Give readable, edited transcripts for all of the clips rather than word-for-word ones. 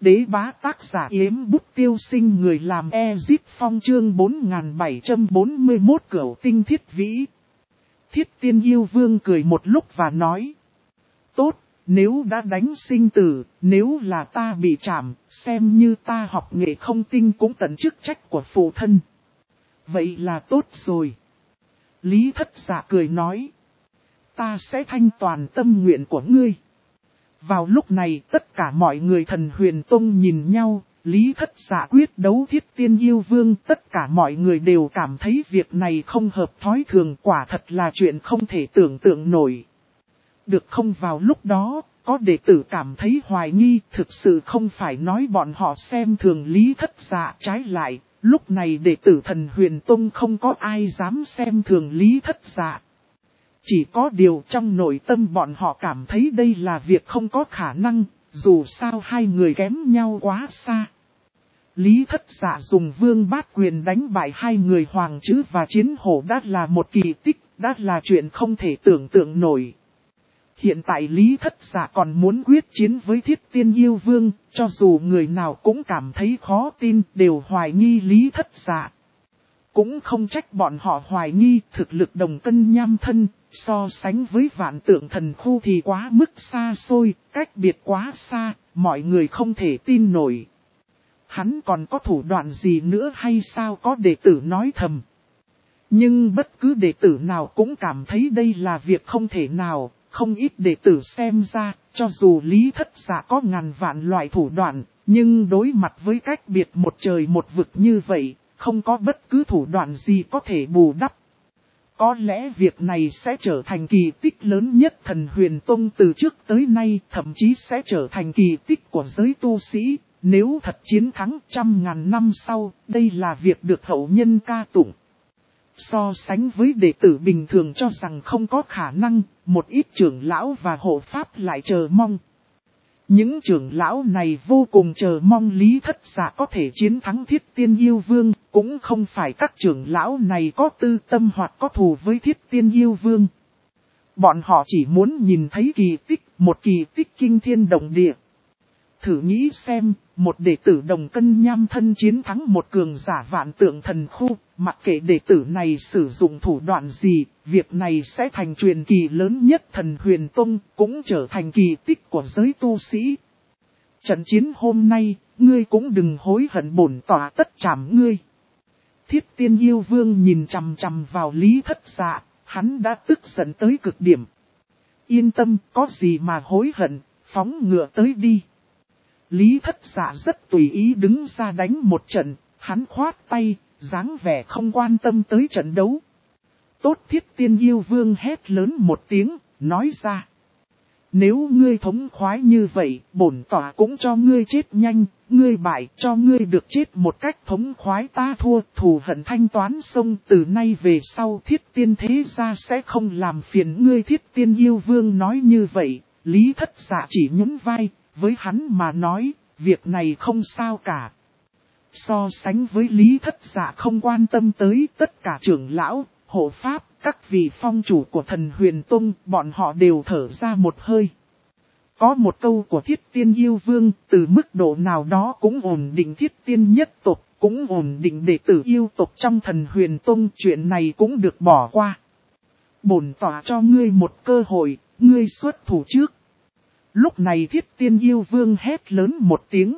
đế bá tác giả Yếm Bút Tiêu Sinh, người làm Ezip Phong, chương 4741 Cửu Tinh Thiết Vĩ. Thiết Tiên Yêu Vương cười một lúc và nói: tốt, nếu đã đánh sinh tử, nếu là ta bị trảm, xem như ta học nghệ không tinh cũng tận chức trách của phụ thân. Vậy là tốt rồi. Lý Thất Dạ cười nói: ta sẽ thanh toàn tâm nguyện của ngươi. Vào lúc này tất cả mọi người Thần Huyền Tông nhìn nhau, Lý Thất Dạ quyết đấu Thiết Tiên Yêu Vương, tất cả mọi người đều cảm thấy việc này không hợp thói thường, quả thật là chuyện không thể tưởng tượng nổi. Được không, vào lúc đó, có đệ tử cảm thấy hoài nghi, thực sự không phải nói bọn họ xem thường Lý Thất Dạ, trái lại, lúc này đệ tử Thần Huyền Tông không có ai dám xem thường Lý Thất Dạ. Chỉ có điều trong nội tâm bọn họ cảm thấy đây là việc không có khả năng, dù sao hai người kém nhau quá xa. Lý Thất Dạ dùng vương bát quyền đánh bại hai người Hoàng Trữ và Chiến Hổ đã là một kỳ tích, đã là chuyện không thể tưởng tượng nổi. Hiện tại Lý Thất Dạ còn muốn quyết chiến với Thiết Tiên Yêu Vương, cho dù người nào cũng cảm thấy khó tin, đều hoài nghi Lý Thất Dạ. Cũng không trách bọn họ hoài nghi, thực lực Đồng Cân Nham Thân, so sánh với Vạn Tượng Thần Khu thì quá mức xa xôi, cách biệt quá xa, mọi người không thể tin nổi. Hắn còn có thủ đoạn gì nữa hay sao, có đệ tử nói thầm. Nhưng bất cứ đệ tử nào cũng cảm thấy đây là việc không thể nào, không ít đệ tử xem ra, cho dù Lý Thất Dạ có ngàn vạn loại thủ đoạn, nhưng đối mặt với cách biệt một trời một vực như vậy, không có bất cứ thủ đoạn gì có thể bù đắp. Có lẽ việc này sẽ trở thành kỳ tích lớn nhất Thần Huyền Tông từ trước tới nay, thậm chí sẽ trở thành kỳ tích của giới tu sĩ. Nếu thật chiến thắng 100.000 năm sau, đây là việc được hậu nhân ca tụng. So sánh với đệ tử bình thường cho rằng không có khả năng, một ít trưởng lão và hộ pháp lại chờ mong. Những trưởng lão này vô cùng chờ mong Lý Thất Dạ có thể chiến thắng Thiết Tiên Yêu Vương, cũng không phải các trưởng lão này có tư tâm hoặc có thù với Thiết Tiên Yêu Vương. Bọn họ chỉ muốn nhìn thấy kỳ tích, một kỳ tích kinh thiên động địa. Thử nghĩ xem, một đệ tử Đồng Cân Nham Thân chiến thắng một cường giả Vạn Tượng Thần Khu, mặc kệ đệ tử này sử dụng thủ đoạn gì, việc này sẽ thành truyền kỳ lớn nhất Thần Huyền Tông, cũng trở thành kỳ tích của giới tu sĩ. Trận chiến hôm nay, ngươi cũng đừng hối hận, bổn tỏa tất trảm ngươi. Thiết Tiên Yêu Vương nhìn chằm chằm vào Lý Thất Dạ, hắn đã tức giận tới cực điểm. Yên tâm, có gì mà hối hận, phóng ngựa tới đi. Lý Thất Dạ rất tùy ý đứng ra đánh một trận, hắn khoát tay, dáng vẻ không quan tâm tới trận đấu. Tốt, Thiết Tiên Yêu Vương hét lớn một tiếng, nói ra: nếu ngươi thống khoái như vậy, bổn tỏa cũng cho ngươi chết nhanh, ngươi bại cho ngươi được chết một cách thống khoái, ta thua, thù hận thanh toán xong, từ nay về sau Thiết Tiên thế gia sẽ không làm phiền ngươi. Thiết Tiên Yêu Vương nói như vậy, Lý Thất Dạ chỉ nhún vai. Với hắn mà nói, việc này không sao cả. So sánh với Lý Thất Dạ không quan tâm tới tất cả trưởng lão, hộ pháp, các vị phong chủ của Thần Huyền Tông, bọn họ đều thở ra một hơi. Có một câu của Thiết Tiên Yêu Vương, từ mức độ nào đó cũng ổn định Thiết Tiên nhất tộc, cũng ổn định đệ tử yêu tộc trong Thần Huyền Tông, chuyện này cũng được bỏ qua. Bổn tỏa cho ngươi một cơ hội, ngươi xuất thủ trước. Lúc này Thiết Tiên Yêu Vương hét lớn một tiếng.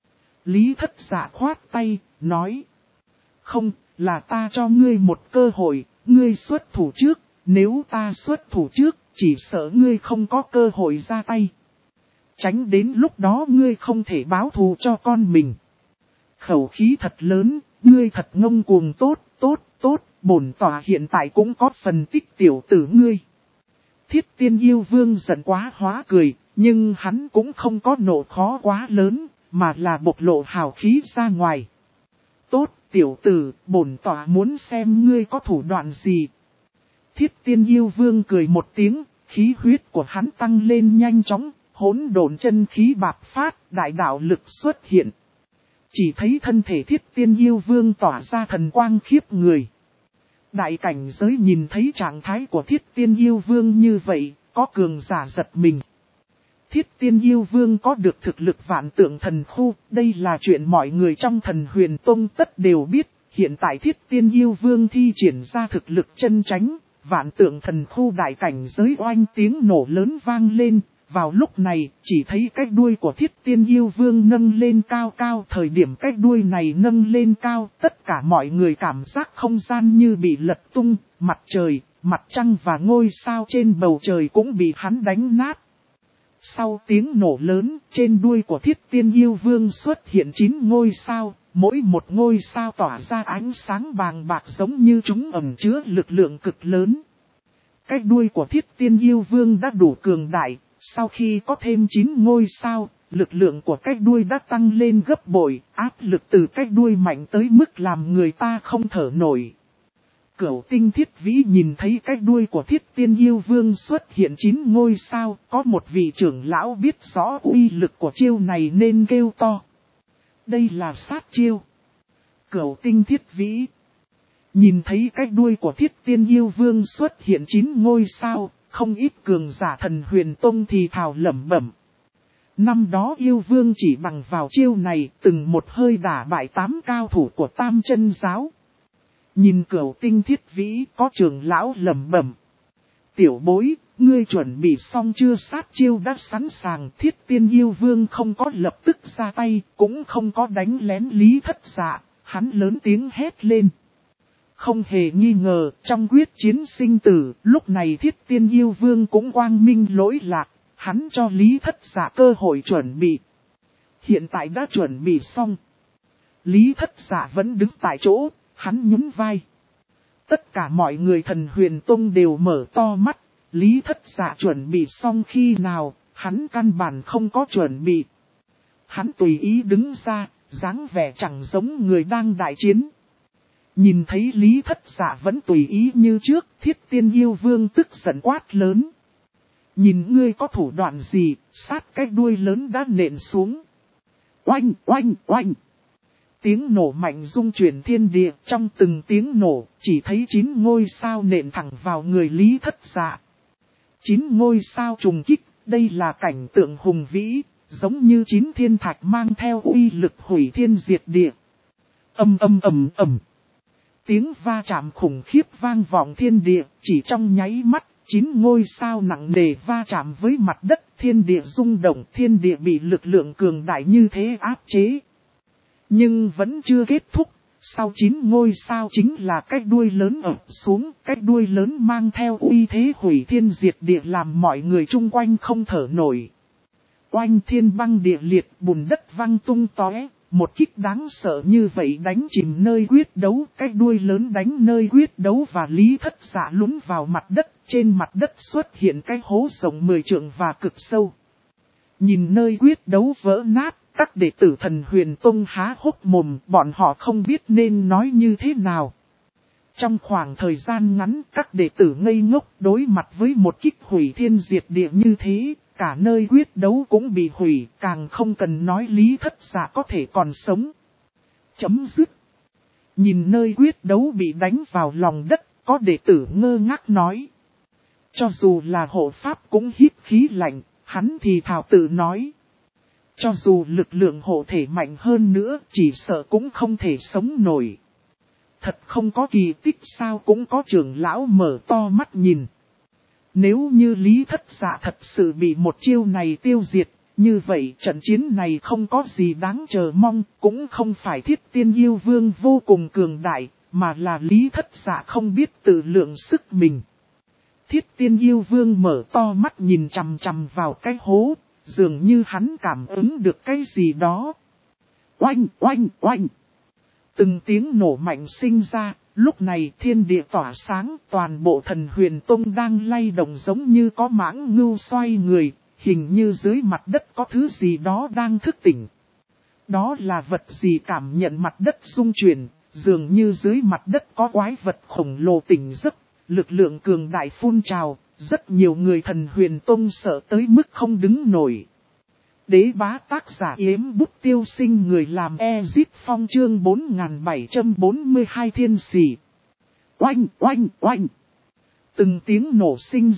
Lý Thất Dạ khoát tay, nói: không, là ta cho ngươi một cơ hội, ngươi xuất thủ trước, nếu ta xuất thủ trước, chỉ sợ ngươi không có cơ hội ra tay. Tránh đến lúc đó ngươi không thể báo thù cho con mình. Khẩu khí thật lớn, ngươi thật ngông cuồng. Tốt, bổn tỏa hiện tại cũng có phần tích tiểu tử ngươi. Thiết Tiên Yêu Vương giận quá hóa cười, nhưng hắn cũng không có nộ khó quá lớn, mà là bộc lộ hào khí ra ngoài. Tốt, tiểu tử, bổn tỏa muốn xem ngươi có thủ đoạn gì. Thiết Tiên Yêu Vương cười một tiếng, khí huyết của hắn tăng lên nhanh chóng, hỗn độn chân khí bạc phát, đại đạo lực xuất hiện. Chỉ thấy thân thể Thiết Tiên Yêu Vương tỏa ra thần quang khiếp người. Đại cảnh giới nhìn thấy trạng thái của Thiết Tiên Yêu Vương như vậy, có cường giả giật mình. Thiết Tiên Yêu Vương có được thực lực vạn tượng thần khu, đây là chuyện mọi người trong Thần Huyền Tông tất đều biết. Hiện tại Thiết Tiên Yêu Vương thi triển ra thực lực chân chánh, vạn tượng thần khu đại cảnh giới oanh tiếng nổ lớn vang lên. Vào lúc này, chỉ thấy cái đuôi của Thiết Tiên Yêu Vương nâng lên cao cao. Thời điểm cái đuôi này nâng lên cao, tất cả mọi người cảm giác không gian như bị lật tung, mặt trời, mặt trăng và ngôi sao trên bầu trời cũng bị hắn đánh nát. Sau tiếng nổ lớn, trên đuôi của Thiết Tiên Yêu Vương xuất hiện 9 ngôi sao, mỗi một ngôi sao tỏa ra ánh sáng bàng bạc giống như chúng ẩn chứa lực lượng cực lớn. Cái đuôi của Thiết Tiên Yêu Vương đã đủ cường đại, sau khi có thêm 9 ngôi sao, lực lượng của cái đuôi đã tăng lên gấp bội, áp lực từ cái đuôi mạnh tới mức làm người ta không thở nổi. Cửu Tinh Thiết Vĩ nhìn thấy cái đuôi của Thiết Tiên Yêu Vương xuất hiện 9 ngôi sao, có một vị trưởng lão biết rõ uy lực của chiêu này nên kêu to. Đây là sát chiêu. Cửu Tinh Thiết Vĩ nhìn thấy cái đuôi của Thiết Tiên Yêu Vương xuất hiện 9 ngôi sao, không ít cường giả Thần Huyền Tông thì thào lẩm bẩm. Năm đó Yêu Vương chỉ bằng vào chiêu này từng một hơi đả bại 8 cao thủ của Tam Chân Giáo. Nhìn Cửu Tinh Thiết Vĩ, có trưởng lão lẩm bẩm. Tiểu bối, ngươi chuẩn bị xong chưa? Sát chiêu đã sẵn sàng. Thiết Tiên Yêu Vương không có lập tức ra tay, cũng không có đánh lén Lý Thất Dạ, hắn lớn tiếng hét lên. Không hề nghi ngờ, trong quyết chiến sinh tử, lúc này Thiết Tiên Yêu Vương cũng quang minh lỗi lạc, hắn cho Lý Thất Dạ cơ hội chuẩn bị. Hiện tại đã chuẩn bị xong. Lý Thất Dạ vẫn đứng tại chỗ, hắn nhún vai. Tất cả mọi người Thần Huyền Tông đều mở to mắt, Lý Thất Dạ chuẩn bị xong khi nào, hắn căn bản không có chuẩn bị. Hắn tùy ý đứng ra, dáng vẻ chẳng giống người đang đại chiến. Nhìn thấy Lý Thất Dạ vẫn tùy ý như trước, Thiết Tiên Yêu Vương tức giận quát lớn. Nhìn ngươi có thủ đoạn gì, sát cái đuôi lớn đã nện xuống. Oanh, oanh, oanh. Tiếng nổ mạnh rung chuyển thiên địa, trong từng tiếng nổ, chỉ thấy 9 ngôi sao nện thẳng vào người Lý Thất Dạ. 9 ngôi sao trùng kích, đây là cảnh tượng hùng vĩ, giống như 9 thiên thạch mang theo uy lực hủy thiên diệt địa. Ầm ầm ầm ầm. Tiếng va chạm khủng khiếp vang vọng thiên địa, chỉ trong nháy mắt, 9 ngôi sao nặng nề va chạm với mặt đất, thiên địa rung động, thiên địa bị lực lượng cường đại như thế áp chế. Nhưng vẫn chưa kết thúc, sau 9 ngôi sao chính là cái đuôi lớn ập xuống, cái đuôi lớn mang theo uy thế hủy thiên diệt địa làm mọi người chung quanh không thở nổi. Oanh thiên băng địa liệt, bùn đất văng tung tóe, một kích đáng sợ như vậy đánh chìm nơi quyết đấu, cái đuôi lớn đánh nơi quyết đấu và Lý Thất Dạ lún vào mặt đất, trên mặt đất xuất hiện cái hố rộng 10 trượng và cực sâu. Nhìn nơi quyết đấu vỡ nát, các đệ tử Thần Huyền Tông há hốc mồm, bọn họ không biết nên nói như thế nào. Trong khoảng thời gian ngắn, các đệ tử ngây ngốc đối mặt với một kích hủy thiên diệt địa như thế, cả nơi quyết đấu cũng bị hủy, càng không cần nói Lý Thất Dạ có thể còn sống. Chấm dứt. Nhìn nơi quyết đấu bị đánh vào lòng đất, có đệ tử ngơ ngác nói. Cho dù là hộ pháp cũng hít khí lạnh, hắn thì thào tự nói. Cho dù lực lượng hộ thể mạnh hơn nữa, chỉ sợ cũng không thể sống nổi. Thật không có kỳ tích sao? Cũng có trưởng lão mở to mắt nhìn. Nếu như Lý Thất Dạ thật sự bị một chiêu này tiêu diệt, như vậy trận chiến này không có gì đáng chờ mong, cũng không phải Thiết Tiên Yêu Vương vô cùng cường đại, mà là Lý Thất Dạ không biết tự lượng sức mình. Thiết Tiên Yêu Vương mở to mắt nhìn chằm chằm vào cái hố, dường như hắn cảm ứng được cái gì đó. Oanh, oanh, oanh. Từng tiếng nổ mạnh sinh ra, lúc này thiên địa tỏa sáng, toàn bộ Thần Huyền Tông đang lay động giống như có mãng ngưu xoay người, hình như dưới mặt đất có thứ gì đó đang thức tỉnh. Đó là vật gì? Cảm nhận mặt đất rung chuyển, dường như dưới mặt đất có quái vật khổng lồ tỉnh giấc, lực lượng cường đại phun trào, rất nhiều người Thần Huyền Tông sợ tới mức không đứng nổi. Đế bá tác giả Yếm Bút Tiêu Sinh, người làm Ezip Phong, chương 4742 thiên sỉ. Oanh, oanh, oanh. Từng tiếng nổ sinh ra,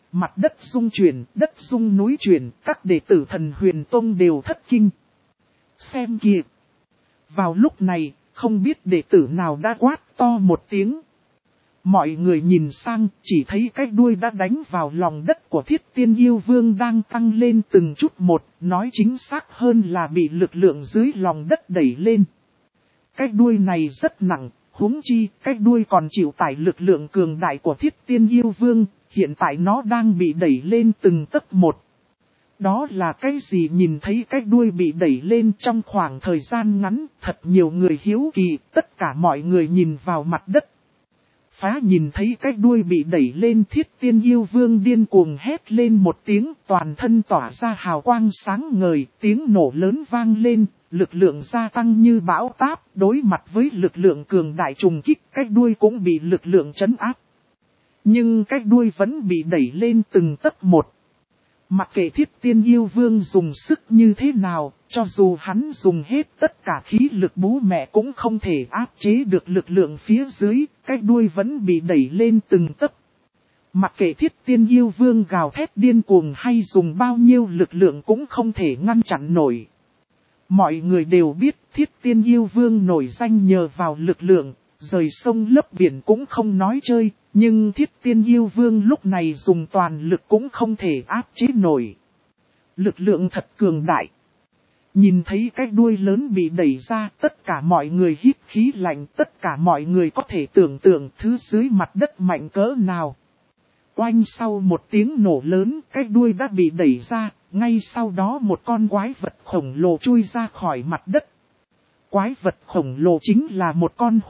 mặt đất rung chuyển, đất rung núi chuyển, các đệ tử Thần Huyền Tông đều thất kinh. Xem kìa! Vào lúc này, không biết đệ tử nào đã quát to một tiếng. Mọi người nhìn sang, chỉ thấy cái đuôi đã đánh vào lòng đất của Thiết Tiên Yêu Vương đang tăng lên từng chút một, nói chính xác hơn là bị lực lượng dưới lòng đất đẩy lên. Cái đuôi này rất nặng, huống chi, cái đuôi còn chịu tải lực lượng cường đại của Thiết Tiên Yêu Vương, hiện tại nó đang bị đẩy lên từng tấc một. Đó là cái gì? Nhìn thấy cái đuôi bị đẩy lên trong khoảng thời gian ngắn, thật nhiều người hiếu kỳ, tất cả mọi người nhìn vào mặt đất. Phá nhìn thấy cái đuôi bị đẩy lên, Thiết Tiên Yêu Vương điên cuồng hét lên một tiếng, toàn thân tỏa ra hào quang sáng ngời, tiếng nổ lớn vang lên, lực lượng gia tăng như bão táp, đối mặt với lực lượng cường đại trùng kích, cái đuôi cũng bị lực lượng trấn áp. Nhưng cái đuôi vẫn bị đẩy lên từng tấc một. Mặc kệ Thiết Tiên Yêu Vương dùng sức như thế nào, cho dù hắn dùng hết tất cả khí lực bú mẹ cũng không thể áp chế được lực lượng phía dưới, cái đuôi vẫn bị đẩy lên từng tấc. Mặc kệ Thiết Tiên Yêu Vương gào thét điên cuồng hay dùng bao nhiêu lực lượng cũng không thể ngăn chặn nổi. Mọi người đều biết Thiết Tiên Yêu Vương nổi danh nhờ vào lực lượng, rời sông lấp biển cũng không nói chơi, nhưng Thiết Tiên Yêu Vương lúc này dùng toàn lực cũng không thể áp chế nổi. Lực lượng thật cường đại. Nhìn thấy cái đuôi lớn bị đẩy ra, tất cả mọi người hít khí lạnh, tất cả mọi người có thể tưởng tượng thứ dưới mặt đất mạnh cỡ nào. Oanh, sau một tiếng nổ lớn, cái đuôi đã bị đẩy ra, ngay sau đó một con quái vật khổng lồ chui ra khỏi mặt đất. Quái vật khổng lồ chính là một con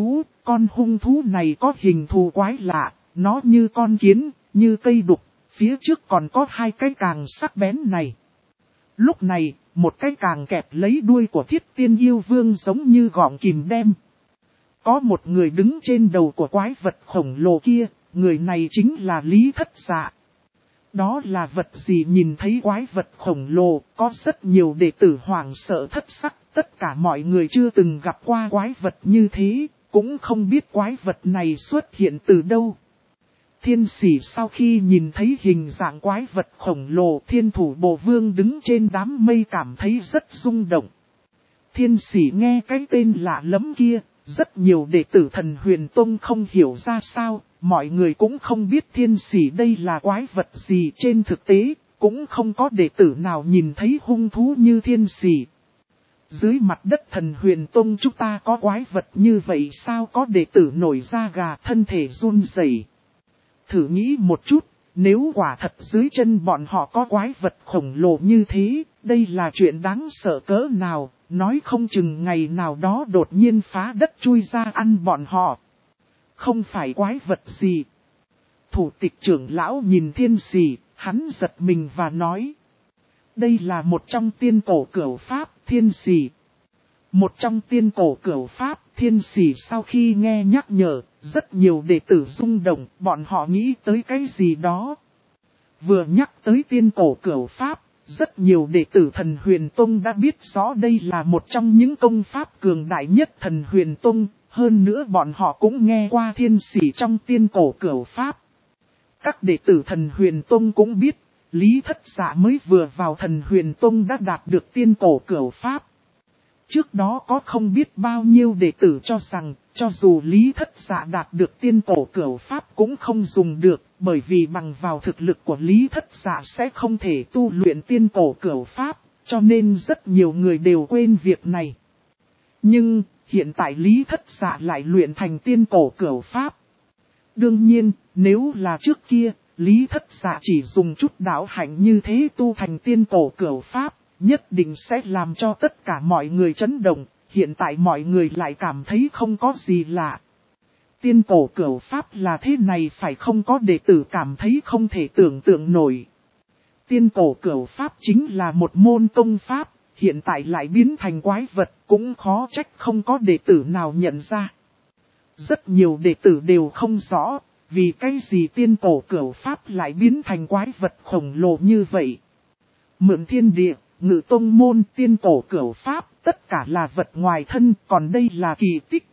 hung thú này có hình thù quái lạ, nó như con kiến, như cây đục, phía trước còn có hai cái càng sắc bén này. Lúc này, một cái càng kẹp lấy đuôi của Thiết Tiên Yêu Vương giống như gọng kìm đem. Có một người đứng trên đầu của quái vật khổng lồ kia, người này chính là Lý Thất Dạ. Đó là vật gì? Nhìn thấy quái vật khổng lồ, có rất nhiều đệ tử hoảng sợ thất sắc, tất cả mọi người chưa từng gặp qua quái vật như thế, cũng không biết quái vật này xuất hiện từ đâu. Thiên Sỉ sau khi nhìn thấy hình dạng quái vật khổng lồ, Thiên Thủ Bộ Vương đứng trên đám mây cảm thấy rất rung động. Thiên Sỉ nghe cái tên lạ lẫm kia, rất nhiều đệ tử Thần Huyền Tông không hiểu ra sao, mọi người cũng không biết Thiên Sỉ đây là quái vật gì. Trên thực tế, cũng không có đệ tử nào nhìn thấy hung thú như Thiên Sỉ. Dưới mặt đất Thần Huyền Tông chúng ta có quái vật như vậy sao? Có đệ tử nổi da gà, thân thể run rẩy. Thử nghĩ một chút, nếu quả thật dưới chân bọn họ có quái vật khổng lồ như thế, đây là chuyện đáng sợ cỡ nào, nói không chừng ngày nào đó đột nhiên phá đất chui ra ăn bọn họ. Không phải quái vật gì. Thủ tịch trưởng lão nhìn Thiên Sỉ, hắn giật mình và nói. Đây là một trong tiên cổ cửu pháp, Thiên Sỉ. Một trong tiên cổ cửu pháp, Thiên Sỉ sau khi nghe nhắc nhở, rất nhiều đệ tử rung động, bọn họ nghĩ tới cái gì đó. Vừa nhắc tới tiên cổ cửu pháp, rất nhiều đệ tử Thần Huyền Tông đã biết rõ đây là một trong những công pháp cường đại nhất Thần Huyền Tông, hơn nữa bọn họ cũng nghe qua Thiên Sỉ trong tiên cổ cửu pháp. Các đệ tử Thần Huyền Tông cũng biết, Lý Thất Dạ mới vừa vào Thần Huyền Tông đã đạt được tiên cổ cửu pháp. Trước đó có không biết bao nhiêu đệ tử cho rằng, cho dù Lý Thất Dạ đạt được tiên cổ cửu pháp cũng không dùng được, bởi vì bằng vào thực lực của Lý Thất Dạ sẽ không thể tu luyện tiên cổ cửu pháp, cho nên rất nhiều người đều quên việc này. Nhưng, hiện tại Lý Thất Dạ lại luyện thành tiên cổ cửu pháp. Đương nhiên, nếu là trước kia, Lý Thất Dạ chỉ dùng chút đạo hạnh như thế tu thành tiên cổ cửu pháp, nhất định sẽ làm cho tất cả mọi người chấn động, hiện tại mọi người lại cảm thấy không có gì lạ. Tiên cổ cửu pháp là thế này phải không? Có đệ tử cảm thấy không thể tưởng tượng nổi. Tiên cổ cửu pháp chính là một môn công pháp, hiện tại lại biến thành quái vật, cũng khó trách không có đệ tử nào nhận ra. Rất nhiều đệ tử đều không rõ, vì cái gì tiên cổ cửu pháp lại biến thành quái vật khổng lồ như vậy. Mượn thiên địa, Ngự Tông môn, tiên cổ cửu pháp, tất cả là vật ngoài thân, còn đây là kỳ tích.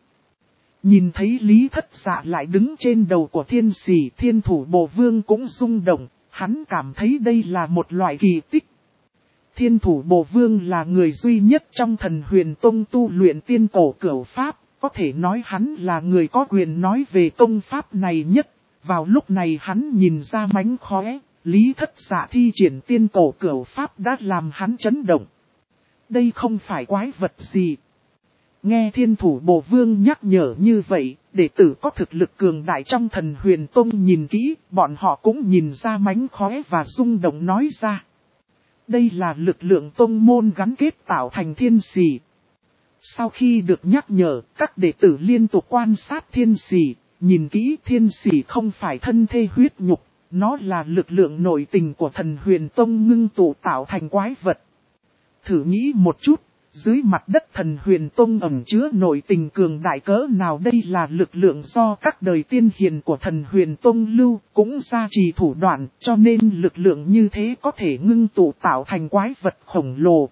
Nhìn thấy Lý Thất Dạ lại đứng trên đầu của Thiên Sỉ, Thiên Thủ Bộ Vương cũng rung động, hắn cảm thấy đây là một loại kỳ tích. Thiên thủ bộ vương là người duy nhất trong Thần Huyền Tông tu luyện tiên cổ cửu pháp, có thể nói hắn là người có quyền nói về công pháp này nhất. Vào lúc này hắn nhìn ra mánh khóe, Lý Thất Dạ thi triển tiên cổ cửu pháp đã làm hắn chấn động. Đây không phải quái vật gì. Nghe thiên thủ bộ vương nhắc nhở như vậy, đệ tử có thực lực cường đại trong Thần Huyền Tông nhìn kỹ, bọn họ cũng nhìn ra mánh khóe và rung động nói ra. Đây là lực lượng tông môn gắn kết tạo thành thiên xỉ. Sau khi được nhắc nhở, các đệ tử liên tục quan sát thiên xỉ, nhìn kỹ thiên xỉ không phải thân thê huyết nhục, nó là lực lượng nội tình của Thần Huyền Tông ngưng tụ tạo thành quái vật. Thử nghĩ một chút, dưới mặt đất Thần Huyền Tông ẩn chứa nội tình cường đại cỡ nào, đây là lực lượng do các đời tiên hiền của Thần Huyền Tông lưu, cũng gia trì thủ đoạn, cho nên lực lượng như thế có thể ngưng tụ tạo thành quái vật khổng lồ.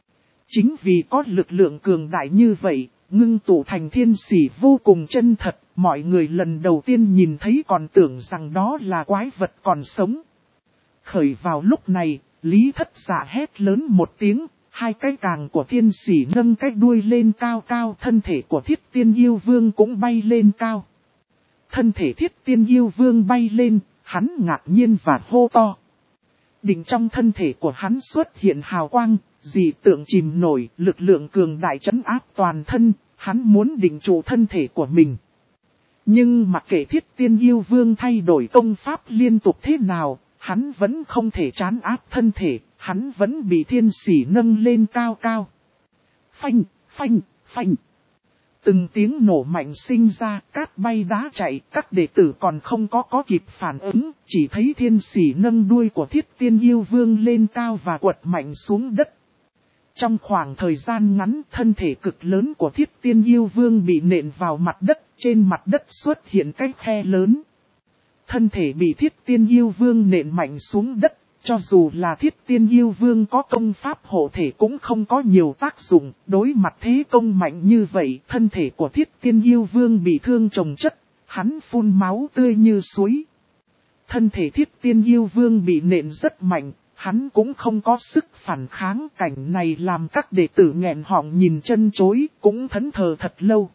Chính vì có lực lượng cường đại như vậy, ngưng tụ thành thiên xỉ vô cùng chân thật, mọi người lần đầu tiên nhìn thấy còn tưởng rằng đó là quái vật còn sống. Khởi vào lúc này, Lý Thất Dạ hét lớn một tiếng, hai cái càng của thiên xỉ nâng cái đuôi lên cao cao, thân thể của Thiết Tiên Yêu Vương cũng bay lên cao. Thân thể Thiết Tiên Yêu Vương bay lên, hắn ngạc nhiên và hô to. Định trong thân thể của hắn xuất hiện hào quang, dị tượng chìm nổi, lực lượng cường đại trấn áp toàn thân, hắn muốn định trụ thân thể của mình. Nhưng mặc kệ Thiết Tiên Yêu Vương thay đổi công pháp liên tục thế nào, hắn vẫn không thể trấn áp thân thể, hắn vẫn bị thiên xỉ nâng lên cao cao. Phanh, phanh, phanh. Từng tiếng nổ mạnh sinh ra, cát bay đá chạy, các đệ tử còn không có kịp phản ứng, chỉ thấy thiên xỉ nâng đuôi của Thiết Tiên Yêu Vương lên cao và quật mạnh xuống đất. Trong khoảng thời gian ngắn, thân thể cực lớn của Thiết Tiên Yêu Vương bị nện vào mặt đất, trên mặt đất xuất hiện cái khe lớn. Thân thể bị Thiết Tiên Yêu Vương nện mạnh xuống đất, cho dù là Thiết Tiên Yêu Vương có công pháp hộ thể cũng không có nhiều tác dụng, đối mặt thế công mạnh như vậy, thân thể của Thiết Tiên Yêu Vương bị thương chồng chất, hắn phun máu tươi như suối. Thân thể Thiết Tiên Yêu Vương bị nện rất mạnh, hắn cũng không có sức phản kháng, cảnh này làm các đệ tử nghẹn họng nhìn chân chối, cũng thẫn thờ thật lâu.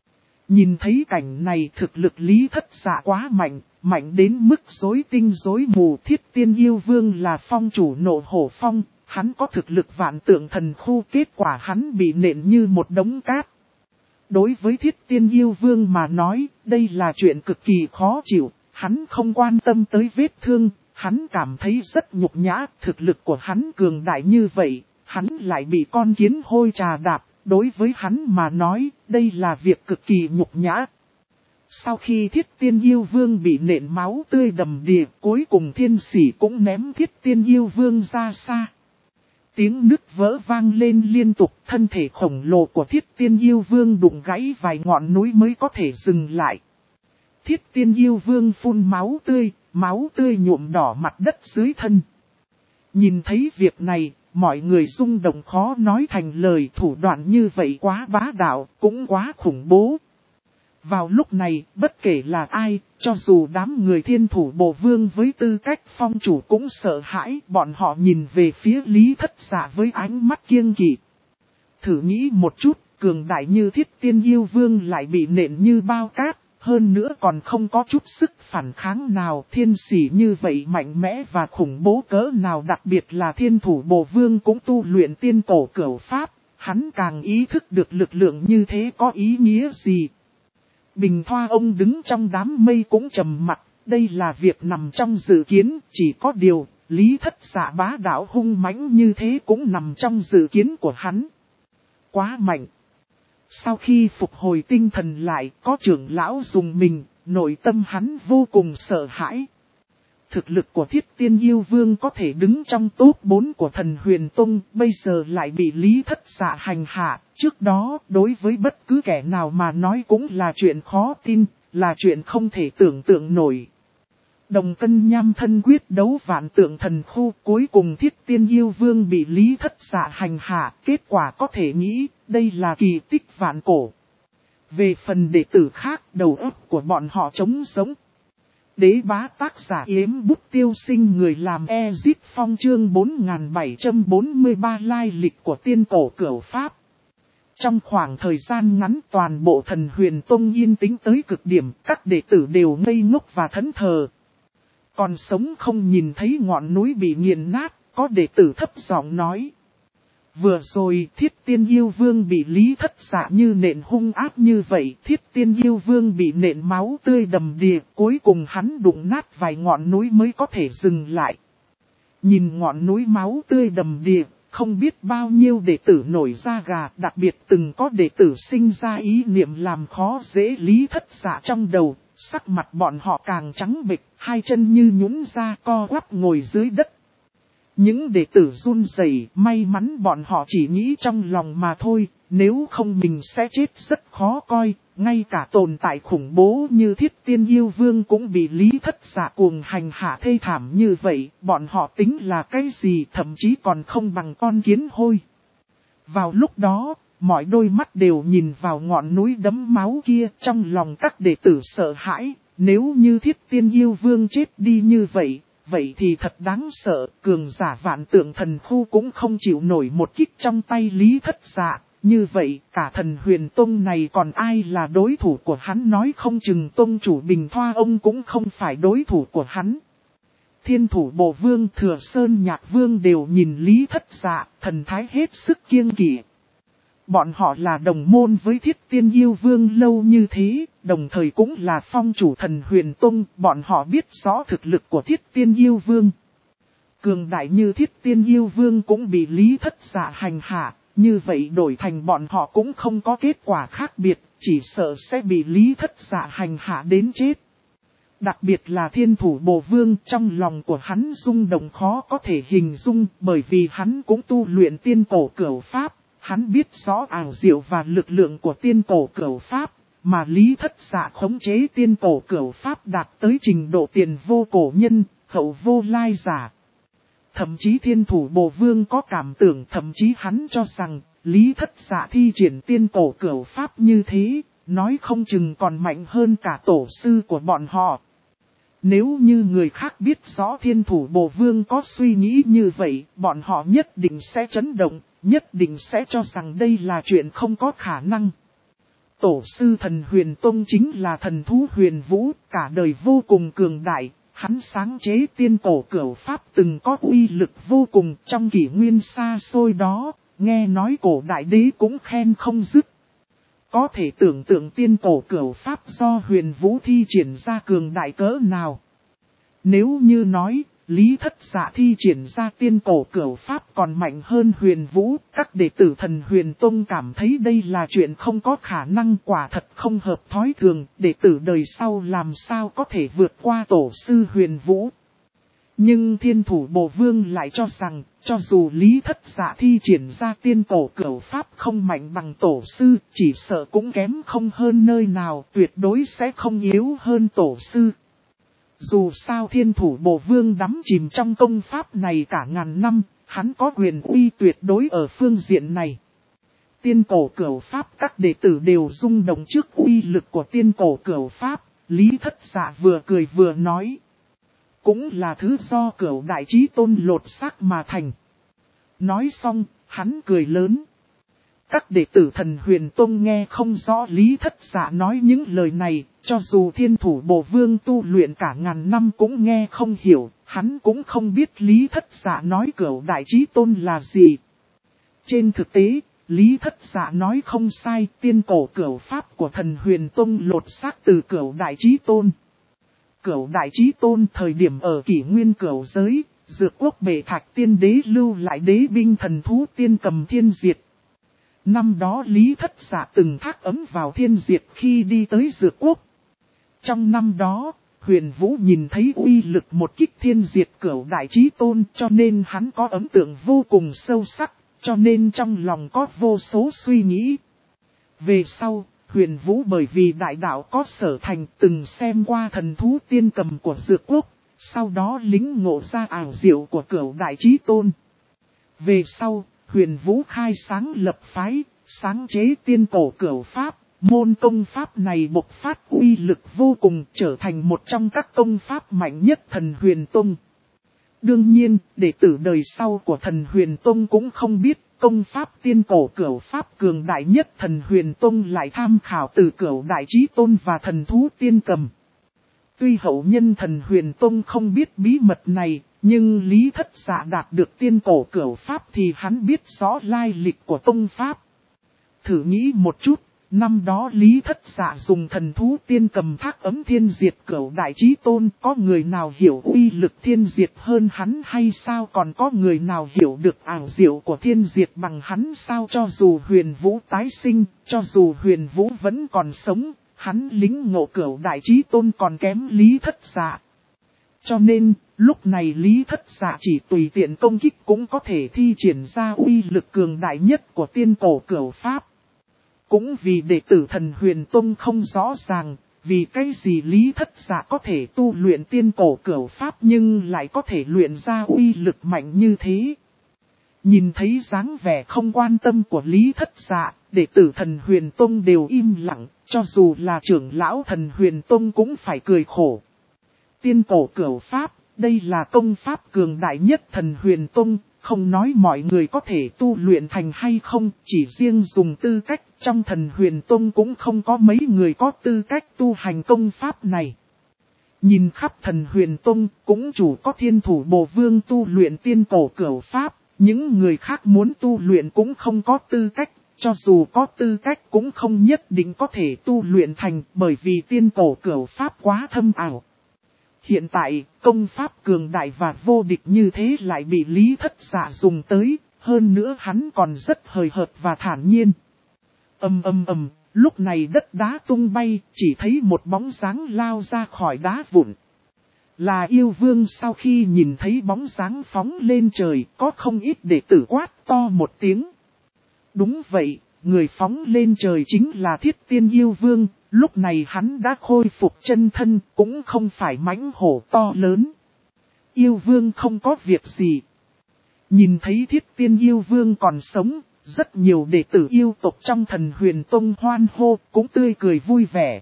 Nhìn thấy cảnh này thực lực Lý Thất Dạ quá mạnh, mạnh đến mức rối tinh rối mù. Thiết Tiên Yêu Vương là phong chủ Nộ Hổ Phong, hắn có thực lực vạn tượng thần khu, kết quả hắn bị nện như một đống cát. Đối với Thiết Tiên Yêu Vương mà nói, đây là chuyện cực kỳ khó chịu, hắn không quan tâm tới vết thương, hắn cảm thấy rất nhục nhã, thực lực của hắn cường đại như vậy, hắn lại bị con kiến hôi trà đạp. Đối với hắn mà nói, đây là việc cực kỳ nhục nhã. Sau khi Thiết Tiên Yêu Vương bị nện máu tươi đầm đìa, cuối cùng thiên sỉ cũng ném Thiết Tiên Yêu Vương ra xa. Tiếng nứt vỡ vang lên liên tục, thân thể khổng lồ của Thiết Tiên Yêu Vương đụng gãy vài ngọn núi mới có thể dừng lại. Thiết Tiên Yêu Vương phun máu tươi nhuộm đỏ mặt đất dưới thân. Nhìn thấy việc này, mọi người rung động khó nói thành lời, thủ đoạn như vậy quá bá đạo, cũng quá khủng bố. Vào lúc này, bất kể là ai, cho dù đám người Thiên Thủ Bộ Vương với tư cách phong chủ cũng sợ hãi, bọn họ nhìn về phía Lý Thất Dạ với ánh mắt kiêng kỵ. Thử nghĩ một chút, cường đại như Thiết Tiên Yêu Vương lại bị nện như bao cát, hơn nữa còn không có chút sức phản kháng nào. Thiên sỉ như vậy mạnh mẽ và khủng bố cỡ nào, đặc biệt là Thiên Thủ Bộ Vương cũng tu luyện tiên cổ cửu pháp, hắn càng ý thức được lực lượng như thế có ý nghĩa gì. Bình Thoa ông đứng trong đám mây cũng trầm mặt, đây là việc nằm trong dự kiến, chỉ có điều, Lý Thất Dạ bá đạo hung mãnh như thế cũng nằm trong dự kiến của hắn. Quá mạnh. Sau khi phục hồi tinh thần lại, có trưởng lão dùng mình, nội tâm hắn vô cùng sợ hãi. Thực lực của Thiết Tiên Yêu Vương có thể đứng trong top 4 của Thần Huyền Tông, bây giờ lại bị Lý Thất Dạ hành hạ. Trước đó, đối với bất cứ kẻ nào mà nói cũng là chuyện khó tin, là chuyện không thể tưởng tượng nổi. Đồng cân nham thân quyết đấu vạn tượng thần khu, cuối cùng Thiết Tiên Yêu Vương bị Lý Thất Dạ hành hạ, kết quả có thể nghĩ, đây là kỳ tích vạn cổ. Về phần đệ tử khác, đầu óc của bọn họ trống sống. Đế bá tác giả Yếm Bút Tiêu Sinh, người làm Ezit Phong, chương 4743 lai lịch của tiên cổ cửu Pháp. Trong khoảng thời gian ngắn, toàn bộ Thần Huyền Tông yên tĩnh tới cực điểm, các đệ tử đều ngây ngốc và thẫn thờ. Còn sống không nhìn thấy ngọn núi bị nghiền nát, có đệ tử thấp giọng nói. Vừa rồi Thiết Tiên Yêu Vương bị Lý Thất Dạ như nện hung ác như vậy, Thiết Tiên Yêu Vương bị nện máu tươi đầm đìa, cuối cùng hắn đụng nát vài ngọn núi mới có thể dừng lại. Nhìn ngọn núi máu tươi đầm đìa, không biết bao nhiêu đệ tử nổi da gà, đặc biệt từng có đệ tử sinh ra ý niệm làm khó dễ Lý Thất Dạ trong đầu, sắc mặt bọn họ càng trắng bệch, hai chân như nhũn ra co quắp ngồi dưới đất. Những đệ tử run rẩy, may mắn bọn họ chỉ nghĩ trong lòng mà thôi, nếu không mình sẽ chết rất khó coi, ngay cả tồn tại khủng bố như Thiết Tiên Yêu Vương cũng bị Lý Thất Dạ cuồng hành hạ thê thảm như vậy, bọn họ tính là cái gì, thậm chí còn không bằng con kiến hôi. Vào lúc đó, mọi đôi mắt đều nhìn vào ngọn núi đẫm máu kia, trong lòng các đệ tử sợ hãi, nếu như Thiết Tiên Yêu Vương chết đi như vậy. Vậy thì thật đáng sợ, cường giả vạn tượng thần khu cũng không chịu nổi một kích trong tay Lý Thất Dạ. Như vậy, cả Thần Huyền Tông này còn ai là đối thủ của hắn, nói không chừng tông chủ Bình Thoa ông cũng không phải đối thủ của hắn. Thiên thủ Bộ Vương, Thừa Sơn Nhạc Vương đều nhìn Lý Thất Dạ, thần thái hết sức kiêng kỵ. Bọn họ là đồng môn với Thiết Tiên Yêu Vương lâu như thế, đồng thời cũng là phong chủ Thần Huyền Tông, bọn họ biết rõ thực lực của Thiết Tiên Yêu Vương. Cường đại như Thiết Tiên Yêu Vương cũng bị Lý Thất Dạ hành hạ, như vậy đổi thành bọn họ cũng không có kết quả khác biệt, chỉ sợ sẽ bị Lý Thất Dạ hành hạ đến chết. Đặc biệt là Thiên thủ Bộ Vương, trong lòng của hắn rung động khó có thể hình dung, bởi vì hắn cũng tu luyện tiên cổ cửu Pháp. Hắn biết rõ ảo diệu và lực lượng của tiên cổ cửu Pháp, mà Lý Thất Dạ khống chế tiên cổ cửu Pháp đạt tới trình độ tiền vô cổ nhân, hậu vô lai giả. Thậm chí Thiên thủ Bộ Vương có cảm tưởng, thậm chí hắn cho rằng, Lý Thất Dạ thi triển tiên cổ cửu Pháp như thế, nói không chừng còn mạnh hơn cả tổ sư của bọn họ. Nếu như người khác biết rõ Thiên thủ Bộ Vương có suy nghĩ như vậy, bọn họ nhất định sẽ chấn động. Nhất định sẽ cho rằng đây là chuyện không có khả năng. Tổ sư Thần Huyền Tông chính là thần thú Huyền Vũ, cả đời vô cùng cường đại. Hắn sáng chế tiên cổ cửu Pháp từng có uy lực vô cùng trong kỷ nguyên xa xôi đó, nghe nói cổ đại đế cũng khen không dứt. Có thể tưởng tượng tiên cổ cửu Pháp do Huyền Vũ thi triển ra cường đại cỡ nào. Nếu như nói, Lý Thất Dạ thi triển ra tiên cổ cửu Pháp còn mạnh hơn Huyền Vũ, các đệ tử Thần Huyền Tông cảm thấy đây là chuyện không có khả năng, quả thật không hợp thói thường, đệ tử đời sau làm sao có thể vượt qua tổ sư Huyền Vũ. Nhưng Thiên thủ Bộ Vương lại cho rằng, cho dù Lý Thất Dạ thi triển ra tiên cổ cửu Pháp không mạnh bằng tổ sư, chỉ sợ cũng kém không hơn nơi nào, tuyệt đối sẽ không yếu hơn tổ sư. Dù sao Thiên thủ Bộ Vương đắm chìm trong công pháp này cả ngàn năm, hắn có quyền uy tuyệt đối ở phương diện này. Tiên cổ cửu Pháp các đệ tử đều rung động trước uy lực của tiên cổ cửu Pháp, Lý Thất Dạ vừa cười vừa nói. Cũng là thứ do cửu đại chí tôn lột xác mà thành. Nói xong, hắn cười lớn. Các đệ tử Thần Huyền Tông nghe không rõ Lý Thất Dạ nói những lời này, cho dù Thiên thủ Bộ Vương tu luyện cả ngàn năm cũng nghe không hiểu, hắn cũng không biết Lý Thất Dạ nói cửu đại chí tôn là gì. Trên thực tế, Lý Thất Dạ nói không sai, tiên cổ cửu Pháp của Thần Huyền Tông lột xác từ cửu đại chí tôn. Cửu đại chí tôn thời điểm ở kỷ nguyên cửu giới, Dược Quốc Bệ Thạch Tiên Đế lưu lại đế binh thần thú Tiên Cầm Thiên Diệt. Năm đó Lý Thất Dạ từng thác ấm vào Thiên Diệt khi đi tới Dược Quốc. Trong năm đó, Huyền Vũ nhìn thấy uy lực một kích Thiên Diệt cửu đại chí tôn, cho nên hắn có ấn tượng vô cùng sâu sắc, cho nên trong lòng có vô số suy nghĩ. Về sau, Huyền Vũ bởi vì đại đạo có sở thành từng xem qua thần thú Tiên Cầm của Dược Quốc, sau đó lĩnh ngộ ra ảo diệu của cửu đại chí tôn. Về sau, Huyền Vũ khai sáng lập phái, sáng chế tiên cổ cửu Pháp, Môn công pháp này bộc phát uy lực vô cùng, trở thành một trong các công pháp mạnh nhất Thần Huyền Tông. Đương nhiên, đệ tử đời sau của Thần Huyền Tông cũng không biết, công pháp tiên cổ cửu pháp cường đại nhất Thần Huyền Tông lại tham khảo từ cửu đại chí tôn và thần thú tiên cầm. Tuy hậu nhân Thần Huyền Tông không biết bí mật này, nhưng Lý Thất Dạ đạt được tiên cổ cửu pháp thì hắn biết rõ lai lịch của tông pháp. Thử nghĩ một chút, năm đó Lý Thất Dạ dùng thần thú tiên cầm thác ấm thiên diệt cửu đại chí tôn, có người nào hiểu uy lực thiên diệt hơn hắn hay sao? Còn có người nào hiểu được ảo diệu của thiên diệt bằng hắn sao? Cho dù Huyền Vũ tái sinh, cho dù Huyền Vũ vẫn còn sống, hắn lính ngộ cửu đại chí tôn còn kém Lý Thất Dạ. Cho nên, lúc này Lý Thất Dạ chỉ tùy tiện công kích cũng có thể thi triển ra uy lực cường đại nhất của tiên cổ cửu pháp. Cũng vì đệ tử Thần Huyền Tông không rõ ràng, vì cái gì Lý Thất Dạ có thể tu luyện tiên cổ cửu pháp nhưng lại có thể luyện ra uy lực mạnh như thế. Nhìn thấy dáng vẻ không quan tâm của Lý Thất Dạ, đệ tử Thần Huyền Tông đều im lặng, cho dù là trưởng lão Thần Huyền Tông cũng phải cười khổ. Tiên cổ cửu pháp, đây là công pháp cường đại nhất Thần Huyền Tông, không nói mọi người có thể tu luyện thành hay không, chỉ riêng dùng tư cách trong Thần Huyền Tông cũng không có mấy người có tư cách tu hành công pháp này. Nhìn khắp Thần Huyền Tông cũng chủ có Thiên Thủ Bồ Vương tu luyện tiên cổ cửu pháp, những người khác muốn tu luyện cũng không có tư cách, cho dù có tư cách cũng không nhất định có thể tu luyện thành bởi vì tiên cổ cửu pháp quá thâm ảo. Hiện tại, công pháp cường đại và vô địch như thế lại bị Lý Thất Dạ dùng tới, hơn nữa hắn còn rất hời hợt và thản nhiên. Lúc này đất đá tung bay, chỉ thấy một bóng dáng lao ra khỏi đá vụn. Là yêu vương. Sau khi nhìn thấy bóng dáng phóng lên trời, có không ít đệ tử quát to một tiếng. Đúng vậy, người phóng lên trời chính là Thiết Tiên yêu vương. Lúc này hắn đã khôi phục chân thân, cũng không phải mãnh hổ to lớn. Yêu vương không có việc gì. Nhìn thấy Thiết Tiên yêu vương còn sống, rất nhiều đệ tử yêu tộc trong Thần Huyền Tông hoan hô, cũng tươi cười vui vẻ.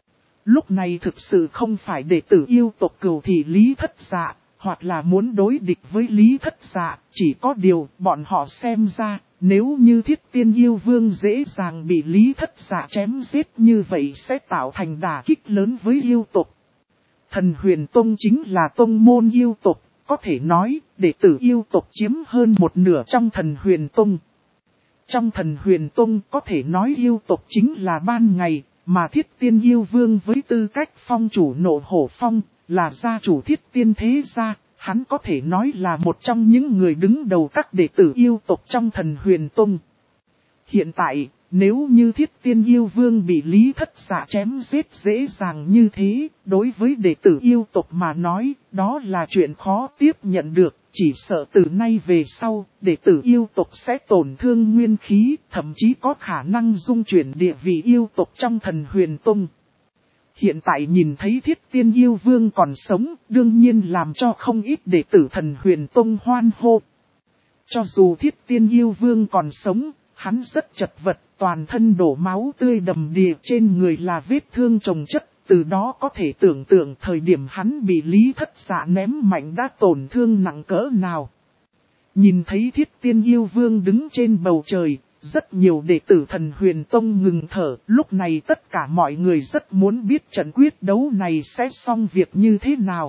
Lúc này thực sự không phải đệ tử yêu tộc cừu thị Lý Thất Dạ, hoặc là muốn đối địch với Lý Thất Dạ, chỉ có điều bọn họ xem ra, nếu như Thiết Tiên yêu vương dễ dàng bị Lý Thất Dạ chém giết như vậy sẽ tạo thành đả kích lớn với yêu tộc. Thần Huyền Tông chính là tông môn yêu tộc, có thể nói, đệ tử yêu tộc chiếm hơn một nửa trong Thần Huyền Tông. Trong Thần Huyền Tông có thể nói yêu tộc chính là ban ngày, mà Thiết Tiên yêu vương với tư cách phong chủ Nộ Hổ Phong, là gia chủ Thiết Tiên thế gia, hắn có thể nói là một trong những người đứng đầu các đệ tử yêu tộc trong Thần Huyền Tông. Hiện tại, nếu như Thiết Tiên yêu vương bị Lý Thất Dạ chém giết dễ dàng như thế, đối với đệ tử yêu tộc mà nói, đó là chuyện khó tiếp nhận được. Chỉ sợ từ nay về sau, đệ tử yêu tộc sẽ tổn thương nguyên khí, thậm chí có khả năng dung chuyển địa vị yêu tộc trong Thần Huyền Tông. Hiện tại nhìn thấy Thiết Tiên yêu vương còn sống, đương nhiên làm cho không ít đệ tử Thần Huyền Tông hoan hô. Cho dù Thiết Tiên yêu vương còn sống, hắn rất chật vật, toàn thân đổ máu tươi đầm đìa, trên người là vết thương chồng chất. Từ đó có thể tưởng tượng thời điểm hắn bị Lý Thất Dạ ném mạnh đã tổn thương nặng cỡ nào. Nhìn thấy Thiết Tiên yêu vương đứng trên bầu trời, rất nhiều đệ tử Thần Huyền Tông ngừng thở. Lúc này tất cả mọi người rất muốn biết trận quyết đấu này sẽ xong việc như thế nào.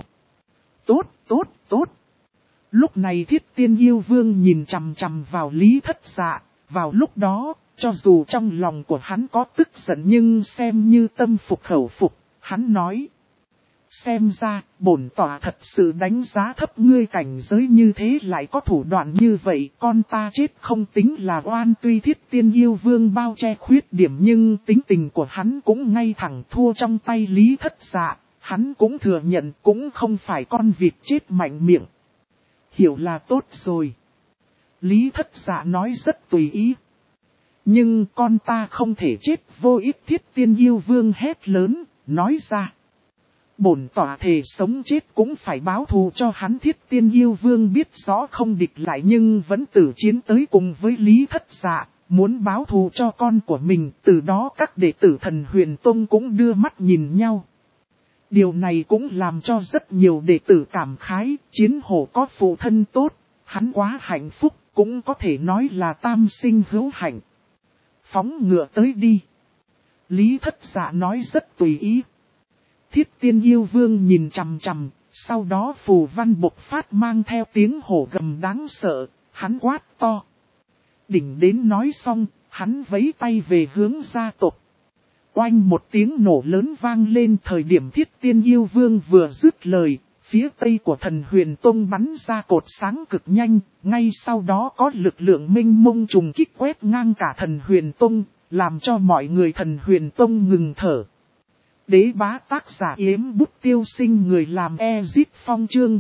Tốt. Lúc này Thiết Tiên yêu vương nhìn chằm chằm vào Lý Thất Dạ. Vào lúc đó, cho dù trong lòng của hắn có tức giận nhưng xem như tâm phục khẩu phục. Hắn nói, xem ra, bổn tọa thật sự đánh giá thấp ngươi, cảnh giới như thế lại có thủ đoạn như vậy, con ta chết không tính là oan. Tuy Thiết Tiên yêu vương bao che khuyết điểm nhưng tính tình của hắn cũng ngay thẳng, thua trong tay Lý Thất Dạ, hắn cũng thừa nhận cũng không phải con vịt chết mạnh miệng. Hiểu là tốt rồi. Lý Thất Dạ nói rất tùy ý. Nhưng con ta không thể chết vô ích. Thiết Tiên yêu vương hét lớn, nói ra. Bổn tọa thề sống chết cũng phải báo thù cho hắn. Thiết Tiên yêu vương biết rõ không địch lại nhưng vẫn tử chiến tới cùng với Lý Thất Dạ. muốn báo thù cho con của mình, từ đó các đệ tử Thần Huyền Tông cũng đưa mắt nhìn nhau. Điều này cũng làm cho rất nhiều đệ tử cảm khái, Chiến Hổ có phụ thân tốt, hắn quá hạnh phúc, cũng có thể nói là tam sinh hữu hạnh. Phóng ngựa tới đi. Lý Thất Dạ nói rất tùy ý. Thiết Tiên Yêu Vương nhìn chằm chằm, sau đó phù văn bộc phát mang theo tiếng hổ gầm đáng sợ, hắn quát to. Đỉnh đến nói xong, hắn vẫy tay về hướng gia tộc. Oanh một tiếng nổ lớn vang lên, thời điểm Thiết Tiên Yêu Vương vừa dứt lời, phía tây của Thần Huyền Tông bắn ra cột sáng cực nhanh, ngay sau đó có lực lượng mênh mông trùng kích quét ngang cả Thần Huyền Tông, làm cho mọi người Thần Huyền Tông ngừng thở. Đế bá tác giả Yếm Bút Tiêu Sinh, người làm Ezit Phong, chương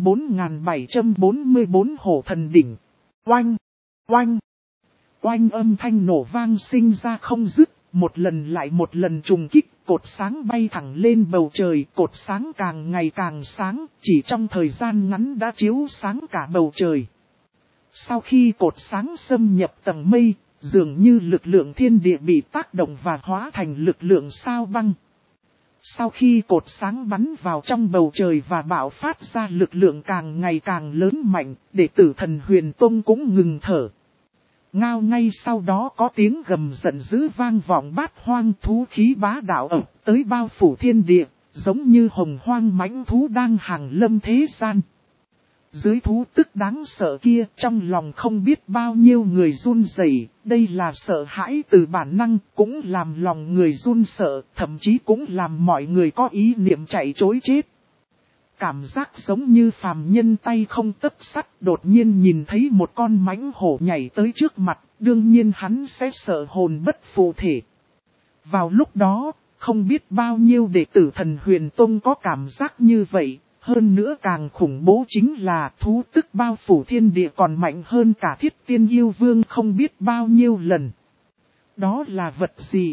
4744 Hổ Thần Đỉnh. Oanh! Oanh! Oanh, âm thanh nổ vang sinh ra không dứt, một lần lại một lần trùng kích, cột sáng bay thẳng lên bầu trời, cột sáng càng ngày càng sáng, chỉ trong thời gian ngắn đã chiếu sáng cả bầu trời. Sau khi cột sáng xâm nhập tầng mây, dường như lực lượng thiên địa bị tác động và hóa thành lực lượng sao băng. Sau khi cột sáng bắn vào trong bầu trời và bạo phát ra lực lượng càng ngày càng lớn mạnh, đệ tử Thần Huyền Tông cũng ngừng thở. Ngao ngay sau đó có tiếng gầm giận dữ vang vọng bát hoang, thú khí bá đạo ập tới bao phủ thiên địa, giống như hồng hoang mãnh thú đang hàng lâm thế gian. Dưới thú tức đáng sợ kia, trong lòng không biết bao nhiêu người run rẩy, đây là sợ hãi từ bản năng, cũng làm lòng người run sợ, thậm chí cũng làm mọi người có ý niệm chạy trối chết. Cảm giác giống như phàm nhân tay không tấc sắt, đột nhiên nhìn thấy một con mãnh hổ nhảy tới trước mặt, đương nhiên hắn sẽ sợ hồn bất phụ thể. Vào lúc đó, không biết bao nhiêu đệ tử Thần Huyền Tông có cảm giác như vậy, hơn nữa càng khủng bố chính là thú tức bao phủ thiên địa còn mạnh hơn cả Thiết Tiên Yêu Vương không biết bao nhiêu lần. Đó là vật gì?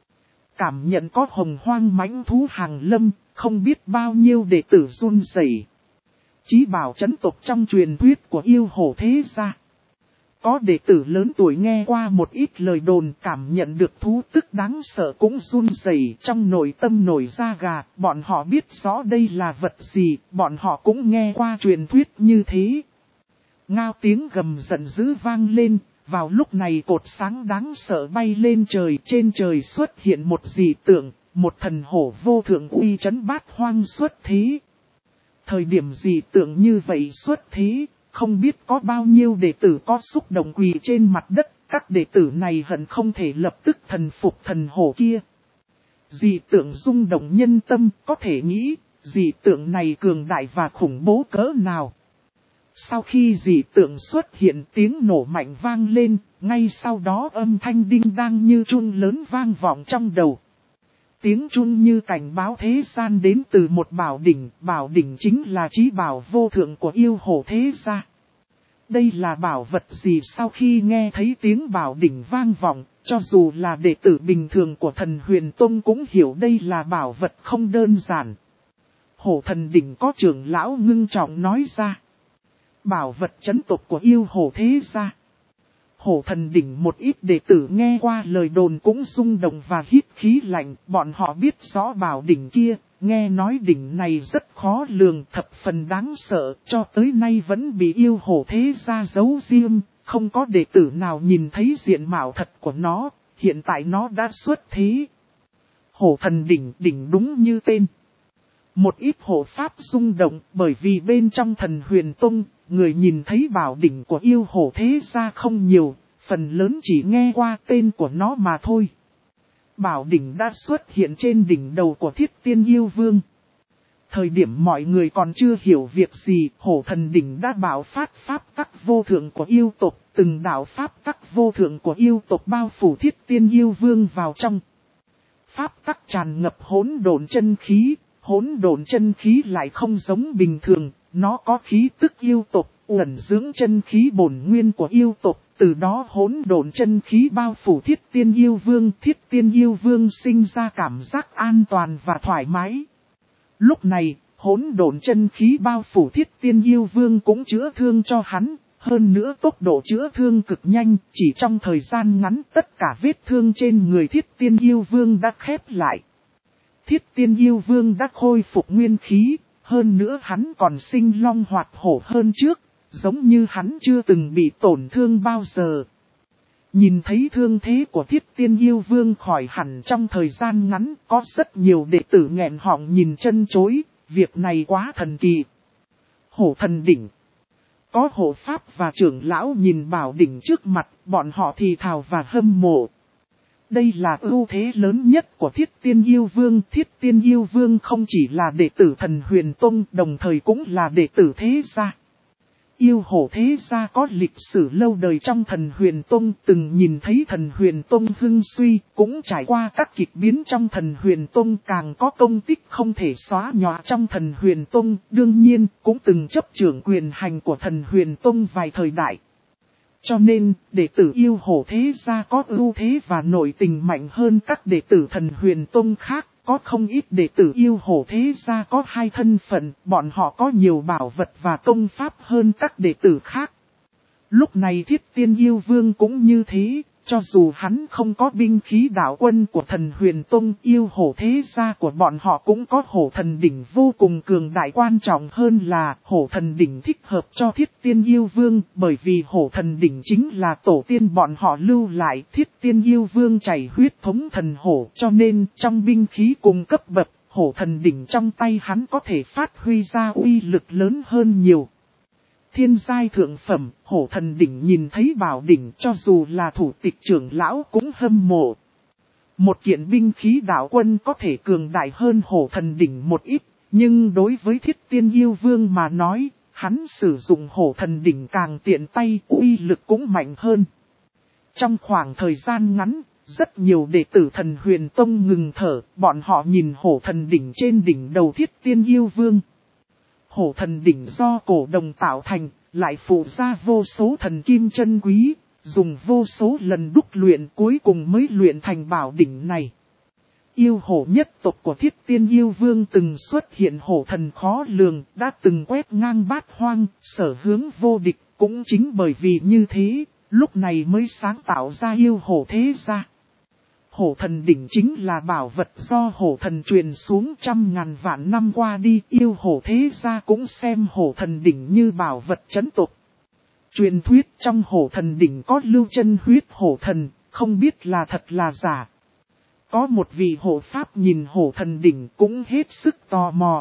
Cảm nhận có hồng hoang mãnh thú hàng lâm, không biết bao nhiêu đệ tử run rẩy. Chí bảo chấn tộc trong truyền thuyết của yêu hổ thế gia. Có đệ tử lớn tuổi nghe qua một ít lời đồn, cảm nhận được thú tức đáng sợ cũng run rẩy, trong nội tâm nổi da gà, bọn họ biết rõ đây là vật gì, bọn họ cũng nghe qua truyền thuyết như thế. Ngao tiếng gầm giận dữ vang lên, vào lúc này cột sáng đáng sợ bay lên trời, trên trời xuất hiện một dị tượng, một thần hổ vô thượng uy trấn bát hoang xuất thế. Thời điểm dị tượng như vậy xuất thế, không biết có bao nhiêu đệ tử có xúc động quỳ trên mặt đất, các đệ tử này hận không thể lập tức thần phục thần hổ kia. Dị tượng rung động nhân tâm, có thể nghĩ, dị tượng này cường đại và khủng bố cỡ nào. Sau khi dị tượng xuất hiện, tiếng nổ mạnh vang lên, ngay sau đó âm thanh đinh đang như chuông lớn vang vọng trong đầu. Tiếng chuông như cảnh báo thế gian đến từ một bảo đỉnh chính là chí bảo vô thượng của yêu hổ thế gia. Đây là bảo vật gì? Sau khi nghe thấy tiếng bảo đỉnh vang vọng, cho dù là đệ tử bình thường của Thần Huyền Tông cũng hiểu đây là bảo vật không đơn giản. Hổ thần đỉnh có trưởng lão ngưng trọng nói ra. Bảo vật chấn tộc của yêu hổ thế gia. Hổ thần đỉnh, một ít đệ tử nghe qua lời đồn cũng rung động và hít khí lạnh, bọn họ biết rõ bảo đỉnh kia, nghe nói đỉnh này rất khó lường, thập phần đáng sợ, cho tới nay vẫn bị yêu hổ thế gia giấu riêng, không có đệ tử nào nhìn thấy diện mạo thật của nó, hiện tại nó đã xuất thế. Hổ thần đỉnh, đỉnh đúng như tên. Một ít hộ pháp rung động, bởi vì bên trong Thần Huyền Tông, người nhìn thấy bảo đỉnh của yêu hổ thế gia không nhiều, phần lớn chỉ nghe qua tên của nó mà thôi. Bảo đỉnh đã xuất hiện trên đỉnh đầu của Thiết Tiên Yêu Vương. Thời điểm mọi người còn chưa hiểu việc gì, hổ thần đỉnh đã bạo phát pháp tắc vô thượng của yêu tộc, từng đạo pháp tắc vô thượng của yêu tộc bao phủ Thiết Tiên Yêu Vương vào trong. Pháp tắc tràn ngập hỗn độn chân khí. Hỗn độn chân khí lại không giống bình thường, nó có khí tức yêu tộc, ẩn dưỡng chân khí bổn nguyên của yêu tộc, từ đó hỗn độn chân khí bao phủ Thiết Tiên Yêu Vương. Thiết Tiên Yêu Vương sinh ra cảm giác an toàn và thoải mái. Lúc này, hỗn độn chân khí bao phủ Thiết Tiên Yêu Vương cũng chữa thương cho hắn, Hơn nữa tốc độ chữa thương cực nhanh, chỉ trong thời gian ngắn tất cả vết thương trên người Thiết Tiên Yêu Vương đã khép lại. Thiết Tiên Yêu Vương đã khôi phục nguyên khí, hơn nữa hắn còn sinh long hoạt hổ hơn trước, giống như hắn chưa từng bị tổn thương bao giờ. Nhìn thấy thương thế của Thiết Tiên Yêu Vương khỏi hẳn trong thời gian ngắn, có rất nhiều đệ tử nghẹn họng nhìn chân chối, việc này quá thần kỳ. Hổ thần đỉnh. Có hộ pháp và trưởng lão nhìn bảo đỉnh trước mặt, bọn họ thì thào và hâm mộ. Đây là ưu thế lớn nhất của Thiết Tiên Yêu Vương. Thiết Tiên Yêu Vương không chỉ là đệ tử Thần Huyền Tông, đồng thời cũng là đệ tử thế gia. Yêu hổ thế gia có lịch sử lâu đời trong Thần Huyền Tông, từng nhìn thấy Thần Huyền Tông hưng suy, cũng trải qua các kịch biến trong Thần Huyền Tông, càng có công tích không thể xóa nhòa trong Thần Huyền Tông, đương nhiên cũng từng chấp trưởng quyền hành của Thần Huyền Tông vài thời đại. Cho nên, đệ tử yêu hổ thế gia có ưu thế và nội tình mạnh hơn các đệ tử Thần Huyền Tông khác. Có không ít đệ tử yêu hổ thế gia có hai thân phận, bọn họ có nhiều bảo vật và công pháp hơn các đệ tử khác. Lúc này Thiết Tiên Yêu Vương cũng như thế, cho dù hắn không có binh khí đạo quân của Thần Huyền Tông, yêu hổ thế gia của bọn họ cũng có hổ thần đỉnh vô cùng cường đại. Quan trọng hơn là hổ thần đỉnh thích hợp cho Thiết Tiên Yêu Vương, bởi vì hổ thần đỉnh chính là tổ tiên bọn họ lưu lại. Thiết Tiên Yêu Vương chảy huyết thống thần hổ, cho nên trong binh khí cùng cấp bậc, hổ thần đỉnh trong tay hắn có thể phát huy ra uy lực lớn hơn nhiều. Thiên giai thượng phẩm, hổ thần đỉnh nhìn thấy bảo đỉnh, cho dù là thủ tịch trưởng lão cũng hâm mộ. Một kiện binh khí đạo quân có thể cường đại hơn hổ thần đỉnh một ít, nhưng đối với Thiết Tiên Yêu Vương mà nói, hắn sử dụng hổ thần đỉnh càng tiện tay, uy lực cũng mạnh hơn. Trong khoảng thời gian ngắn, rất nhiều đệ tử Thần Huyền Tông ngừng thở, bọn họ nhìn hổ thần đỉnh trên đỉnh đầu Thiết Tiên Yêu Vương. Hổ thần đỉnh do cổ đồng tạo thành, lại phụ ra vô số thần kim chân quý, dùng vô số lần đúc luyện cuối cùng mới luyện thành bảo đỉnh này. Yêu hổ nhất tộc của Thiết Tiên Yêu Vương từng xuất hiện hổ thần khó lường, đã từng quét ngang bát hoang, sở hướng vô địch, cũng chính bởi vì như thế, lúc này mới sáng tạo ra yêu hổ thế gia. Hổ thần đỉnh chính là bảo vật do hổ thần truyền xuống trăm ngàn vạn năm qua đi, yêu hổ thế gia cũng xem hổ thần đỉnh như bảo vật trấn tộc. Truyền thuyết trong hổ thần đỉnh có lưu chân huyết hổ thần, không biết là thật là giả. Có một vị hộ pháp nhìn hổ thần đỉnh cũng hết sức tò mò.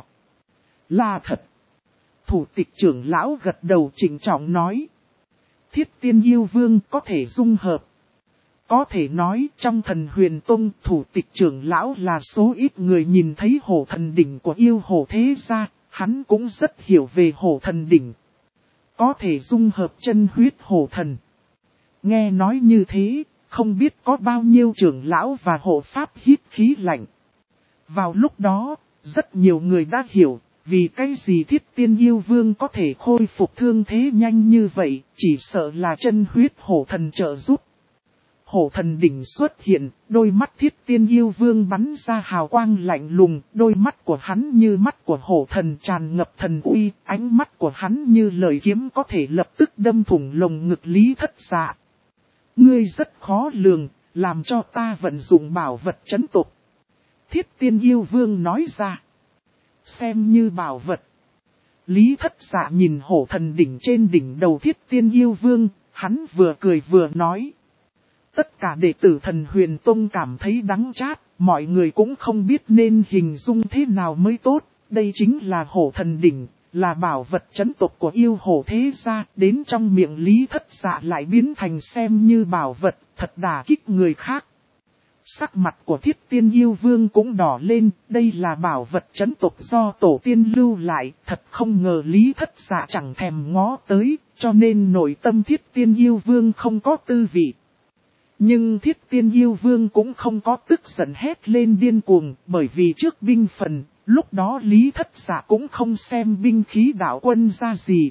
Là thật. Thủ tịch trưởng lão gật đầu trịnh trọng nói. Thiết Tiên Yêu Vương có thể dung hợp. Có thể nói trong Thần Huyền Tông, thủ tịch trưởng lão là số ít người nhìn thấy hổ thần đỉnh của yêu hổ thế gia, hắn cũng rất hiểu về hổ thần đỉnh. Có thể dung hợp chân huyết hổ thần. Nghe nói như thế, không biết có bao nhiêu trưởng lão và hộ pháp hít khí lạnh. Vào lúc đó, rất nhiều người đã hiểu, vì cái gì Thiết Tiên Yêu Vương có thể khôi phục thương thế nhanh như vậy, chỉ sợ là chân huyết hổ thần trợ giúp. Hổ thần đỉnh xuất hiện, đôi mắt Thiết Tiên Yêu Vương bắn ra hào quang lạnh lùng, đôi mắt của hắn như mắt của hổ thần tràn ngập thần uy, ánh mắt của hắn như lời kiếm có thể lập tức đâm thủng lồng ngực Lý Thất Dạ. Ngươi rất khó lường, làm cho ta vận dụng bảo vật trấn tộc. Thiết Tiên Yêu Vương nói ra. Xem như bảo vật. Lý Thất Dạ nhìn hổ thần đỉnh trên đỉnh đầu Thiết Tiên Yêu Vương, hắn vừa cười vừa nói. Tất cả đệ tử Thần Huyền Tông cảm thấy đắng chát, mọi người cũng không biết nên hình dung thế nào mới tốt. Đây chính là hổ thần đỉnh, là bảo vật trấn tộc của yêu hổ thế gia, đến trong miệng Lý Thất Dạ lại biến thành xem như bảo vật, thật đả kích người khác. Sắc mặt của Thiết Tiên Yêu Vương cũng đỏ lên, đây là bảo vật trấn tộc do tổ tiên lưu lại, thật không ngờ Lý Thất Dạ chẳng thèm ngó tới, cho nên nội tâm Thiết Tiên Yêu Vương không có tư vị. Nhưng Thiết Tiên Yêu Vương cũng không có tức giận hét lên điên cuồng, bởi vì trước binh phần, lúc đó Lý Thất Dạ cũng không xem binh khí đạo quân ra gì.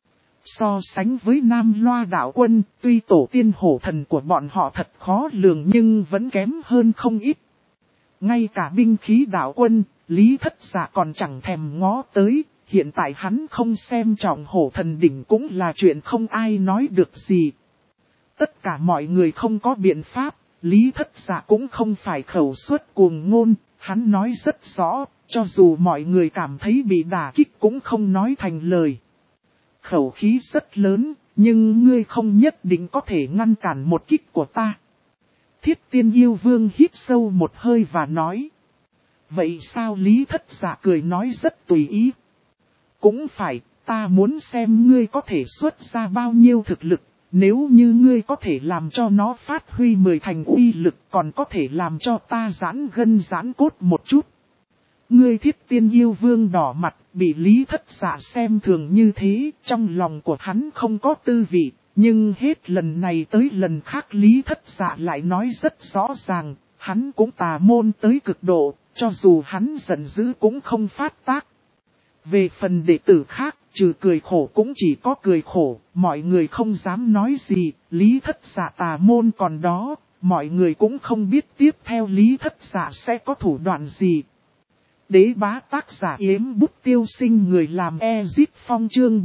So sánh với Nam Loa đạo quân, tuy tổ tiên hổ thần của bọn họ thật khó lường nhưng vẫn kém hơn không ít. Ngay cả binh khí đạo quân, Lý Thất Dạ còn chẳng thèm ngó tới, hiện tại hắn không xem trọng Hổ Thần Đỉnh cũng là chuyện không ai nói được gì. Tất cả mọi người không có biện pháp, Lý Thất Dạ cũng không phải khẩu suất cuồng ngôn, hắn nói rất rõ, cho dù mọi người cảm thấy bị đả kích cũng không nói thành lời. Khẩu khí rất lớn, nhưng ngươi không nhất định có thể ngăn cản một kích của ta. Thiết Tiên Yêu Vương hít sâu một hơi và nói. Vậy sao? Lý Thất Dạ cười nói rất tùy ý. Cũng phải, ta muốn xem ngươi có thể xuất ra bao nhiêu thực lực. Nếu như ngươi có thể làm cho nó phát huy 10 thành uy lực, còn có thể làm cho ta giãn gân giãn cốt một chút. Ngươi Thiết Tiên Yêu Vương đỏ mặt, bị Lý Thất Dạ xem thường như thế, trong lòng của hắn không có tư vị. Nhưng hết lần này tới lần khác Lý Thất Dạ lại nói rất rõ ràng, hắn cũng tà môn tới cực độ, cho dù hắn giận dữ cũng không phát tác. Về phần đệ tử khác, trừ cười khổ cũng chỉ có cười khổ, mọi người không dám nói gì, Lý Thất Dạ tà môn còn đó, mọi người cũng không biết tiếp theo Lý Thất Dạ sẽ có thủ đoạn gì. Đế bá tác giả Yếm Bút Tiêu Sinh, người làm Ezip Phong, chương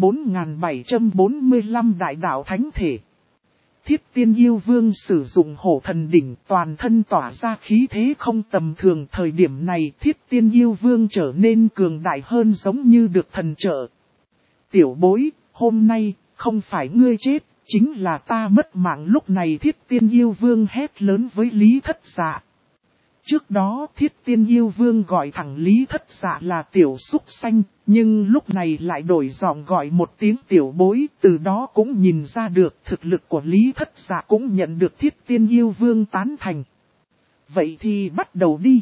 4745 Đại đạo Thánh Thể. Thiết Tiên Yêu Vương sử dụng Hổ Thần Đỉnh, toàn thân tỏa ra khí thế không tầm thường. Thời điểm này Thiết Tiên Yêu Vương trở nên cường đại hơn, giống như được thần trợ. Tiểu bối, hôm nay không phải ngươi chết, chính là ta mất mạng. Lúc này Thiết Tiên Yêu Vương hét lớn với Lý Thất Dạ. Trước đó Thiết Tiên Yêu Vương gọi thẳng Lý Thất Dạ là tiểu súc sanh, nhưng lúc này lại đổi giọng gọi một tiếng tiểu bối, từ đó cũng nhìn ra được thực lực của Lý Thất Dạ cũng nhận được Thiết Tiên Yêu Vương tán thành. Vậy thì bắt đầu đi.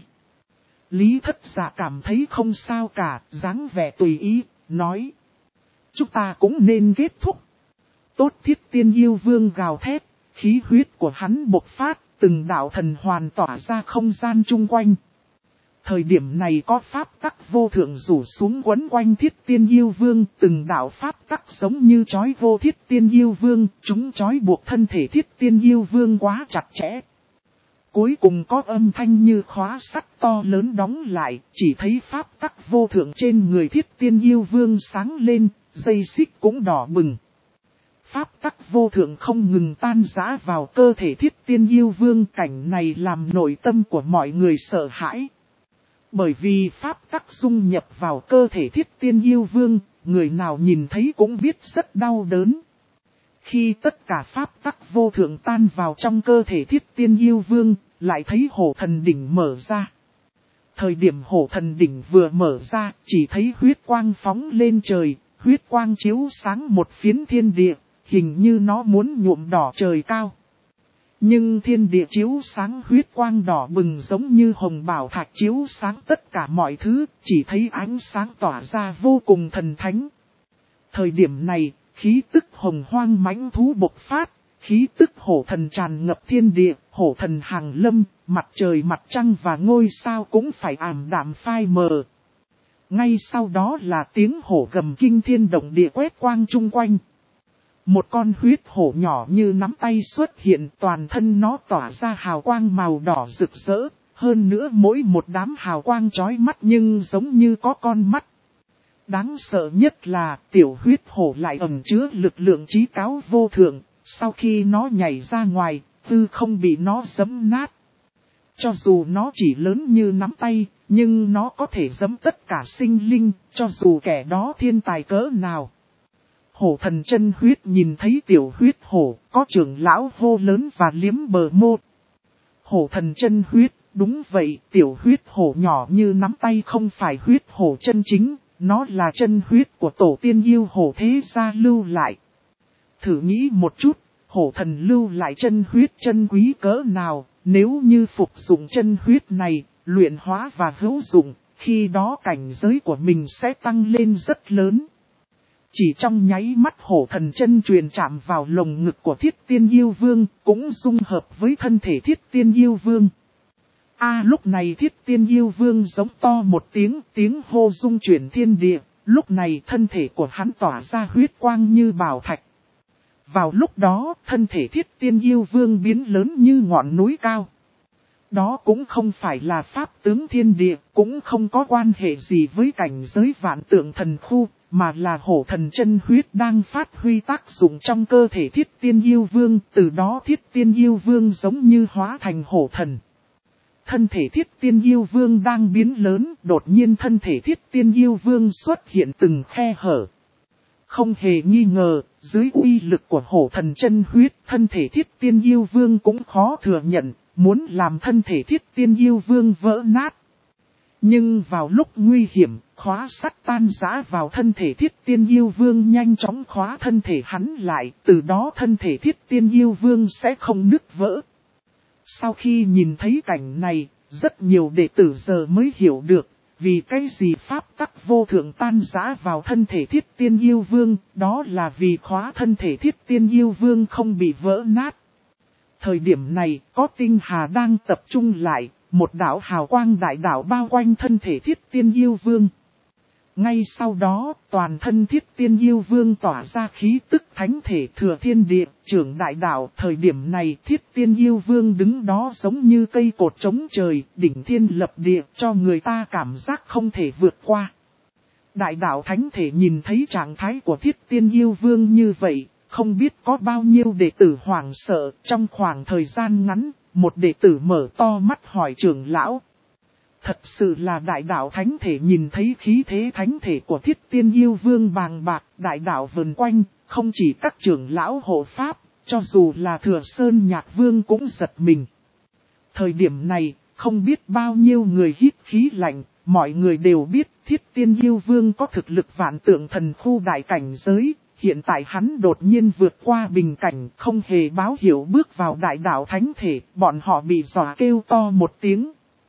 Lý Thất Dạ cảm thấy không sao cả, dáng vẻ tùy ý, nói. Chúng ta cũng nên kết thúc. Tốt. Thiết Tiên Yêu Vương gào thét, khí huyết của hắn bộc phát. Từng đạo thần hoàn tỏa ra không gian chung quanh. Thời điểm này có pháp tắc vô thượng rủ xuống quấn quanh Thiết Tiên Yêu Vương. Từng đạo pháp tắc giống như trói vô Thiết Tiên Yêu Vương. Chúng trói buộc thân thể Thiết Tiên Yêu Vương quá chặt chẽ. Cuối cùng có âm thanh như khóa sắt to lớn đóng lại. Chỉ thấy pháp tắc vô thượng trên người Thiết Tiên Yêu Vương sáng lên. Dây xích cũng đỏ bừng. Pháp tắc vô thượng không ngừng tan rã vào cơ thể Thiết Tiên Yêu Vương, cảnh này làm nội tâm của mọi người sợ hãi. Bởi vì pháp tắc dung nhập vào cơ thể Thiết Tiên Yêu Vương, người nào nhìn thấy cũng biết rất đau đớn. Khi tất cả pháp tắc vô thượng tan vào trong cơ thể Thiết Tiên Yêu Vương, lại thấy Hổ Thần Đỉnh mở ra. Thời điểm Hổ Thần Đỉnh vừa mở ra, chỉ thấy huyết quang phóng lên trời, huyết quang chiếu sáng một phiến thiên địa. Hình như nó muốn nhuộm đỏ trời cao. Nhưng thiên địa chiếu sáng huyết quang đỏ bừng giống như hồng bảo thạch chiếu sáng tất cả mọi thứ, chỉ thấy ánh sáng tỏa ra vô cùng thần thánh. Thời điểm này, khí tức hồng hoang mãnh thú bộc phát, khí tức hổ thần tràn ngập thiên địa, hổ thần hàng lâm, mặt trời mặt trăng và ngôi sao cũng phải ảm đạm phai mờ. Ngay sau đó là tiếng hổ gầm kinh thiên động địa quét quang chung quanh. Một con huyết hổ nhỏ như nắm tay xuất hiện, toàn thân nó tỏa ra hào quang màu đỏ rực rỡ, hơn nữa mỗi một đám hào quang chói mắt nhưng giống như có con mắt. Đáng sợ nhất là tiểu huyết hổ lại ẩn chứa lực lượng chí cao vô thượng, sau khi nó nhảy ra ngoài, tư không bị nó giẫm nát. Cho dù nó chỉ lớn như nắm tay, nhưng nó có thể giẫm tất cả sinh linh, cho dù kẻ đó thiên tài cỡ nào. Hổ thần chân huyết nhìn thấy tiểu huyết hổ, có trưởng lão hô lớn và liếm bờ môi. Hổ thần chân huyết, đúng vậy, tiểu huyết hổ nhỏ như nắm tay không phải huyết hổ chân chính, nó là chân huyết của tổ tiên yêu hổ thế gia lưu lại. Thử nghĩ một chút, hổ thần lưu lại chân huyết chân quý cỡ nào, nếu như phục dụng chân huyết này, luyện hóa và hữu dụng, khi đó cảnh giới của mình sẽ tăng lên rất lớn. Chỉ trong nháy mắt hổ thần chân truyền chạm vào lồng ngực của Thiết Tiên Yêu Vương, cũng dung hợp với thân thể Thiết Tiên Yêu Vương. Lúc này Thiết Tiên Yêu Vương giống to một tiếng hô rung chuyển thiên địa, lúc này thân thể của hắn tỏa ra huyết quang như bảo thạch. Vào lúc đó, thân thể Thiết Tiên Yêu Vương biến lớn như ngọn núi cao. Đó cũng không phải là pháp tướng thiên địa, cũng không có quan hệ gì với cảnh giới vạn tượng thần khu, mà là hổ thần chân huyết đang phát huy tác dụng trong cơ thể Thiết Tiên Yêu Vương, từ đó Thiết Tiên Yêu Vương giống như hóa thành hổ thần. Thân thể Thiết Tiên Yêu Vương đang biến lớn, đột nhiên thân thể Thiết Tiên Yêu Vương xuất hiện từng khe hở. Không hề nghi ngờ, dưới uy lực của hổ thần chân huyết, thân thể Thiết Tiên Yêu Vương cũng khó thừa nhận, muốn làm thân thể Thiết Tiên Yêu Vương vỡ nát. Nhưng vào lúc nguy hiểm, khóa sắt tan rã vào thân thể Thiết Tiên Yêu Vương nhanh chóng khóa thân thể hắn lại, từ đó thân thể Thiết Tiên Yêu Vương sẽ không nứt vỡ. Sau khi nhìn thấy cảnh này, rất nhiều đệ tử giờ mới hiểu được, vì cái gì pháp tắc vô thượng tan rã vào thân thể Thiết Tiên Yêu Vương, đó là vì khóa thân thể Thiết Tiên Yêu Vương không bị vỡ nát. Thời điểm này, có tinh hà đang tập trung lại, một đạo hào quang đại đạo bao quanh thân thể Thiết Tiên Yêu Vương. Ngay sau đó, toàn thân Thiết Tiên Yêu Vương tỏa ra khí tức thánh thể thừa thiên địa, trưởng đại đạo. Thời điểm này Thiết Tiên Yêu Vương đứng đó giống như cây cột chống trời, đỉnh thiên lập địa, cho người ta cảm giác không thể vượt qua. Đại đạo thánh thể nhìn thấy trạng thái của Thiết Tiên Yêu Vương như vậy, không biết có bao nhiêu đệ tử hoảng sợ. Trong khoảng thời gian ngắn, một đệ tử mở to mắt hỏi trưởng lão. Thật sự là đại đạo thánh thể nhìn thấy khí thế thánh thể của Thiết Tiên Yêu Vương bàng bạc, đại đạo vần quanh, không chỉ các trưởng lão hộ pháp, cho dù là Thừa Sơn Nhạc Vương cũng giật mình. Thời điểm này, không biết bao nhiêu người hít khí lạnh, mọi người đều biết Thiết Tiên Yêu Vương có thực lực vạn tượng thần khu đại cảnh giới, hiện tại hắn đột nhiên vượt qua bình cảnh, không hề báo hiệu bước vào đại đạo thánh thể, bọn họ bị dọa kêu to một tiếng.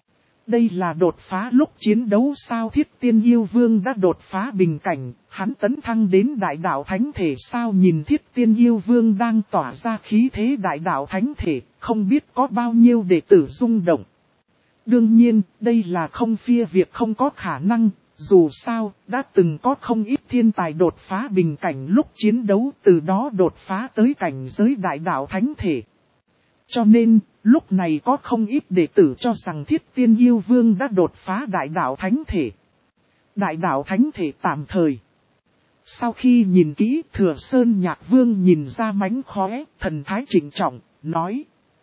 Đây là đột phá lúc chiến đấu sao? Thiết Tiên Yêu Vương đã đột phá bình cảnh, hắn tấn thăng đến đại đạo thánh thể sao? Nhìn Thiết Tiên Yêu Vương đang tỏa ra khí thế đại đạo thánh thể, không biết có bao nhiêu đệ tử rung động. Đương nhiên, đây là không phi việc không có khả năng, dù sao, đã từng có không ít thiên tài đột phá bình cảnh lúc chiến đấu, từ đó đột phá tới cảnh giới đại đạo thánh thể. Cho nên, lúc này có không ít đệ tử cho rằng Thiết Tiên Yêu Vương đã đột phá đại đạo thánh thể. Đại đạo thánh thể tạm thời. Sau khi nhìn kỹ, Thừa Sơn Nhạc Vương nhìn ra mánh khóe, thần thái trịnh trọng, nói.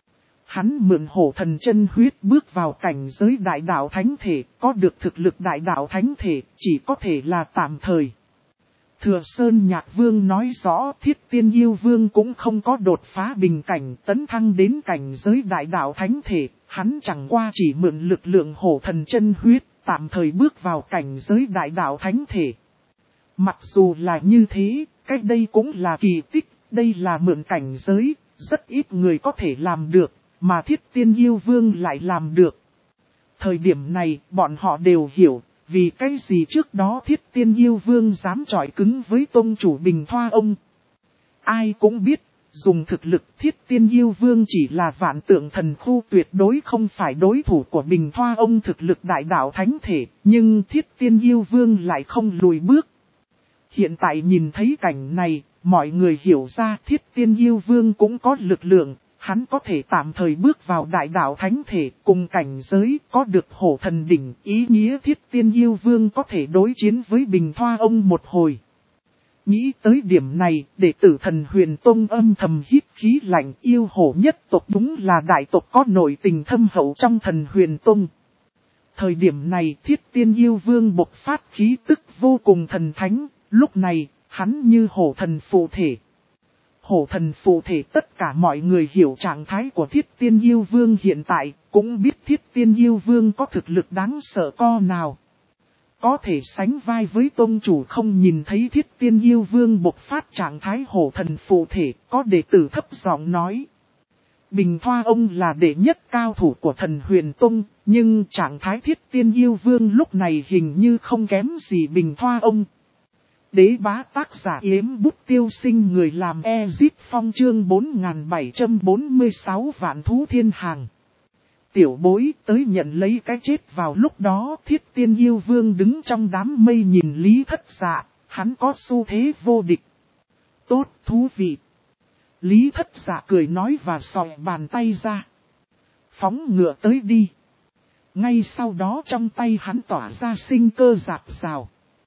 Hắn mượn hổ thần chân huyết bước vào cảnh giới đại đạo thánh thể, có được thực lực đại đạo thánh thể, chỉ có thể là tạm thời. Thừa Sơn Nhạc Vương nói rõ Thiết Tiên Yêu Vương cũng không có đột phá bình cảnh tấn thăng đến cảnh giới đại đạo thánh thể, hắn chẳng qua chỉ mượn lực lượng hổ thần chân huyết, tạm thời bước vào cảnh giới đại đạo thánh thể. Mặc dù là như thế, cách đây cũng là kỳ tích, đây là mượn cảnh giới, rất ít người có thể làm được, mà Thiết Tiên Yêu Vương lại làm được. Thời điểm này, bọn họ đều hiểu. Vì cái gì trước đó Thiết Tiên Yêu Vương dám chọi cứng với tông chủ Bình Thoa Ông. Ai cũng biết, dùng thực lực Thiết Tiên Yêu Vương chỉ là vạn tượng thần khu tuyệt đối không phải đối thủ của Bình Thoa Ông thực lực đại đạo thánh thể, nhưng Thiết Tiên Yêu Vương lại không lùi bước. Hiện tại nhìn thấy cảnh này, mọi người hiểu ra Thiết Tiên Yêu Vương cũng có lực lượng. Hắn có thể tạm thời bước vào đại đạo thánh thể cùng cảnh giới có được hổ thần đỉnh, ý nghĩa Thiết Tiên Yêu Vương có thể đối chiến với Bình Thoa Ông một hồi. Nghĩ tới điểm này, đệ tử Thần Huyền Tông âm thầm hít khí lạnh, yêu hổ nhất tộc đúng là đại tộc có nội tình thâm hậu trong Thần Huyền Tông. Thời điểm này Thiết Tiên Yêu Vương bộc phát khí tức vô cùng thần thánh, lúc này hắn như hổ thần phụ thể. Hổ thần phụ thể tất cả mọi người hiểu trạng thái của Thiết Tiên Yêu Vương hiện tại, cũng biết Thiết Tiên Yêu Vương có thực lực đáng sợ co nào. Có thể sánh vai với tông chủ không nhìn thấy Thiết Tiên Yêu Vương bộc phát trạng thái hổ thần phụ thể, có đệ tử thấp giọng nói. Bình Thoa Ông là đệ nhất cao thủ của Thần Huyền Tông, nhưng trạng thái Thiết Tiên Yêu Vương lúc này hình như không kém gì Bình Thoa Ông. Đế bá tác giả yếm bút tiêu sinh người làm Ezip Phong chương 4746 vạn thú thiên hàng. Tiểu bối tới nhận lấy cái chết vào lúc đó Thiết Tiên Yêu Vương đứng trong đám mây nhìn Lý Thất Dạ, hắn có xu thế vô địch. Tốt, thú vị. Lý Thất Dạ cười nói và sòi bàn tay ra. phóng ngựa tới đi. Ngay sau đó trong tay hắn tỏa ra sinh cơ rạc rào.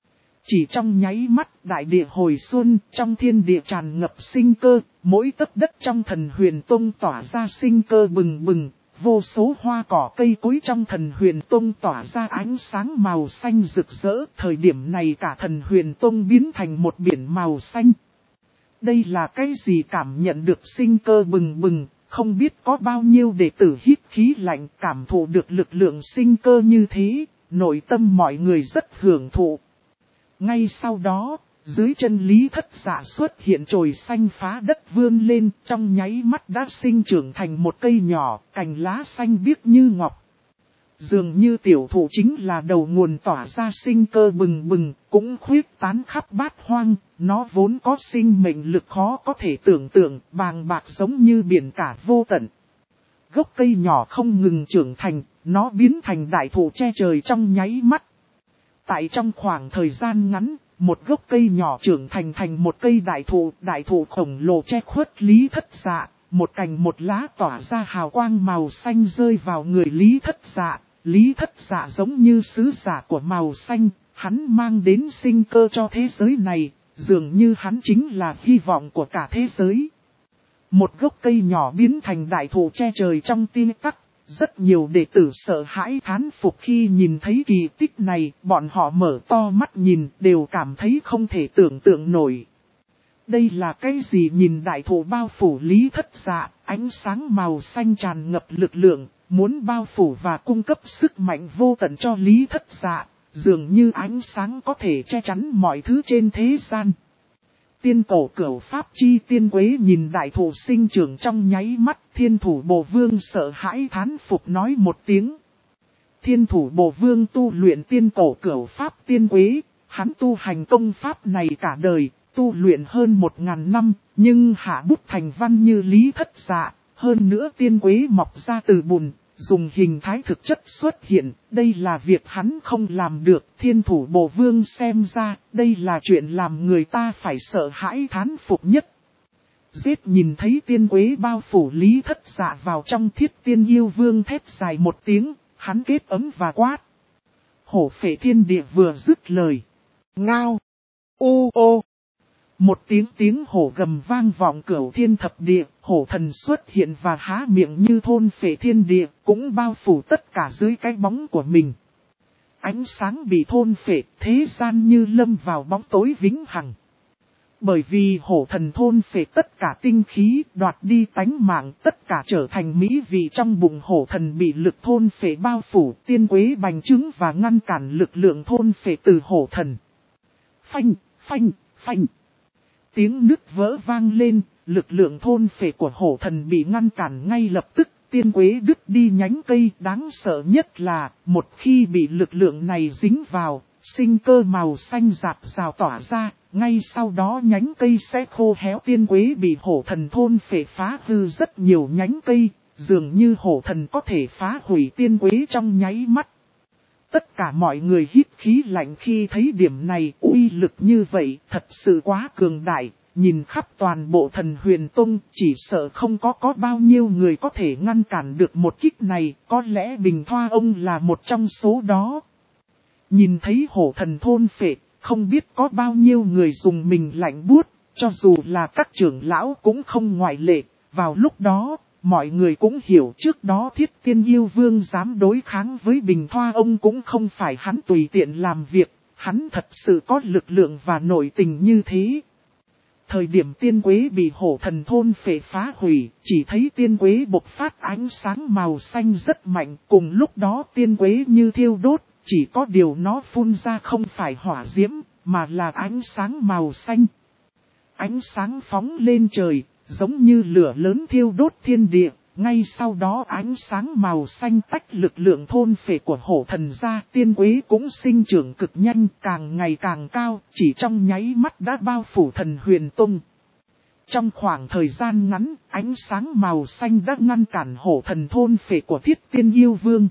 Chỉ trong nháy mắt đại địa hồi xuân, trong thiên địa tràn ngập sinh cơ, mỗi tấc đất trong Thần Huyền Tông tỏa ra sinh cơ bừng bừng, vô số hoa cỏ cây cối trong Thần Huyền Tông tỏa ra ánh sáng màu xanh rực rỡ. Thời điểm này cả Thần Huyền Tông biến thành một biển màu xanh. Đây là cái gì? Cảm nhận được sinh cơ bừng bừng, không biết có bao nhiêu đệ tử hít khí lạnh cảm thụ được lực lượng sinh cơ như thế, nội tâm mọi người rất hưởng thụ. Ngay sau đó, dưới chân Lý Thất Dạ xuất hiện chồi xanh phá đất vươn lên, trong nháy mắt đã sinh trưởng thành một cây nhỏ, cành lá xanh biếc như ngọc. Dường như tiểu thụ chính là đầu nguồn tỏa ra sinh cơ bừng bừng, cũng khuyết tán khắp bát hoang, nó vốn có sinh mệnh lực khó có thể tưởng tượng, bàng bạc giống như biển cả vô tận. Gốc cây nhỏ không ngừng trưởng thành, nó biến thành đại thụ che trời trong nháy mắt. Tại trong khoảng thời gian ngắn, một gốc cây nhỏ trưởng thành một cây đại thụ khổng lồ che khuất Lý Thất Dạ, một cành một lá tỏa ra hào quang màu xanh rơi vào người Lý Thất Dạ. Lý Thất Dạ giống như sứ giả của màu xanh, hắn mang đến sinh cơ cho thế giới này, dường như hắn chính là hy vọng của cả thế giới. Một gốc cây nhỏ biến thành đại thụ che trời trong tia tắc. Rất nhiều đệ tử sợ hãi thán phục khi nhìn thấy kỳ tích này, bọn họ mở to mắt nhìn, đều cảm thấy không thể tưởng tượng nổi. Đây là cái gì? Nhìn đại thụ bao phủ Lý Thất Dạ, ánh sáng màu xanh tràn ngập lực lượng, muốn bao phủ và cung cấp sức mạnh vô tận cho Lý Thất Dạ, dường như ánh sáng có thể che chắn mọi thứ trên thế gian. Tiên cổ cửu pháp chi tiên quế nhìn đại thụ sinh trưởng trong nháy mắt, Thiên Thủ Bồ Vương sợ hãi thán phục nói một tiếng. Thiên Thủ Bồ Vương tu luyện tiên cổ cửu pháp tiên quế, hắn tu hành công pháp này cả đời, tu luyện hơn 1000 năm, nhưng hạ bút thành văn như Lý Thất Dạ, hơn nữa tiên quế mọc ra từ bùn, dùng hình thái thực chất xuất hiện, đây là việc hắn không làm được. Thiên Thủ Bồ Vương xem ra, đây là chuyện làm người ta phải sợ hãi thán phục nhất. Giết nhìn thấy tiên quế bao phủ Lý Thất Dạ vào trong, Thiết Tiên Yêu Vương thét dài một tiếng, hắn kết ấm và quát. Hổ Phệ Thiên Địa vừa dứt lời. Ngao! Ô ô! Một tiếng hổ gầm vang vọng cửu thiên thập địa, hổ thần xuất hiện và há miệng như thôn phệ thiên địa, cũng bao phủ tất cả dưới cái bóng của mình. Ánh sáng bị thôn phệ, thế gian như lâm vào bóng tối vĩnh hằng. Bởi vì hổ thần thôn phệ tất cả tinh khí, đoạt đi tánh mạng, tất cả trở thành mỹ vị trong bụng hổ thần bị lực thôn phệ bao phủ, tiên quế bành trướng và ngăn cản lực lượng thôn phệ từ hổ thần. Phanh, phanh, phanh. Tiếng nứt vỡ vang lên, lực lượng thôn phệ của hổ thần bị ngăn cản ngay lập tức, tiên quế đứt đi nhánh cây. Đáng sợ nhất là, một khi bị lực lượng này dính vào, sinh cơ màu xanh rạc rào tỏa ra, ngay sau đó nhánh cây sẽ khô héo. Tiên quế bị hổ thần thôn phệ phá hư rất nhiều nhánh cây, dường như hổ thần có thể phá hủy tiên quế trong nháy mắt. Tất cả mọi người hít khí lạnh khi thấy điểm này, uy lực như vậy thật sự quá cường đại, nhìn khắp toàn bộ Thần Huyền Tông chỉ sợ không có bao nhiêu người có thể ngăn cản được một kích này, có lẽ Bình Thoa ông là một trong số đó. Nhìn thấy hổ thần thôn phệ, không biết có bao nhiêu người dùng mình lạnh buốt, cho dù là các trưởng lão cũng không ngoại lệ, vào lúc đó. Mọi người cũng hiểu trước đó Thiết Tiên Yêu Vương dám đối kháng với Bình Thoa ông cũng không phải hắn tùy tiện làm việc, hắn thật sự có lực lượng và nội tình như thế. Thời điểm tiên quế bị hổ thần thôn phệ phá hủy, chỉ thấy tiên quế bộc phát ánh sáng màu xanh rất mạnh, cùng lúc đó tiên quế như thiêu đốt, chỉ có điều nó phun ra không phải hỏa diễm, mà là ánh sáng màu xanh. Ánh sáng phóng lên trời. Giống như lửa lớn thiêu đốt thiên địa, ngay sau đó ánh sáng màu xanh tách lực lượng thôn phệ của hổ thần ra, tiên quế cũng sinh trưởng cực nhanh, càng ngày càng cao, chỉ trong nháy mắt đã bao phủ Thần Huyền Tông. Trong khoảng thời gian ngắn, ánh sáng màu xanh đã ngăn cản hổ thần thôn phệ của Thiết Tiên Yêu Vương.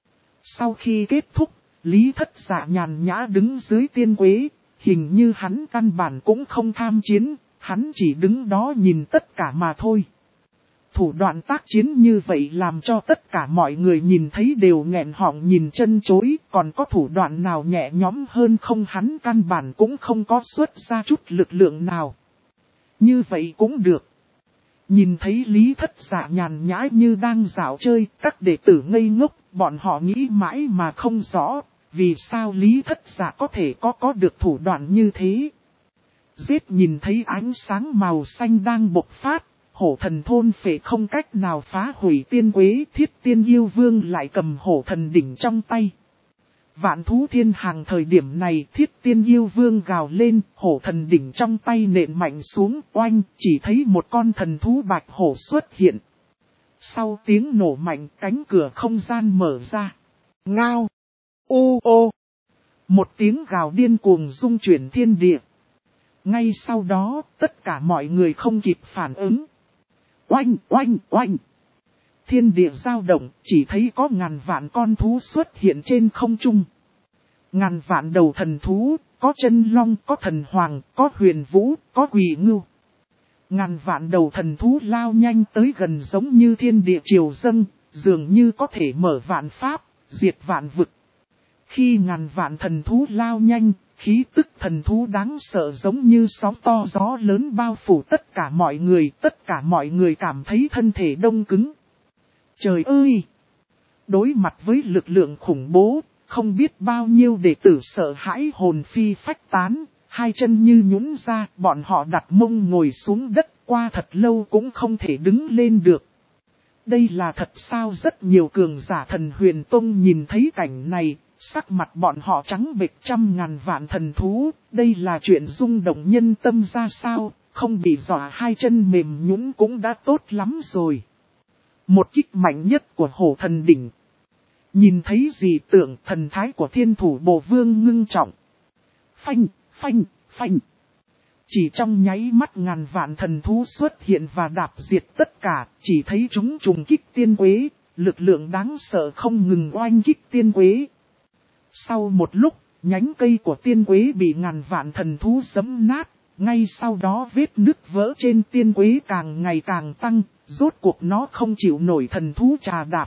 Sau khi kết thúc, Lý Thất Dạ nhàn nhã đứng dưới tiên quế, hình như hắn căn bản cũng không tham chiến. Hắn chỉ đứng đó nhìn tất cả mà thôi. Thủ đoạn tác chiến như vậy làm cho tất cả mọi người nhìn thấy đều nghẹn họng nhìn chân chối, còn có thủ đoạn nào nhẹ nhõm hơn không, hắn căn bản cũng không có xuất ra chút lực lượng nào. Như vậy cũng được. Nhìn thấy Lý Thất Dạ nhàn nhã như đang dạo chơi, các đệ tử ngây ngốc, bọn họ nghĩ mãi mà không rõ, vì sao Lý Thất Dạ có thể có được thủ đoạn như thế. Giết nhìn thấy ánh sáng màu xanh đang bộc phát, hổ thần thôn phệ không cách nào phá hủy tiên quế, Thiết Tiên Yêu Vương lại cầm hổ thần đỉnh trong tay. Vạn thú thiên hàng thời điểm này, Thiết Tiên Yêu Vương gào lên, hổ thần đỉnh trong tay nện mạnh xuống, oanh, chỉ thấy một con thần thú bạch hổ xuất hiện. Sau tiếng nổ mạnh, cánh cửa không gian mở ra. Ngao! Ô ô! Một tiếng gào điên cuồng rung chuyển thiên địa. Ngay sau đó, tất cả mọi người không kịp phản ứng. Oanh, oanh, oanh! Thiên địa dao động, chỉ thấy có ngàn vạn con thú xuất hiện trên không trung. Ngàn vạn đầu thần thú, có chân long, có thần hoàng, có huyền vũ, có quỷ ngưu. Ngàn vạn đầu thần thú lao nhanh tới gần giống như thiên địa triều dâng, dường như có thể mở vạn pháp, diệt vạn vực. Khi ngàn vạn thần thú lao nhanh, khí tức thần thú đáng sợ giống như sóng to gió lớn bao phủ tất cả mọi người cảm thấy thân thể đông cứng. Trời ơi! Đối mặt với lực lượng khủng bố, không biết bao nhiêu đệ tử sợ hãi hồn phi phách tán, hai chân như nhũn ra, bọn họ đặt mông ngồi xuống đất, qua thật lâu cũng không thể đứng lên được. Đây là thật sao? Rất nhiều cường giả Thần Huyền Tông nhìn thấy cảnh này, sắc mặt bọn họ trắng bệch, trăm ngàn vạn thần thú, đây là chuyện rung động nhân tâm ra sao, không bị dọa hai chân mềm nhũn cũng đã tốt lắm rồi. Một kích mạnh nhất của hổ thần đỉnh. Nhìn thấy dị tượng, thần thái của Thiên Thủ Bồ Vương ngưng trọng. Phanh, phanh, phanh. Chỉ trong nháy mắt ngàn vạn thần thú xuất hiện và đạp diệt tất cả, chỉ thấy chúng trùng kích tiên quế, lực lượng đáng sợ không ngừng oanh kích tiên quế. Sau một lúc, nhánh cây của tiên quế bị ngàn vạn thần thú giẫm nát, ngay sau đó vết nứt vỡ trên tiên quế càng ngày càng tăng, rốt cuộc nó không chịu nổi thần thú trà đạp.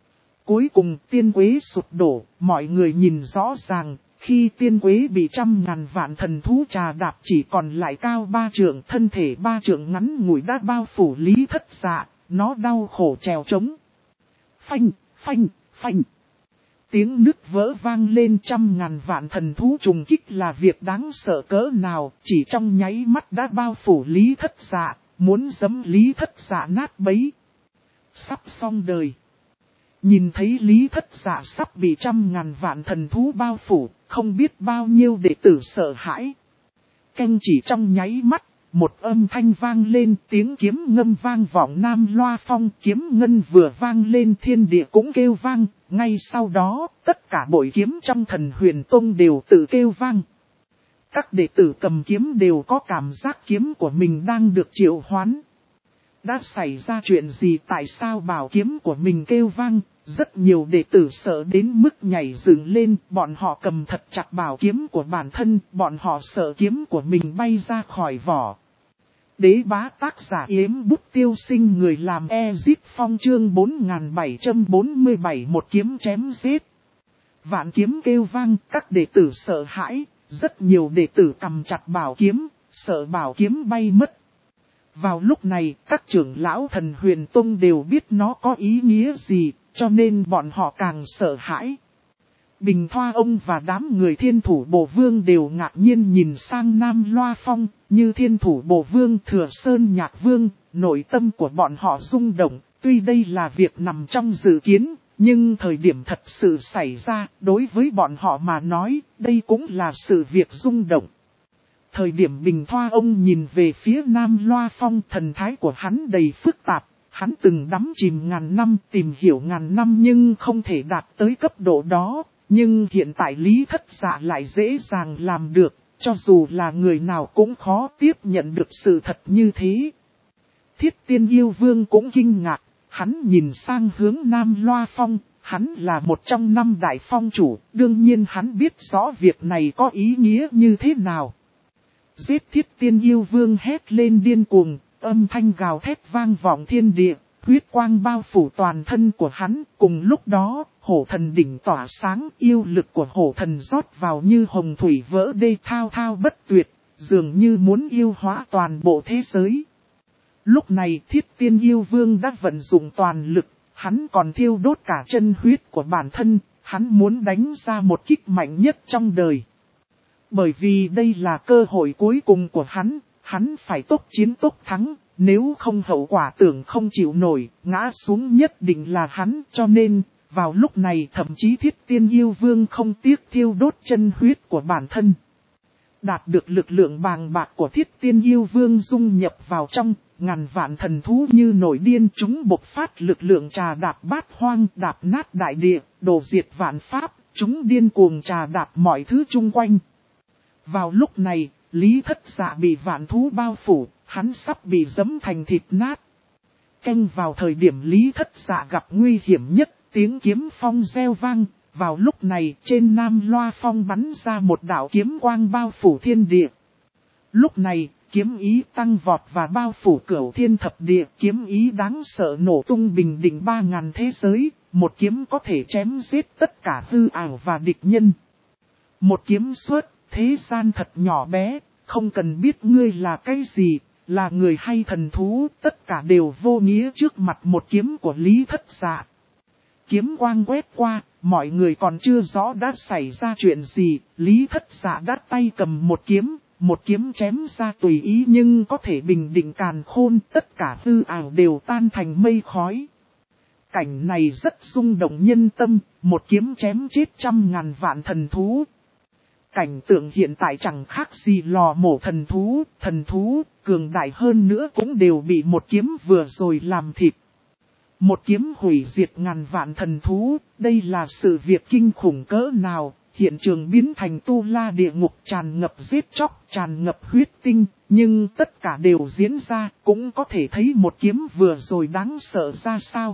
Cuối cùng tiên quế sụp đổ, mọi người nhìn rõ ràng, khi tiên quế bị trăm ngàn vạn thần thú trà đạp chỉ còn lại cao 3 trượng, thân thể 3 trượng ngắn ngủi đã bao phủ Lý Thất Dạ, nó đau khổ trèo trống. Phanh, phanh, phanh. Tiếng nứt vỡ vang lên, trăm ngàn vạn thần thú trùng kích là việc đáng sợ cỡ nào, chỉ trong nháy mắt đã bao phủ Lý Thất Dạ, muốn giẫm Lý Thất Dạ nát bấy. Sắp xong đời. Nhìn thấy Lý Thất Dạ sắp bị trăm ngàn vạn thần thú bao phủ, không biết bao nhiêu đệ tử sợ hãi. Canh chỉ trong nháy mắt, một âm thanh vang lên, tiếng kiếm ngâm vang vọng Nam Loa Phong, kiếm ngân vừa vang lên thiên địa cũng kêu vang, ngay sau đó, tất cả bội kiếm trong Thần Huyền Tông đều tự kêu vang. Các đệ tử cầm kiếm đều có cảm giác kiếm của mình đang được triệu hoán. Đã xảy ra chuyện gì, tại sao bảo kiếm của mình kêu vang? Rất nhiều đệ tử sợ đến mức nhảy dựng lên, bọn họ cầm thật chặt bảo kiếm của bản thân, bọn họ sợ kiếm của mình bay ra khỏi vỏ. Đế bá tác giả Yếm Bút Tiêu Sinh, người làm Ezip Phong, chương 4747, một kiếm chém giết. Vạn kiếm kêu vang, các đệ tử sợ hãi, rất nhiều đệ tử cầm chặt bảo kiếm, sợ bảo kiếm bay mất. Vào lúc này, các trưởng lão Thần Huyền Tông đều biết nó có ý nghĩa gì, cho nên bọn họ càng sợ hãi. Bình Thoa ông và đám người Thiên Thủ Bồ Vương đều ngạc nhiên nhìn sang Nam Loa Phong, như Thiên Thủ Bồ Vương, Thừa Sơn Nhạc Vương, nội tâm của bọn họ rung động, tuy đây là việc nằm trong dự kiến, nhưng thời điểm thật sự xảy ra, đối với bọn họ mà nói, đây cũng là sự việc rung động. Thời điểm Bình Thoa ông nhìn về phía Nam Loa Phong, thần thái của hắn đầy phức tạp, hắn từng đắm chìm ngàn năm, tìm hiểu ngàn năm nhưng không thể đạt tới cấp độ đó, nhưng hiện tại Lý Thất Dạ lại dễ dàng làm được, cho dù là người nào cũng khó tiếp nhận được sự thật như thế. Thiết Tiên Yêu Vương cũng kinh ngạc, hắn nhìn sang hướng Nam Loa Phong, hắn là một trong 5 đại phong chủ, đương nhiên hắn biết rõ việc này có ý nghĩa như thế nào. Giết! Thiết Tiên Yêu Vương hét lên điên cuồng, âm thanh gào thét vang vọng thiên địa, huyết quang bao phủ toàn thân của hắn. Cùng lúc đó, hổ thần đỉnh tỏa sáng, yêu lực của hổ thần rót vào như hồng thủy vỡ đê thao thao bất tuyệt, dường như muốn yêu hóa toàn bộ thế giới. Lúc này Thiết Tiên Yêu Vương đã vận dụng toàn lực, hắn còn thiêu đốt cả chân huyết của bản thân, hắn muốn đánh ra một kích mạnh nhất trong đời. Bởi vì đây là cơ hội cuối cùng của hắn phải tốc chiến tốc thắng, nếu không hậu quả tưởng không chịu nổi, ngã xuống nhất định là hắn. Cho nên, vào lúc này thậm chí Thiết Tiên Yêu Vương không tiếc thiêu đốt chân huyết của bản thân. Đạt được lực lượng bàng bạc của Thiết Tiên Yêu Vương dung nhập vào trong, ngàn vạn thần thú như nổi điên, chúng bộc phát lực lượng trà đạp bát hoang, đạp nát đại địa, đổ diệt vạn pháp, chúng điên cuồng trà đạp mọi thứ chung quanh. Vào lúc này, Lý Thất Dạ bị vạn thú bao phủ, hắn sắp bị giẫm thành thịt nát. Canh vào thời điểm Lý Thất Dạ gặp nguy hiểm nhất, tiếng kiếm phong reo vang. Vào lúc này trên Nam Loa Phong bắn ra một đạo kiếm quang bao phủ thiên địa. Lúc này, kiếm ý tăng vọt và bao phủ cửu thiên thập địa, kiếm ý đáng sợ nổ tung bình định 3000 thế giới, một kiếm có thể chém giết tất cả hư ảo và địch nhân. Một kiếm xuất, thế gian thật nhỏ bé, không cần biết ngươi là cái gì, là người hay thần thú, tất cả đều vô nghĩa trước mặt một kiếm của Lý Thất Dạ. Kiếm quang quét qua, mọi người còn chưa rõ đã xảy ra chuyện gì, Lý Thất Dạ đã tay cầm một kiếm chém ra tùy ý nhưng có thể bình định càn khôn, tất cả hư ảo đều tan thành mây khói. Cảnh này rất rung động nhân tâm, một kiếm chém chết 100.000 vạn thần thú. Cảnh tượng hiện tại chẳng khác gì lò mổ thần thú, cường đại hơn nữa cũng đều bị một kiếm vừa rồi làm thịt. Một kiếm hủy diệt ngàn vạn thần thú, đây là sự việc kinh khủng cỡ nào, hiện trường biến thành tu la địa ngục tràn ngập giết chóc, tràn ngập huyết tinh, nhưng tất cả đều diễn ra, cũng có thể thấy một kiếm vừa rồi đáng sợ ra sao.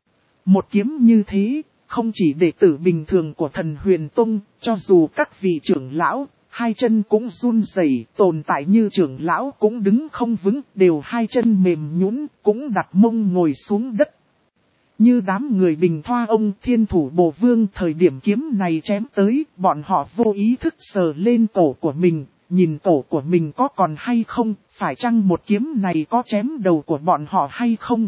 Một kiếm như thế, không chỉ đệ tử bình thường của Thần Huyền Tông, cho dù các vị trưởng lão, hai chân cũng run rẩy, tồn tại như trưởng lão cũng đứng không vững, đều hai chân mềm nhũn, cũng đặt mông ngồi xuống đất. Như đám người Bình Thoa ông Thiên Thủ Bồ Vương thời điểm kiếm này chém tới, bọn họ vô ý thức sờ lên cổ của mình, nhìn cổ của mình có còn hay không, phải chăng một kiếm này có chém đầu của bọn họ hay không.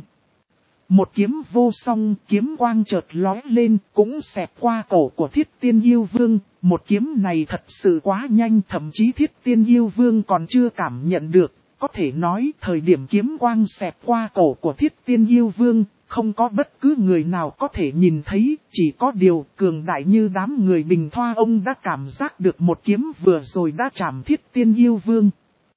Một kiếm vô song, kiếm quang chợt lóe lên, cũng xẹt qua cổ của Thiết Tiên Yêu Vương, một kiếm này thật sự quá nhanh, thậm chí Thiết Tiên Yêu Vương còn chưa cảm nhận được, có thể nói thời điểm kiếm quang xẹt qua cổ của Thiết Tiên Yêu Vương, không có bất cứ người nào có thể nhìn thấy, chỉ có điều cường đại như đám người Bình Thoa ông đã cảm giác được một kiếm vừa rồi đã chạm Thiết Tiên Yêu Vương.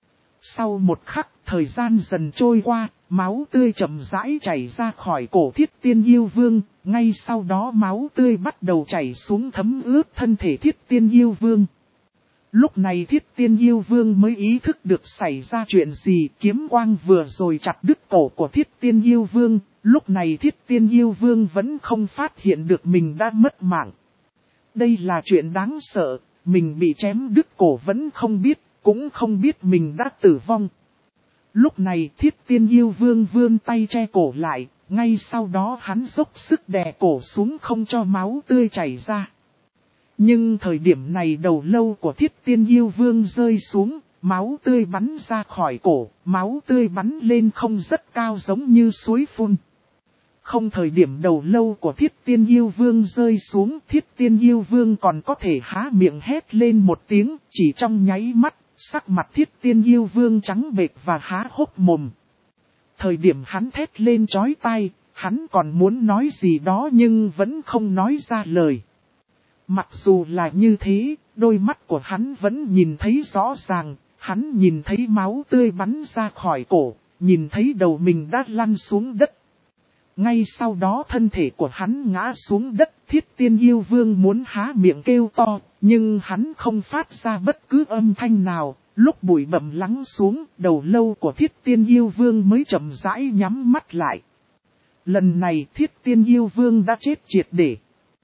Sau một khắc, thời gian dần trôi qua, máu tươi chậm rãi chảy ra khỏi cổ Thiết Tiên Yêu Vương, ngay sau đó máu tươi bắt đầu chảy xuống thấm ướt thân thể Thiết Tiên Yêu Vương. Lúc này Thiết Tiên Yêu Vương mới ý thức được xảy ra chuyện gì, kiếm quang vừa rồi chặt đứt cổ của Thiết Tiên Yêu Vương, lúc này Thiết Tiên Yêu Vương vẫn không phát hiện được mình đã mất mạng. Đây là chuyện đáng sợ, mình bị chém đứt cổ vẫn không biết, cũng không biết mình đã tử vong. Lúc này Thiết Tiên Yêu Vương vươn tay che cổ lại, ngay sau đó hắn dốc sức đè cổ xuống không cho máu tươi chảy ra. Nhưng thời điểm này đầu lâu của Thiết Tiên Yêu Vương rơi xuống, máu tươi bắn ra khỏi cổ, máu tươi bắn lên không rất cao giống như suối phun. Không thời điểm đầu lâu của Thiết Tiên Yêu Vương rơi xuống, Thiết Tiên Yêu Vương còn có thể há miệng hét lên một tiếng, chỉ trong nháy mắt, sắc mặt Thiết Tiên Yêu Vương trắng bệch và há hốc mồm. Thời điểm hắn thét lên chói tai, hắn còn muốn nói gì đó nhưng vẫn không nói ra lời. Mặc dù là như thế, đôi mắt của hắn vẫn nhìn thấy rõ ràng, hắn nhìn thấy máu tươi bắn ra khỏi cổ, nhìn thấy đầu mình đã lăn xuống đất. Ngay sau đó thân thể của hắn ngã xuống đất, Thiết Tiên Yêu Vương muốn há miệng kêu to, nhưng hắn không phát ra bất cứ âm thanh nào. Lúc bụi bặm lắng xuống, đầu lâu của Thiết Tiên Yêu Vương mới chậm rãi nhắm mắt lại. Lần này Thiết Tiên Yêu Vương đã chết triệt để.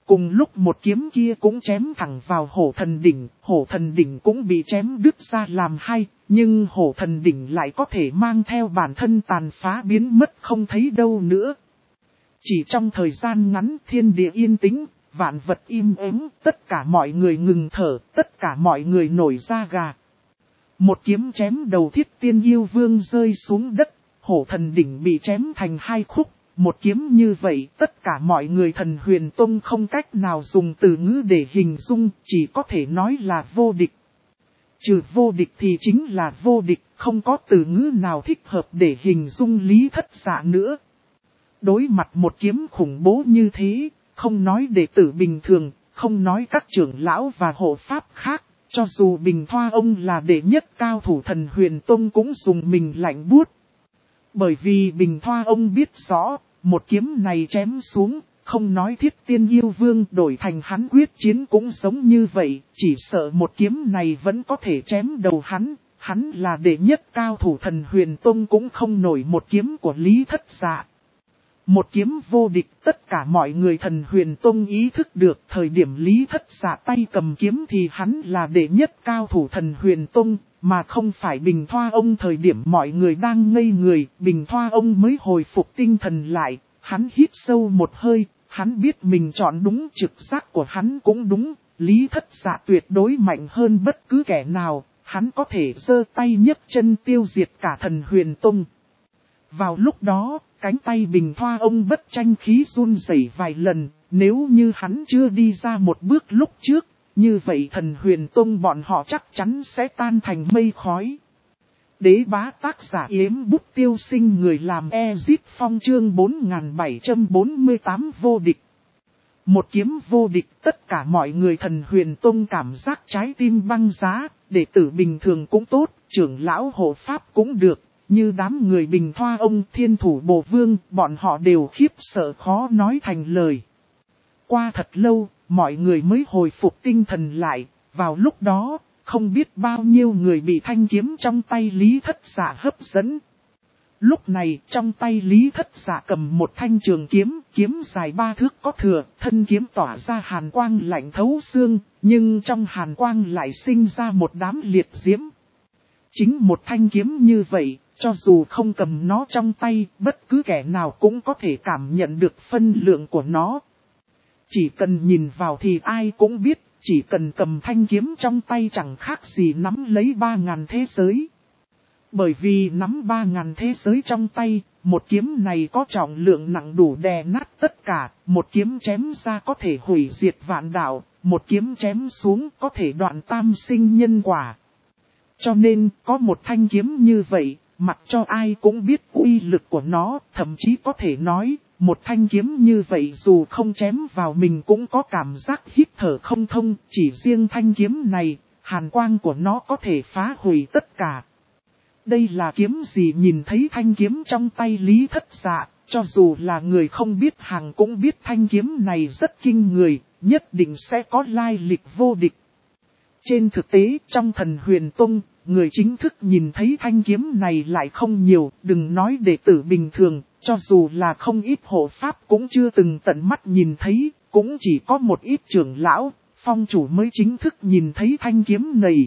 Cùng lúc một kiếm kia cũng chém thẳng vào hổ thần đỉnh cũng bị chém đứt ra làm hai, nhưng hổ thần đỉnh lại có thể mang theo bản thân tàn phá biến mất không thấy đâu nữa. Chỉ trong thời gian ngắn thiên địa yên tĩnh, vạn vật im ắng, tất cả mọi người ngừng thở, tất cả mọi người nổi da gà. Một kiếm chém đầu Thiết Tiên Yêu Vương rơi xuống đất, hổ thần đỉnh bị chém thành hai khúc. Một kiếm như vậy tất cả mọi người Thần Huyền Tông không cách nào dùng từ ngữ để hình dung, chỉ có thể nói là vô địch. Trừ vô địch thì chính là vô địch, không có từ ngữ nào thích hợp để hình dung Lý Thất Dạ nữa. Đối mặt một kiếm khủng bố như thế, không nói đệ tử bình thường, không nói các trưởng lão và hộ pháp khác, cho dù Bình Thoa ông là đệ nhất cao thủ Thần Huyền Tông cũng dùng mình lạnh buốt. Bởi vì Bình Thoa ông biết rõ, một kiếm này chém xuống, không nói Thiết Tiên Yêu Vương đổi thành hắn quyết chiến cũng giống như vậy, chỉ sợ một kiếm này vẫn có thể chém đầu hắn là đệ nhất cao thủ Thần Huyền Tông cũng không nổi một kiếm của Lý Thất Dạ. Một kiếm vô địch, tất cả mọi người Thần Huyền Tông ý thức được thời điểm Lý Thất Dạ tay cầm kiếm thì hắn là đệ nhất cao thủ Thần Huyền Tông, mà không phải Bình Thoa ông. Thời điểm mọi người đang ngây người, Bình Thoa ông mới hồi phục tinh thần lại, hắn hít sâu một hơi, hắn biết mình chọn đúng, trực giác của hắn cũng đúng, Lý Thất Dạ tuyệt đối mạnh hơn bất cứ kẻ nào, hắn có thể giơ tay nhấc chân tiêu diệt cả Thần Huyền Tông. Vào lúc đó, cánh tay Bình Thoa ông bất tranh khí run rẩy vài lần, nếu như hắn chưa đi ra một bước lúc trước, như vậy Thần Huyền Tông bọn họ chắc chắn sẽ tan thành mây khói. Đế bá tác giả Yếm Bút Tiêu Sinh, người làm Ezip Phong, chương 4748 vô địch. Một kiếm vô địch, tất cả mọi người Thần Huyền Tông cảm giác trái tim băng giá, đệ tử bình thường cũng tốt, trưởng lão hộ pháp cũng được. Như đám người Bình Thoa ông, Thiên Thủ Bồ Vương, bọn họ đều khiếp sợ khó nói thành lời. Qua thật lâu, mọi người mới hồi phục tinh thần lại, vào lúc đó, không biết bao nhiêu người bị thanh kiếm trong tay Lý Thất Dạ hấp dẫn. Lúc này, trong tay Lý Thất Dạ cầm một thanh trường kiếm, kiếm dài 3 thước có thừa, thân kiếm tỏa ra hàn quang lạnh thấu xương, nhưng trong hàn quang lại sinh ra một đám liệt diễm. Chính một thanh kiếm như vậy, cho dù không cầm nó trong tay, bất cứ kẻ nào cũng có thể cảm nhận được phân lượng của nó. Chỉ cần nhìn vào thì ai cũng biết, chỉ cần cầm thanh kiếm trong tay chẳng khác gì nắm lấy 3.000 thế giới. Bởi vì nắm 3.000 thế giới trong tay, một kiếm này có trọng lượng nặng đủ đè nát tất cả, một kiếm chém ra có thể hủy diệt vạn đạo, một kiếm chém xuống có thể đoạn tam sinh nhân quả. Cho nên, có một thanh kiếm như vậy, mặc cho ai cũng biết uy lực của nó, thậm chí có thể nói, một thanh kiếm như vậy dù không chém vào mình cũng có cảm giác hít thở không thông, chỉ riêng thanh kiếm này, hàn quang của nó có thể phá hủy tất cả. Đây là kiếm gì? Nhìn thấy thanh kiếm trong tay Lý Thất Dạ, cho dù là người không biết hàng cũng biết thanh kiếm này rất kinh người, nhất định sẽ có lai lịch vô địch. Trên thực tế, trong Thần Huyền Tông, người chính thức nhìn thấy thanh kiếm này lại không nhiều, đừng nói đệ tử bình thường, cho dù là không ít hộ pháp cũng chưa từng tận mắt nhìn thấy, cũng chỉ có một ít trưởng lão, phong chủ mới chính thức nhìn thấy thanh kiếm này.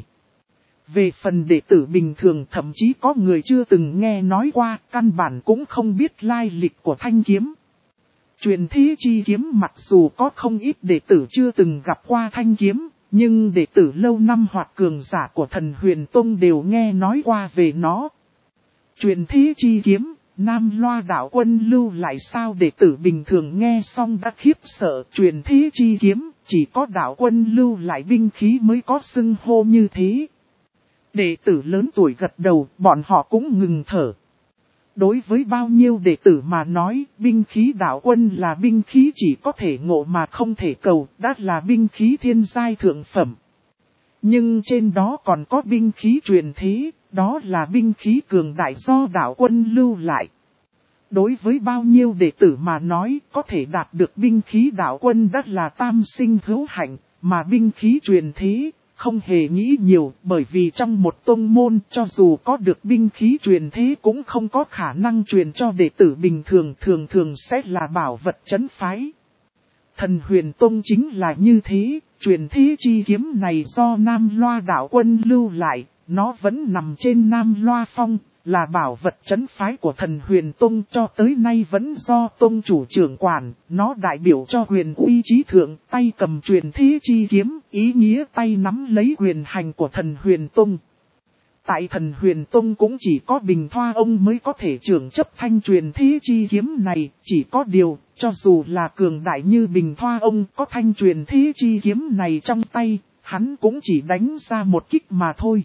Về phần đệ tử bình thường thậm chí có người chưa từng nghe nói qua, căn bản cũng không biết lai lịch của thanh kiếm. Truyền thế chi kiếm mặc dù có không ít đệ tử chưa từng gặp qua thanh kiếm, nhưng đệ tử lâu năm hoặc cường giả của Thần Huyền Tông đều nghe nói qua về nó. Truyền thế chi kiếm, Nam Loa đạo quân lưu lại sao? Đệ tử bình thường nghe xong đã khiếp sợ. Truyền thế chi kiếm, chỉ có đạo quân lưu lại binh khí mới có xưng hô như thế. Đệ tử lớn tuổi gật đầu, bọn họ cũng ngừng thở. Đối với bao nhiêu đệ tử mà nói, binh khí đạo quân là binh khí chỉ có thể ngộ mà không thể cầu, đã là binh khí thiên giai thượng phẩm. Nhưng trên đó còn có binh khí truyền thế, đó là binh khí cường đại do đạo quân lưu lại. Đối với bao nhiêu đệ tử mà nói, có thể đạt được binh khí đạo quân đã là tam sinh hữu hạnh, mà binh khí truyền thế, không hề nghĩ nhiều, bởi vì trong một tông môn cho dù có được binh khí truyền thế cũng không có khả năng truyền cho đệ tử bình thường, thường thường sẽ là bảo vật trấn phái. Thần Huyền Tông chính là như thế, truyền thế chi kiếm này do Nam Loa đạo quân lưu lại, nó vẫn nằm trên Nam Loa Phong, là bảo vật trấn phái của Thần Huyền Tông cho tới nay vẫn do Tông chủ trưởng quản, nó đại biểu cho quyền uy trí thượng, tay cầm truyền thế chi kiếm, ý nghĩa tay nắm lấy quyền hành của Thần Huyền Tông. Tại Thần Huyền Tông cũng chỉ có Bình Thoa ông mới có thể trưởng chấp thanh truyền thế chi kiếm này, chỉ có điều, cho dù là cường đại như Bình Thoa ông có thanh truyền thế chi kiếm này trong tay, hắn cũng chỉ đánh ra một kích mà thôi.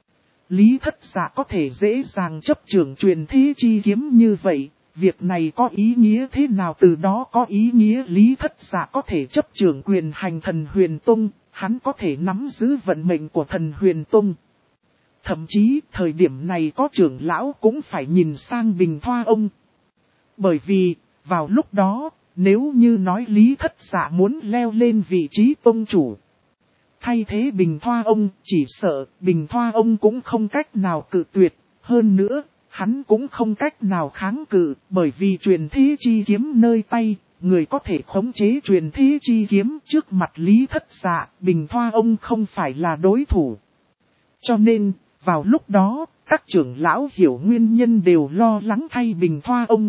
Lý Thất Dạ có thể dễ dàng chấp trưởng truyền thế chi kiếm như vậy, việc này có ý nghĩa thế nào? Từ đó có ý nghĩa Lý Thất Dạ có thể chấp trưởng quyền hành Thần Huyền Tông, hắn có thể nắm giữ vận mệnh của Thần Huyền Tông. Thậm chí, thời điểm này có trưởng lão cũng phải nhìn sang Bình Thoa ông. Bởi vì, vào lúc đó, nếu như nói Lý Thất Dạ muốn leo lên vị trí tông chủ, thay thế Bình Thoa ông, chỉ sợ Bình Thoa ông cũng không cách nào cự tuyệt. Hơn nữa, hắn cũng không cách nào kháng cự, bởi vì truyền thế chi kiếm nơi tay, người có thể khống chế truyền thế chi kiếm trước mặt Lý Thất Dạ, Bình Thoa ông không phải là đối thủ. Cho nên, vào lúc đó, các trưởng lão hiểu nguyên nhân đều lo lắng thay Bình Thoa ông.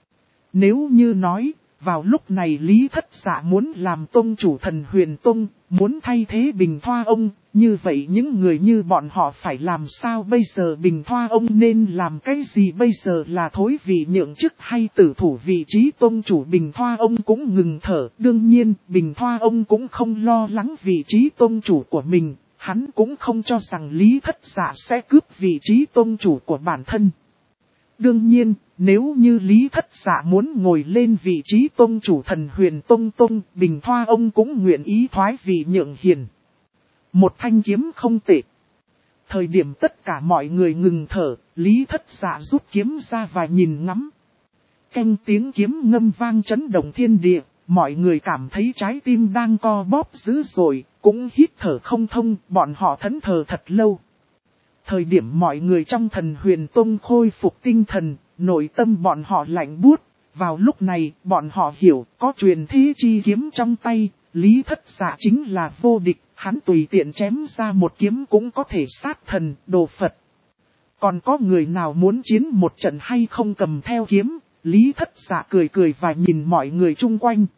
Nếu như nói, vào lúc này Lý Thất Dạ muốn làm tông chủ Thần Huyền Tông, muốn thay thế Bình Thoa ông, như vậy những người như bọn họ phải làm sao bây giờ? Bình Thoa ông nên làm cái gì bây giờ? Là thối vị nhượng chức hay tử thủ vị trí tông chủ? Bình Thoa ông cũng ngừng thở. Đương nhiên, Bình Thoa ông cũng không lo lắng vị trí tông chủ của mình. Hắn cũng không cho rằng Lý Thất Dạ sẽ cướp vị trí tông chủ của bản thân. Đương nhiên, nếu như Lý Thất Dạ muốn ngồi lên vị trí tông chủ Thần Huyền Tông, Bình Thoa ông cũng nguyện ý thoái vị nhượng hiền. Một thanh kiếm không tệ. Thời điểm tất cả mọi người ngừng thở, Lý Thất Dạ rút kiếm ra và nhìn ngắm. Canh tiếng kiếm ngâm vang chấn động thiên địa, mọi người cảm thấy trái tim đang co bóp dữ dội, cũng hít thở không thông, bọn họ thẫn thờ thật lâu. Thời điểm mọi người trong Thần Huyền Tông khôi phục tinh thần, nội tâm bọn họ lạnh buốt. Vào lúc này, bọn họ hiểu, có truyền thế chi kiếm trong tay, Lý Thất Dạ chính là vô địch, hắn tùy tiện chém ra một kiếm cũng có thể sát thần, đồ Phật. Còn có người nào muốn chiến một trận hay không? Cầm theo kiếm, Lý Thất Dạ cười cười và nhìn mọi người chung quanh.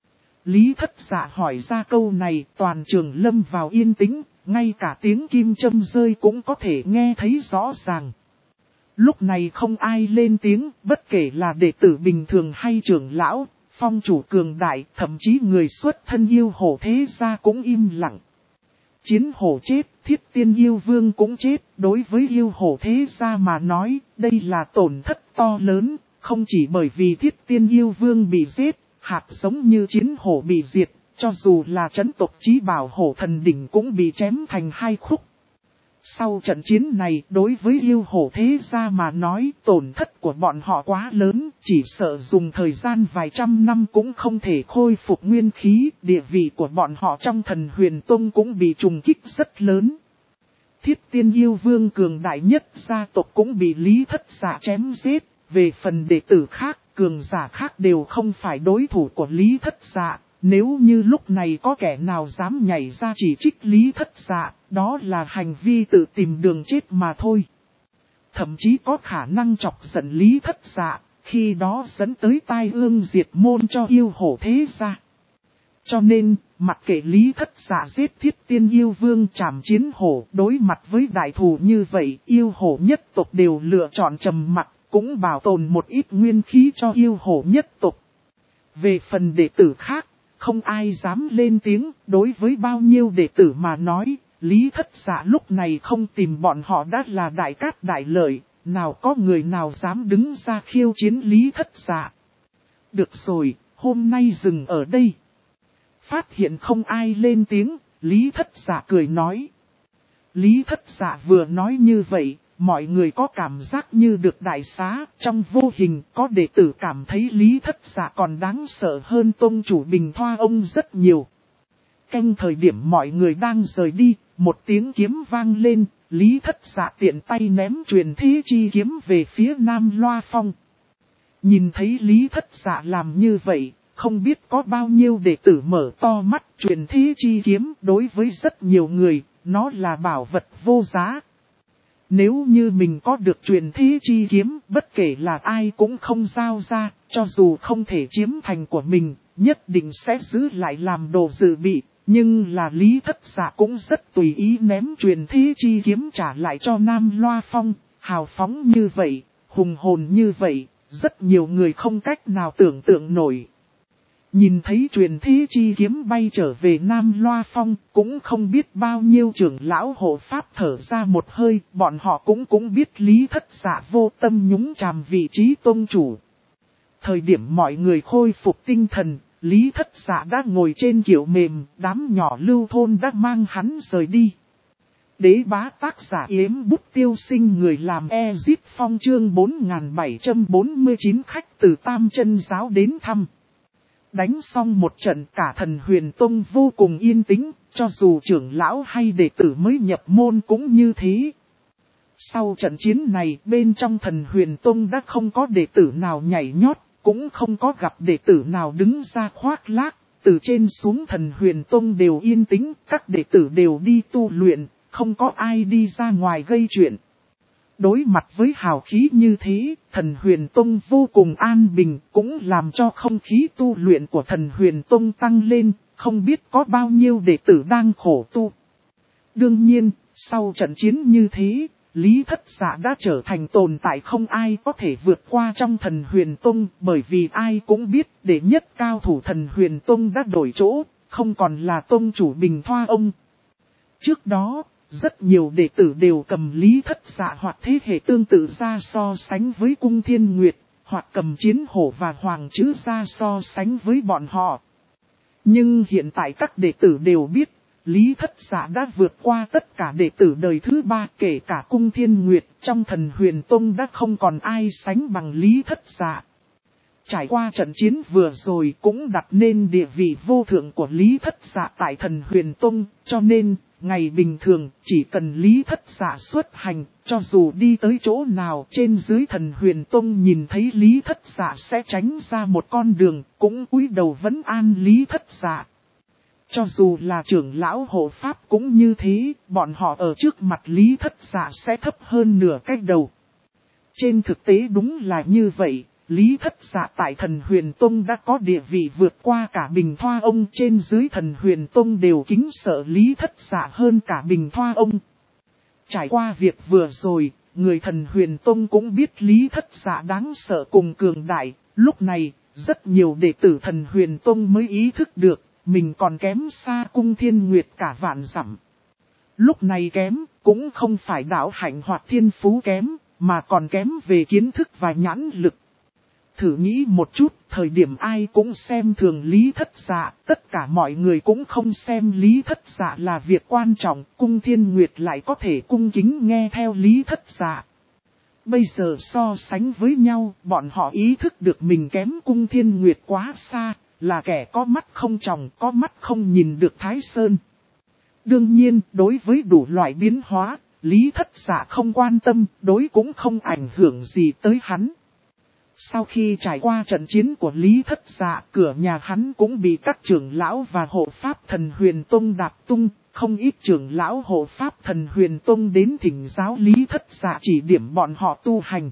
Lý Thất Dạ hỏi ra câu này, toàn trường lâm vào yên tĩnh, ngay cả tiếng kim châm rơi cũng có thể nghe thấy rõ ràng. Lúc này không ai lên tiếng, bất kể là đệ tử bình thường hay trưởng lão, phong chủ cường đại, thậm chí người xuất thân yêu hổ thế gia cũng im lặng. Chiến hổ chết, Thiết Tiên Yêu Vương cũng chết, đối với yêu hổ thế gia mà nói, đây là tổn thất to lớn, không chỉ bởi vì Thiết Tiên Yêu Vương bị giết, hạt giống như chiến hổ bị diệt, cho dù là trấn tộc chí bảo hổ thần đỉnh cũng bị chém thành hai khúc. Sau trận chiến này, đối với yêu hổ thế gia mà nói, tổn thất của bọn họ quá lớn, chỉ sợ dùng thời gian vài trăm năm cũng không thể khôi phục nguyên khí, địa vị của bọn họ trong Thần Huyền Tông cũng bị trùng kích rất lớn. Thiết Tiên Yêu Vương cường đại nhất gia tộc cũng bị Lý Thất Dạ chém giết, về phần đệ tử khác, cường giả khác đều không phải đối thủ của Lý Thất Dạ. Nếu như lúc này có kẻ nào dám nhảy ra chỉ trích Lý Thất Dạ, đó là hành vi tự tìm đường chết mà thôi. Thậm chí có khả năng chọc giận Lý Thất Dạ, khi đó dẫn tới tai ương diệt môn cho yêu hổ thế gia. Cho nên, mặc kệ Lý Thất Dạ giết Thiết Tiên Yêu Vương trảm chiến hổ, đối mặt với đại thù như vậy, yêu hổ nhất tộc đều lựa chọn trầm mặc, cũng bảo tồn một ít nguyên khí cho yêu hổ nhất tộc. Về phần đệ tử khác, không ai dám lên tiếng, đối với bao nhiêu đệ tử mà nói, Lý Thất Dạ lúc này không tìm bọn họ đã là đại cát đại lợi, nào có người nào dám đứng ra khiêu chiến Lý Thất Dạ. Được rồi, hôm nay dừng ở đây. Phát hiện không ai lên tiếng, Lý Thất Dạ cười nói. Lý Thất Dạ vừa nói như vậy, mọi người có cảm giác như được đại xá, trong vô hình có đệ tử cảm thấy Lý Thất Dạ còn đáng sợ hơn tông chủ Bình Thoa ông rất nhiều. Canh thời điểm mọi người đang rời đi, một tiếng kiếm vang lên, Lý Thất Dạ tiện tay ném truyền thế chi kiếm về phía Nam Loa Phong. Nhìn thấy Lý Thất Dạ làm như vậy, không biết có bao nhiêu đệ tử mở to mắt. Truyền thế chi kiếm đối với rất nhiều người, nó là bảo vật vô giá. Nếu như mình có được truyền thế chi kiếm, bất kể là ai cũng không giao ra, cho dù không thể chiếm thành của mình, nhất định sẽ giữ lại làm đồ dự bị. Nhưng là Lý Thất Dạ cũng rất tùy ý ném truyền thế chi kiếm trả lại cho Nam Loa Phong, hào phóng như vậy, hùng hồn như vậy, rất nhiều người không cách nào tưởng tượng nổi. Nhìn thấy truyền thế chi kiếm bay trở về Nam Loa Phong, cũng không biết bao nhiêu trưởng lão hộ pháp thở ra một hơi, bọn họ cũng biết Lý Thất Dạ vô tâm nhúng chàm vị trí tôn chủ. Thời điểm mọi người khôi phục tinh thần, Lý Thất Dạ đã ngồi trên kiệu mềm, đám nhỏ lưu thôn đã mang hắn rời đi. Đế bá tác giả Yếm Bút Tiêu Sinh, người làm Ezip Phong chương 4749 khách từ Tam Chân Giáo đến thăm. Đánh xong một trận, cả Thần Huyền Tông vô cùng yên tĩnh, cho dù trưởng lão hay đệ tử mới nhập môn cũng như thế. Sau trận chiến này, bên trong Thần Huyền Tông đã không có đệ tử nào nhảy nhót, cũng không có gặp đệ tử nào đứng ra khoác lác. Từ trên xuống Thần Huyền Tông đều yên tĩnh, các đệ tử đều đi tu luyện, không có ai đi ra ngoài gây chuyện. Đối mặt với hào khí như thế, Thần Huyền Tông vô cùng an bình, cũng làm cho không khí tu luyện của Thần Huyền Tông tăng lên, không biết có bao nhiêu đệ tử đang khổ tu. Đương nhiên, sau trận chiến như thế, Lý Thất Dạ đã trở thành tồn tại không ai có thể vượt qua trong Thần Huyền Tông, bởi vì ai cũng biết đệ nhất cao thủ Thần Huyền Tông đã đổi chỗ, không còn là tông chủ Bình Thoa ông. Trước đó, rất nhiều đệ tử đều cầm Lý Thất Dạ hoặc thế hệ tương tự ra so sánh với Cung Thiên Nguyệt, hoặc cầm Chiến Hổ và Hoàng Chữ ra so sánh với bọn họ. Nhưng hiện tại các đệ tử đều biết, Lý Thất Dạ đã vượt qua tất cả đệ tử đời thứ ba, kể cả Cung Thiên Nguyệt, trong Thần Huyền Tông đã không còn ai sánh bằng Lý Thất Dạ. Trải qua trận chiến vừa rồi cũng đặt nên địa vị vô thượng của Lý Thất Dạ tại Thần Huyền Tông, cho nên, ngày bình thường chỉ cần Lý Thất Dạ xuất hành, cho dù đi tới chỗ nào trên dưới Thần Huyền Tông nhìn thấy Lý Thất Dạ sẽ tránh ra một con đường, cũng cúi đầu vấn an Lý Thất Dạ. Cho dù là trưởng lão hộ pháp cũng như thế, bọn họ ở trước mặt Lý Thất Dạ sẽ thấp hơn nửa cái đầu. Trên thực tế đúng là như vậy. Lý Thất Dạ tại Thần Huyền Tông đã có địa vị vượt qua cả Bình Thoa ông, trên dưới Thần Huyền Tông đều kính sợ Lý Thất Dạ hơn cả Bình Thoa ông. Trải qua việc vừa rồi, người Thần Huyền Tông cũng biết Lý Thất Dạ đáng sợ cùng cường đại, lúc này, rất nhiều đệ tử Thần Huyền Tông mới ý thức được, mình còn kém xa Cung Thiên Nguyệt cả vạn dặm. Lúc này kém, cũng không phải đạo hạnh hoặc thiên phú kém, mà còn kém về kiến thức và nhãn lực. Thử nghĩ một chút, thời điểm ai cũng xem thường Lý Thất Dạ, tất cả mọi người cũng không xem Lý Thất Dạ là việc quan trọng, Cung Thiên Nguyệt lại có thể cung kính nghe theo Lý Thất Dạ. Bây giờ so sánh với nhau, bọn họ ý thức được mình kém Cung Thiên Nguyệt quá xa, là kẻ có mắt không tròng, có mắt không nhìn được Thái Sơn. Đương nhiên, đối với đủ loại biến hóa, Lý Thất Dạ không quan tâm, đối cũng không ảnh hưởng gì tới hắn. Sau khi trải qua trận chiến của Lý Thất Dạ, cửa nhà hắn cũng bị các trưởng lão và hộ pháp Thần Huyền Tông đạp tung, không ít trưởng lão hộ pháp Thần Huyền Tông đến thỉnh giáo Lý Thất Dạ chỉ điểm bọn họ tu hành.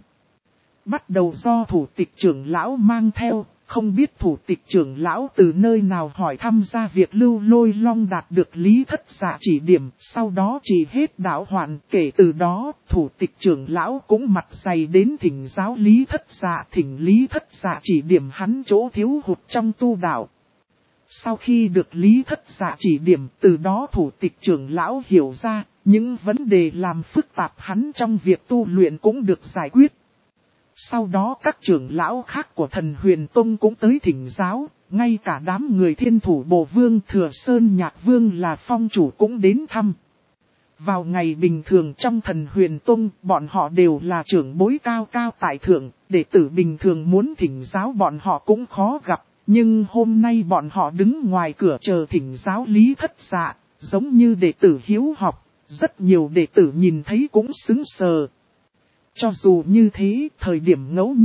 Bắt đầu do thủ tịch trưởng lão mang theo, không biết thủ tịch trưởng lão từ nơi nào hỏi thăm ra việc Lưu Lôi Long đạt được Lý Thất Dạ chỉ điểm, sau đó chỉ hết đạo hoạn. Kể từ đó, thủ tịch trưởng lão cũng mặt dày đến thỉnh giáo Lý Thất Dạ, thỉnh Lý Thất Dạ chỉ điểm hắn chỗ thiếu hụt trong tu đạo. Sau khi được Lý Thất Dạ chỉ điểm, từ đó thủ tịch trưởng lão hiểu ra, những vấn đề làm phức tạp hắn trong việc tu luyện cũng được giải quyết. Sau đó các trưởng lão khác của Thần Huyền Tông cũng tới thỉnh giáo, ngay cả đám người Thiên Thủ Bồ Vương Thừa Sơn Nhạc Vương là phong chủ cũng đến thăm. Vào ngày bình thường trong Thần Huyền Tông, bọn họ đều là trưởng bối cao cao tại thượng, đệ tử bình thường muốn thỉnh giáo bọn họ cũng khó gặp, nhưng hôm nay bọn họ đứng ngoài cửa chờ thỉnh giáo Lý Thất Dạ, giống như đệ tử hiếu học, rất nhiều đệ tử nhìn thấy cũng sững sờ. Cho dù như thế, thời điểm ngẫu nhiên,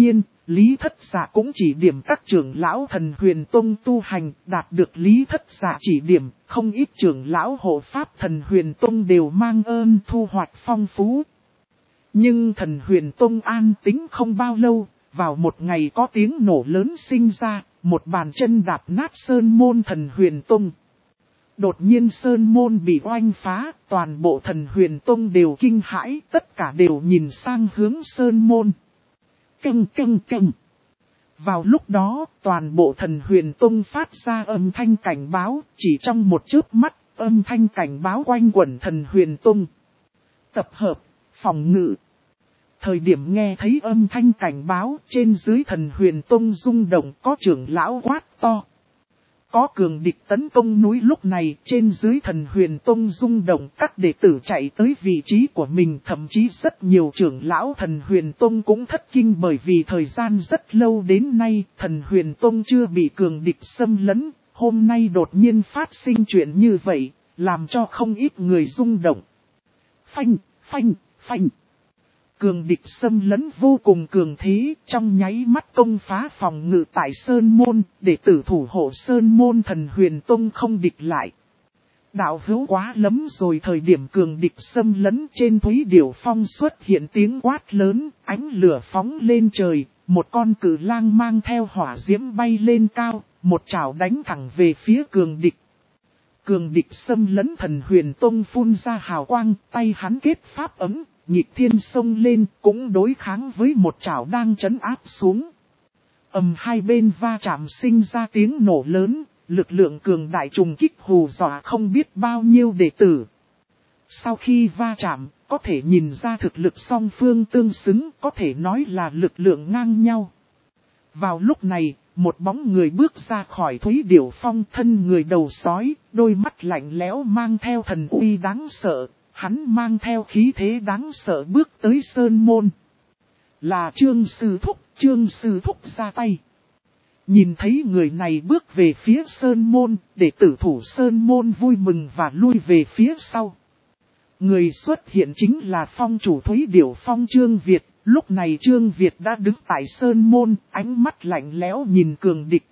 Lý Thất Dạ cũng chỉ điểm các trưởng lão Thần Huyền Tông tu hành, đạt được Lý Thất Dạ chỉ điểm, không ít trưởng lão hộ pháp Thần Huyền Tông đều mang ơn thu hoạch phong phú. Nhưng Thần Huyền Tông an tĩnh không bao lâu, vào một ngày có tiếng nổ lớn sinh ra, một bàn chân đạp nát sơn môn Thần Huyền Tông. Đột nhiên sơn môn bị oanh phá, toàn bộ Thần Huyền Tông đều kinh hãi, tất cả đều nhìn sang hướng sơn môn. Căng căng căng. Vào lúc đó, toàn bộ Thần Huyền Tông phát ra âm thanh cảnh báo, chỉ trong một chớp mắt, âm thanh cảnh báo quanh quẩn Thần Huyền Tông. Tập hợp, phòng ngự. Thời điểm nghe thấy âm thanh cảnh báo, trên dưới Thần Huyền Tông rung động, có trưởng lão quát to. Có cường địch tấn công núi, lúc này trên dưới Thần Huyền Tông rung động, các đệ tử chạy tới vị trí của mình, thậm chí rất nhiều trưởng lão Thần Huyền Tông cũng thất kinh, bởi vì thời gian rất lâu đến nay Thần Huyền Tông chưa bị cường địch xâm lấn, hôm nay đột nhiên phát sinh chuyện như vậy, làm cho không ít người rung động. Phanh, phanh, phanh. Cường địch xâm lấn vô cùng cường thế, trong nháy mắt công phá phòng ngự tại Sơn Môn, để tử thủ hộ Sơn Môn Thần Huyền Tông không địch lại. Đạo hữu quá lắm rồi, thời điểm cường địch xâm lấn trên Thúy Điểu Phong xuất hiện tiếng quát lớn, ánh lửa phóng lên trời, một con cự lang mang theo hỏa diễm bay lên cao, một chảo đánh thẳng về phía cường địch. Cường địch xâm lấn Thần Huyền Tông phun ra hào quang, tay hắn kết pháp ấm. Nhịp thiên sông lên cũng đối kháng với một chảo đang trấn áp xuống. Hai bên va chạm sinh ra tiếng nổ lớn, lực lượng cường đại trùng kích hù dọa không biết bao nhiêu đệ tử. Sau khi va chạm, có thể nhìn ra thực lực song phương tương xứng, có thể nói là lực lượng ngang nhau. Vào lúc này, một bóng người bước ra khỏi Thúy Điểu Phong, thân người đầu sói, đôi mắt lạnh lẽo mang theo thần uy đáng sợ. Hắn mang theo khí thế đáng sợ bước tới Sơn Môn. Là Trương Sư Thúc ra tay. Nhìn thấy người này bước về phía Sơn Môn, để tử thủ Sơn Môn vui mừng và lui về phía sau. Người xuất hiện chính là phong chủ Thúy Điểu Phong Trương Việt. Lúc này Trương Việt đã đứng tại Sơn Môn, ánh mắt lạnh lẽo nhìn cường địch.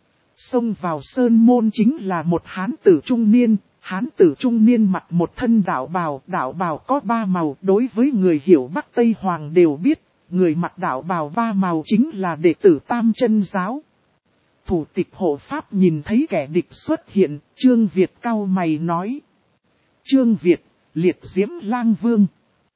Xông vào Sơn Môn chính là một hán tử trung niên. Hán tử trung niên mặc một thân đạo bào có 3 màu, đối với người hiểu Bắc Tây Hoàng đều biết, người mặc đạo bào 3 màu chính là đệ tử Tam Chân Giáo. Thủ tịch hộ pháp nhìn thấy kẻ địch xuất hiện, Trương Việt cau mày nói. Trương Việt, liệt diễm lang vương.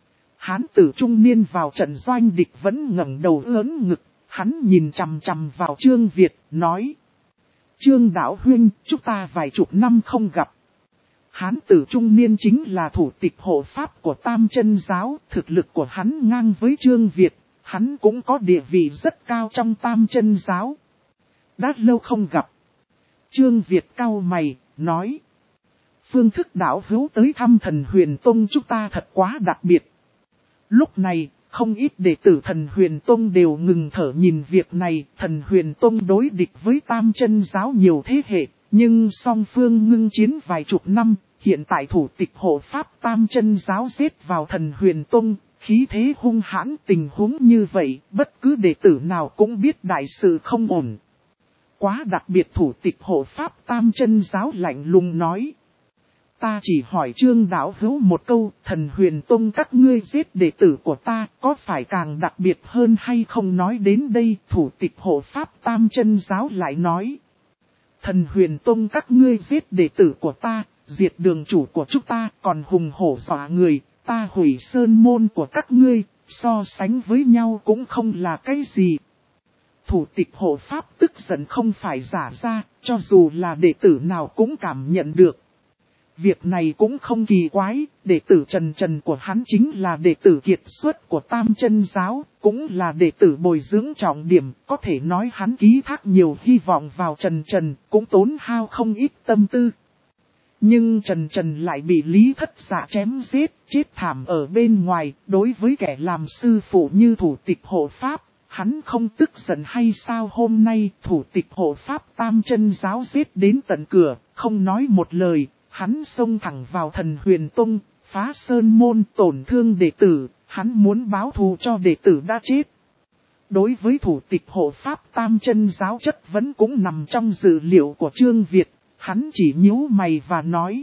Hán tử trung niên vào trận doanh địch vẫn ngẩng đầu ớn ngực, hắn nhìn chằm chằm vào Trương Việt, nói. Trương Đạo Huynh, chúng ta vài chục năm không gặp. Hán tử trung niên chính là thủ tịch hộ pháp của Tam Chân Giáo, thực lực của hắn ngang với Trương Việt, hắn cũng có địa vị rất cao trong Tam Chân Giáo. Đã lâu không gặp. Trương Việt cau mày, nói. Phương thức đạo hữu tới thăm Thần Huyền Tông chúng ta thật quá đặc biệt. Lúc này, không ít đệ tử Thần Huyền Tông đều ngừng thở nhìn việc này. Thần Huyền Tông đối địch với Tam Chân Giáo nhiều thế hệ, nhưng song phương ngưng chiến vài chục năm. Hiện tại thủ tịch hộ pháp Tam Chân Giáo giết vào Thần Huyền Tông, khí thế hung hãn, tình huống như vậy, bất cứ đệ tử nào cũng biết đại sự không ổn. Quá đặc biệt, thủ tịch hộ pháp Tam Chân Giáo lạnh lùng nói. Ta chỉ hỏi Trương đạo hữu một câu, Thần Huyền Tông các ngươi giết đệ tử của ta, có phải càng đặc biệt hơn hay không? Nói đến đây, thủ tịch hộ pháp Tam Chân Giáo lại nói. Thần Huyền Tông các ngươi giết đệ tử của ta, diệt đường chủ của chúng ta, còn hùng hổ dọa người, ta hủy Sơn Môn của các ngươi, so sánh với nhau cũng không là cái gì. Thủ tịch hộ pháp tức giận không phải giả ra, cho dù là đệ tử nào cũng cảm nhận được. Việc này cũng không kỳ quái, đệ tử Trần của hắn chính là đệ tử kiệt xuất của Tam Chân Giáo, cũng là đệ tử bồi dưỡng trọng điểm, có thể nói hắn ký thác nhiều hy vọng vào Trần, cũng tốn hao không ít tâm tư. Nhưng Trần lại bị Lý Thất Dạ chém giết, chết thảm ở bên ngoài, đối với kẻ làm sư phụ như thủ tịch hộ pháp, hắn không tức giận hay sao? Hôm nay thủ tịch hộ pháp Tam Chân Giáo giết đến tận cửa, không nói một lời. Hắn xông thẳng vào Thần Huyền Tông, phá Sơn Môn, tổn thương đệ tử, hắn muốn báo thù cho đệ tử đã chết. Đối với thủ tịch hộ pháp tam chân giáo chất vấn cũng nằm trong dự liệu của Trương Việt, hắn chỉ nhíu mày và nói.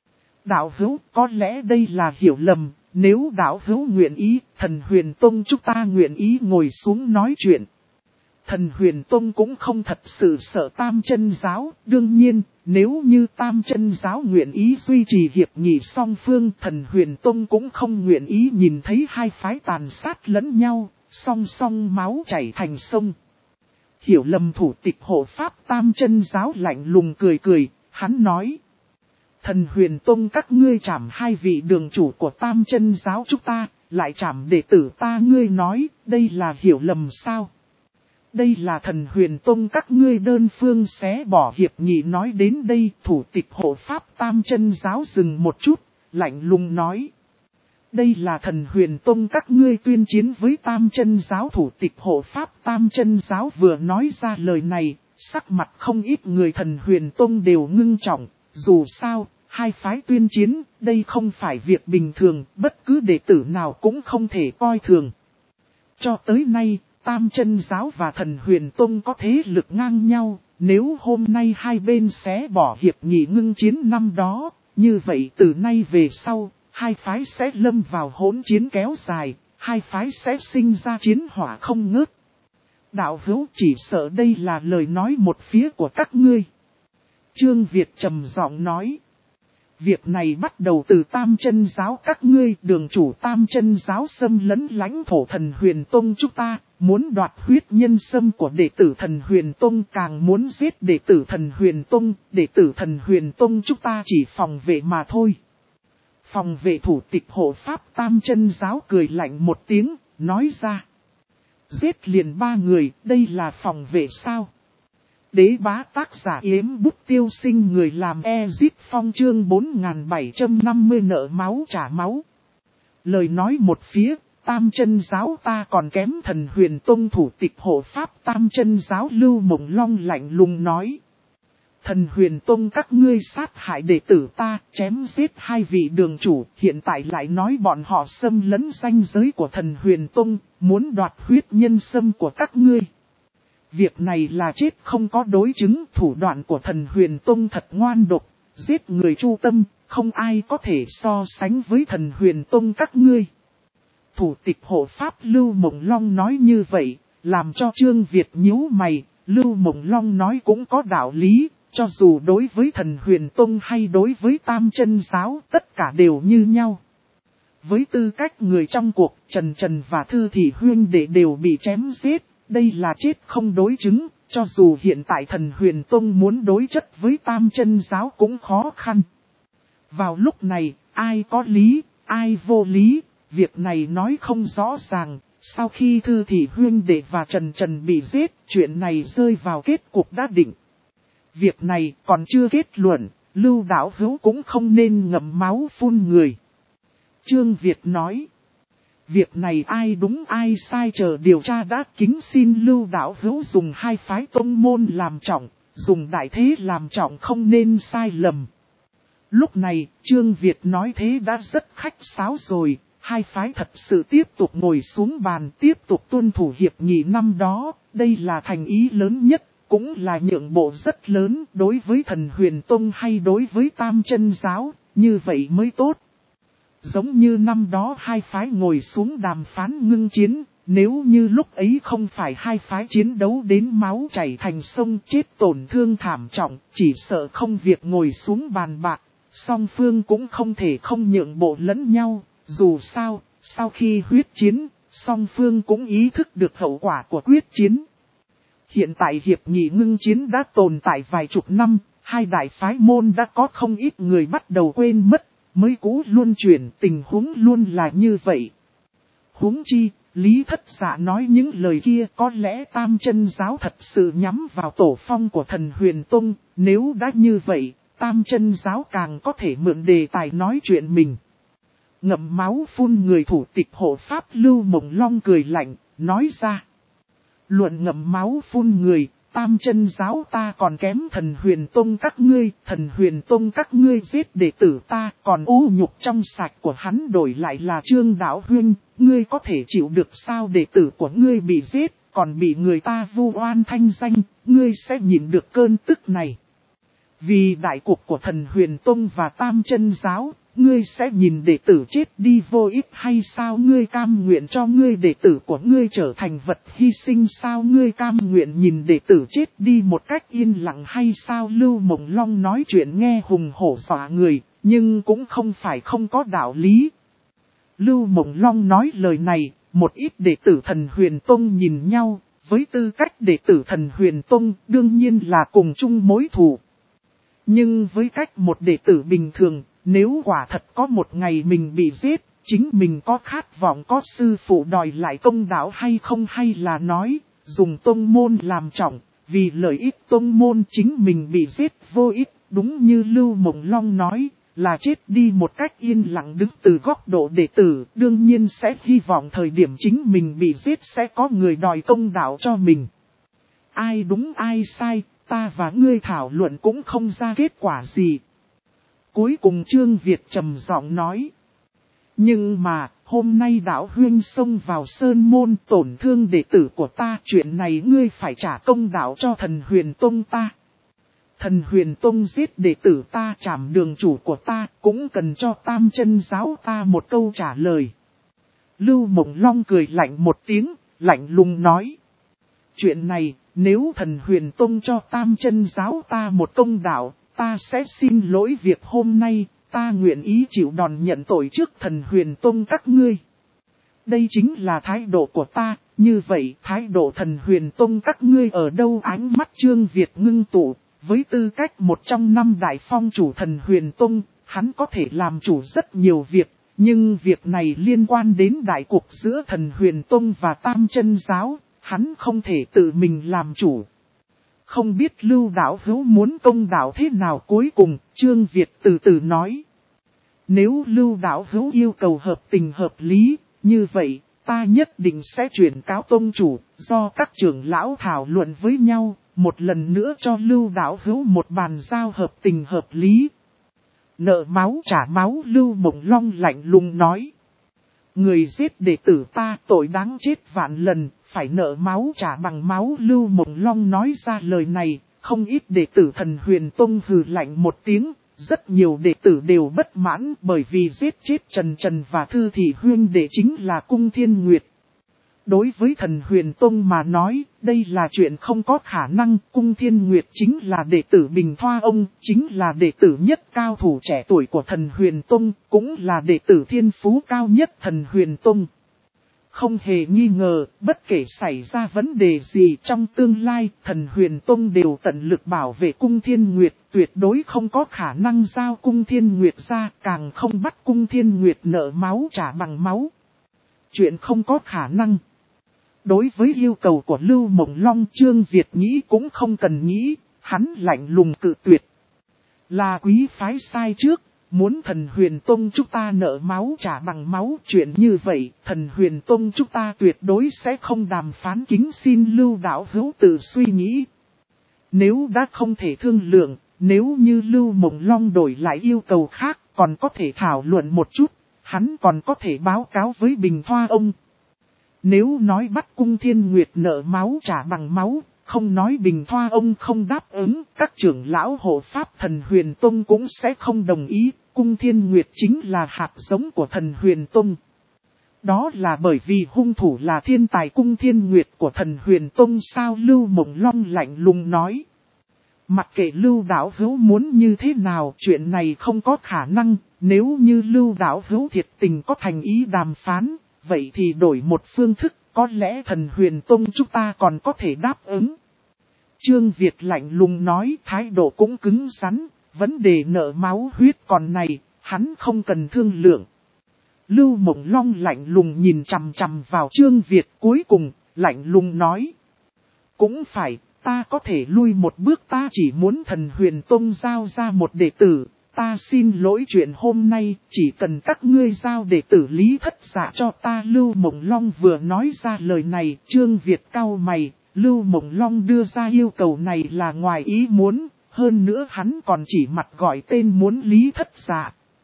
Đạo hữu, có lẽ đây là hiểu lầm, nếu đạo hữu nguyện ý, thần Huyền Tông chúng ta nguyện ý ngồi xuống nói chuyện. Thần Huyền Tông cũng không thật sự sợ tam chân giáo, đương nhiên, nếu như tam chân giáo nguyện ý duy trì hiệp nghị song phương, thần Huyền Tông cũng không nguyện ý nhìn thấy hai phái tàn sát lẫn nhau, song song máu chảy thành sông. Hiểu lầm thủ tịch hộ pháp tam chân giáo lạnh lùng cười cười, hắn nói. Thần Huyền Tông các ngươi trảm hai vị đường chủ của tam chân giáo chúng ta, lại trảm đệ tử ta, ngươi nói, đây là hiểu lầm sao? Đây là thần Huyền Tông các ngươi đơn phương xé bỏ hiệp nghị. Nói đến đây, thủ tịch hộ pháp tam chân giáo dừng một chút, lạnh lùng nói. Đây là thần Huyền Tông các ngươi tuyên chiến với tam chân giáo. Thủ tịch hộ pháp tam chân giáo vừa nói ra lời này, sắc mặt không ít người thần Huyền Tông đều ngưng trọng, dù sao. Hai phái tuyên chiến, đây không phải việc bình thường, bất cứ đệ tử nào cũng không thể coi thường. Cho tới nay, tam chân giáo và thần Huyền Tông có thế lực ngang nhau, nếu hôm nay hai bên xé bỏ hiệp nghị ngưng chiến năm đó, như vậy từ nay về sau, hai phái sẽ lâm vào hỗn chiến kéo dài, hai phái sẽ sinh ra chiến hỏa không ngớt. Đạo hữu, chỉ sợ đây là lời nói một phía của các ngươi. Trương Việt trầm giọng nói. Việc này bắt đầu từ tam chân giáo các ngươi, đường chủ tam chân giáo xâm lấn lãnh thổ thần Huyền Tông chúng ta, muốn đoạt huyết nhân sâm của đệ tử thần Huyền Tông, càng muốn giết đệ tử thần Huyền Tông, đệ tử thần Huyền Tông chúng ta chỉ phòng vệ mà thôi. Phòng vệ thủ tịch hộ pháp tam chân giáo cười lạnh một tiếng, nói ra. Giết liền 3 người, đây là phòng vệ sao? Đế bá tác giả yếm bút tiêu sinh, người làm Ezip Phong chương 4750 nợ máu trả máu. Lời nói một phía, tam chân giáo ta còn kém thần Huyền Tông. Thủ tịch hộ pháp tam chân giáo Lưu Mộng Long lạnh lùng nói. Thần Huyền Tông các ngươi sát hại đệ tử ta, chém giết hai vị đường chủ, hiện tại lại nói bọn họ xâm lấn ranh giới của thần Huyền Tông, muốn đoạt huyết nhân sâm của các ngươi. Việc này là chết không có đối chứng, thủ đoạn của thần Huyền Tông thật ngoan độc, giết người chu tâm, không ai có thể so sánh với thần Huyền Tông các ngươi. Thủ tịch hộ pháp Lưu Mộng Long nói như vậy, làm cho Trương Việt nhíu mày. Lưu Mộng Long nói cũng có đạo lý, cho dù đối với thần Huyền Tông hay đối với tam chân giáo, tất cả đều như nhau. Với tư cách người trong cuộc, Trần và Thư Thị Huyên đệ đều bị chém giết. Đây là chết không đối chứng, cho dù hiện tại thần Huyền Tông muốn đối chất với tam chân giáo cũng khó khăn. Vào lúc này, ai có lý, ai vô lý, việc này nói không rõ ràng. Sau khi Thư Thị Huyên đệ và Trần bị giết, chuyện này rơi vào kết cục đã định. Việc này còn chưa kết luận, Lưu đạo hữu cũng không nên ngậm máu phun người. Trương Việt nói. Việc này ai đúng ai sai chờ điều tra đã, kính xin Lưu đạo hữu dùng hai phái tông môn làm trọng, dùng đại thế làm trọng, không nên sai lầm. Lúc này, Trương Việt nói thế đã rất khách sáo rồi, hai phái thật sự tiếp tục ngồi xuống bàn, tiếp tục tuân thủ hiệp nghị năm đó, đây là thành ý lớn nhất, cũng là nhượng bộ rất lớn đối với thần Huyền Tông hay đối với tam chân giáo, như vậy mới tốt. Giống như năm đó hai phái ngồi xuống đàm phán ngưng chiến, nếu như lúc ấy không phải hai phái chiến đấu đến máu chảy thành sông, chết tổn thương thảm trọng, chỉ sợ không việc ngồi xuống bàn bạc, song phương cũng không thể không nhượng bộ lẫn nhau. Dù sao, sau khi huyết chiến, song phương cũng ý thức được hậu quả của quyết chiến. Hiện tại hiệp nghị ngưng chiến đã tồn tại vài chục năm, hai đại phái môn đã có không ít người bắt đầu quên mất. Mới cũ luôn chuyển, tình huống luôn là như vậy. Huống chi, Lý Thất Dạ nói những lời kia, có lẽ tam chân giáo thật sự nhắm vào tổ phong của thần Huyền Tông. Nếu đã như vậy, tam chân giáo càng có thể mượn đề tài nói chuyện mình. Ngậm máu phun người, thủ tịch hộ pháp Lưu Mộng Long cười lạnh, nói ra. Luận ngậm máu phun người, tam chân giáo ta còn kém thần Huyền Tông các ngươi, thần Huyền Tông các ngươi giết đệ tử ta, còn ô nhục trong sạch của hắn đổi lại là Trương Đạo Huynh, ngươi có thể chịu được sao? Đệ tử của ngươi bị giết, còn bị người ta vu oan thanh danh, ngươi sẽ nhịn được cơn tức này. Vì đại cục của Thần Huyền Tông và Tam Chân Giáo, ngươi sẽ nhìn đệ tử chết đi vô ích hay sao? Ngươi cam nguyện cho ngươi đệ tử của ngươi trở thành vật hy sinh sao? Ngươi cam nguyện nhìn đệ tử chết đi một cách yên lặng hay sao? Lưu Mộng Long nói chuyện nghe hùng hổ dọa người, nhưng cũng không phải không có đạo lý. Lưu Mộng Long nói lời này, một ít đệ tử Thần Huyền Tông nhìn nhau, với tư cách đệ tử Thần Huyền Tông đương nhiên là cùng chung mối thù. Nhưng với cách một đệ tử bình thường, nếu quả thật có một ngày mình bị giết, chính mình có khát vọng có sư phụ đòi lại công đạo hay không, hay là nói, dùng tông môn làm trọng, vì lợi ích tông môn chính mình bị giết vô ích, đúng như Lưu Mộng Long nói, là chết đi một cách yên lặng. Đứng từ góc độ đệ tử, đương nhiên sẽ hy vọng thời điểm chính mình bị giết sẽ có người đòi công đạo cho mình. Ai đúng ai sai, ta và ngươi thảo luận cũng không ra kết quả gì. Cuối cùng Trương Việt trầm giọng nói. Nhưng mà, hôm nay đạo huynh xông vào sơn môn tổn thương đệ tử của ta, chuyện này ngươi phải trả công đạo cho Thần Huyền Tông ta. Thần Huyền Tông giết đệ tử ta, trảm đường chủ của ta, cũng cần cho Tam Chân Giáo ta một câu trả lời. Lưu Mộng Long cười lạnh một tiếng, lạnh lùng nói. Chuyện này, nếu Thần Huyền Tông cho Tam Chân Giáo ta một công đạo, ta sẽ xin lỗi việc hôm nay, ta nguyện ý chịu đòn nhận tội trước Thần Huyền Tông các ngươi. Đây chính là thái độ của ta, như vậy thái độ Thần Huyền Tông các ngươi ở đâu? Ánh mắt Trương Việt ngưng tụ, với tư cách một trong 5 đại phong chủ Thần Huyền Tông, hắn có thể làm chủ rất nhiều việc, nhưng việc này liên quan đến đại cục giữa Thần Huyền Tông và Tam Chân Giáo, hắn không thể tự mình làm chủ. Không biết Lưu đạo hữu muốn công đạo thế nào? Cuối cùng, Trương Việt từ từ nói. Nếu Lưu đạo hữu yêu cầu hợp tình hợp lý, như vậy, ta nhất định sẽ chuyển cáo tông chủ, do các trưởng lão thảo luận với nhau, một lần nữa cho Lưu đạo hữu một bàn giao hợp tình hợp lý. Nợ máu trả máu, Lưu Mộng Long lạnh lùng nói. Người giết đệ tử ta tội đáng chết vạn lần, phải nợ máu trả bằng máu. Lưu Mộng Long nói ra lời này, không ít đệ tử Thần Huyền Tông hừ lạnh một tiếng, rất nhiều đệ tử đều bất mãn bởi vì giết chết Trần Trần và Thư Thị huyên đệ chính là Cung Thiên Nguyệt. Đối với Thần Huyền Tông mà nói, đây là chuyện không có khả năng. Cung Thiên Nguyệt chính là đệ tử Bình Thoa Ông, chính là đệ tử nhất cao thủ trẻ tuổi của Thần Huyền Tông, cũng là đệ tử thiên phú cao nhất Thần Huyền Tông. Không hề nghi ngờ, bất kể xảy ra vấn đề gì trong tương lai, Thần Huyền Tông đều tận lực bảo vệ Cung Thiên Nguyệt, tuyệt đối không có khả năng giao Cung Thiên Nguyệt ra, càng không bắt Cung Thiên Nguyệt nợ máu trả bằng máu. Chuyện không có khả năng. Đối với yêu cầu của Lưu Mộng Long, Trương Việt nghĩ cũng không cần nghĩ, hắn lạnh lùng cự tuyệt. Là quý phái sai trước, muốn Thần Huyền Tông chúng ta nợ máu trả bằng máu, chuyện như vậy, Thần Huyền Tông chúng ta tuyệt đối sẽ không đàm phán, kính xin Lưu đạo hữu tự suy nghĩ. Nếu đã không thể thương lượng, nếu như Lưu Mộng Long đổi lại yêu cầu khác, còn có thể thảo luận một chút, hắn còn có thể báo cáo với Bình Thoa Ông. Nếu nói bắt Cung Thiên Nguyệt nợ máu trả bằng máu, không nói Bình Thoa Ông không đáp ứng, các trưởng lão hộ pháp Thần Huyền Tông cũng sẽ không đồng ý. Cung Thiên Nguyệt chính là hạt giống của Thần Huyền Tông. Đó là bởi vì hung thủ là thiên tài Cung Thiên Nguyệt của Thần Huyền Tông sao? Lưu Mộng Long lạnh lùng nói. Mặc kệ Lưu đạo hữu muốn như thế nào, chuyện này không có khả năng. Nếu như Lưu đạo hữu thiệt tình có thành ý đàm phán, vậy thì đổi một phương thức, có lẽ Thần Huyền Tông chúng ta còn có thể đáp ứng. Trương Việt lạnh lùng nói, thái độ cũng cứng rắn, vấn đề nợ máu huyết còn này, hắn không cần thương lượng. Lưu Mộng Long lạnh lùng nhìn chằm chằm vào Trương Việt, cuối cùng, lạnh lùng nói. Cũng phải, ta có thể lui một bước, ta chỉ muốn Thần Huyền Tông giao ra một đệ tử. Ta xin lỗi, chuyện hôm nay, chỉ cần các ngươi giao đệ tử Lý Thất Dạ cho ta. Lưu Mộng Long vừa nói ra lời này, Trương Việt cau mày, Lưu Mộng Long đưa ra yêu cầu này là ngoài ý muốn, hơn nữa hắn còn chỉ mặt gọi tên muốn Lý Thất Dạ.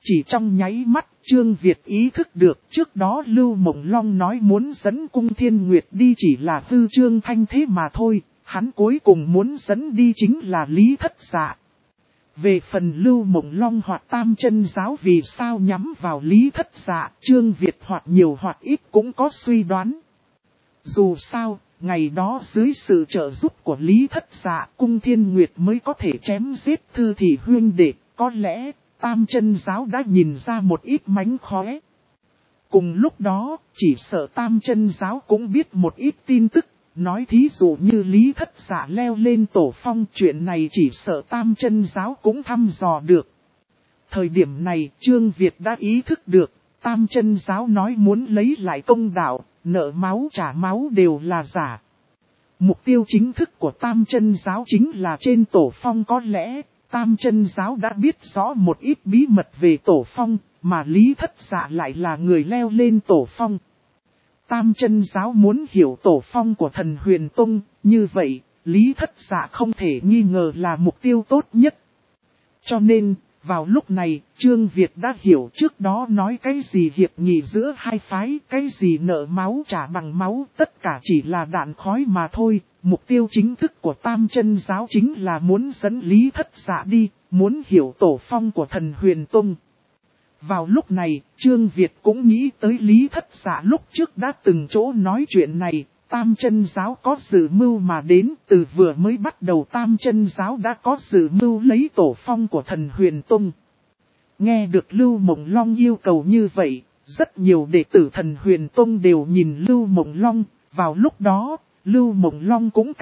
Chỉ trong nháy mắt, Trương Việt ý thức được trước đó Lưu Mộng Long nói muốn dẫn Cung Thiên Nguyệt đi chỉ là hư trương thanh thế mà thôi, hắn cuối cùng muốn dẫn đi chính là Lý Thất Dạ. Về phần Lưu Mộng Long hoặc Tam Chân Giáo vì sao nhắm vào Lý Thất Dạ, Trương Việt hoặc nhiều hoặc ít cũng có suy đoán. Dù sao, ngày đó dưới sự trợ giúp của Lý Thất Dạ, Cung Thiên Nguyệt mới có thể chém giết Thư Thị huynh đệ, có lẽ Tam Chân Giáo đã nhìn ra một ít mánh khóe. Cùng lúc đó, chỉ sợ Tam Chân Giáo cũng biết một ít tin tức, nói thí dụ như Lý Thất Dạ leo lên tổ phong, chuyện này chỉ sợ Tam Chân Giáo cũng thăm dò được. Thời điểm này, Trương Việt đã ý thức được, Tam Chân Giáo nói muốn lấy lại công đạo, nợ máu trả máu đều là giả. Mục tiêu chính thức của Tam Chân Giáo chính là trên tổ phong, có lẽ Tam Chân Giáo đã biết rõ một ít bí mật về tổ phong, mà Lý Thất Dạ lại là người leo lên tổ phong. Tam Chân Giáo muốn hiểu tổ phong của Thần Huyền Tông, như vậy, Lý Thất Dạ không thể nghi ngờ là mục tiêu tốt nhất. Cho nên, vào lúc này, Trương Việt đã hiểu trước đó nói cái gì hiệp nghị giữa hai phái, cái gì nợ máu trả bằng máu, tất cả chỉ là đạn khói mà thôi. Mục tiêu chính thức của Tam Chân Giáo chính là muốn dẫn Lý Thất Dạ đi, muốn hiểu tổ phong của Thần Huyền Tông. Vào lúc này, Trương Việt cũng nghĩ tới Lý Thất Dạ lúc trước đã từng chỗ nói chuyện này, Tam Chân Giáo có dự mưu mà đến, từ vừa mới bắt đầu Tam Chân Giáo đã có dự mưu lấy tổ phong của Thần Huyền Tông. Nghe được Lưu Mộng Long yêu cầu như vậy, rất nhiều đệ tử Thần Huyền Tông đều nhìn Lưu Mộng Long, vào lúc đó, Lưu Mộng Long cũng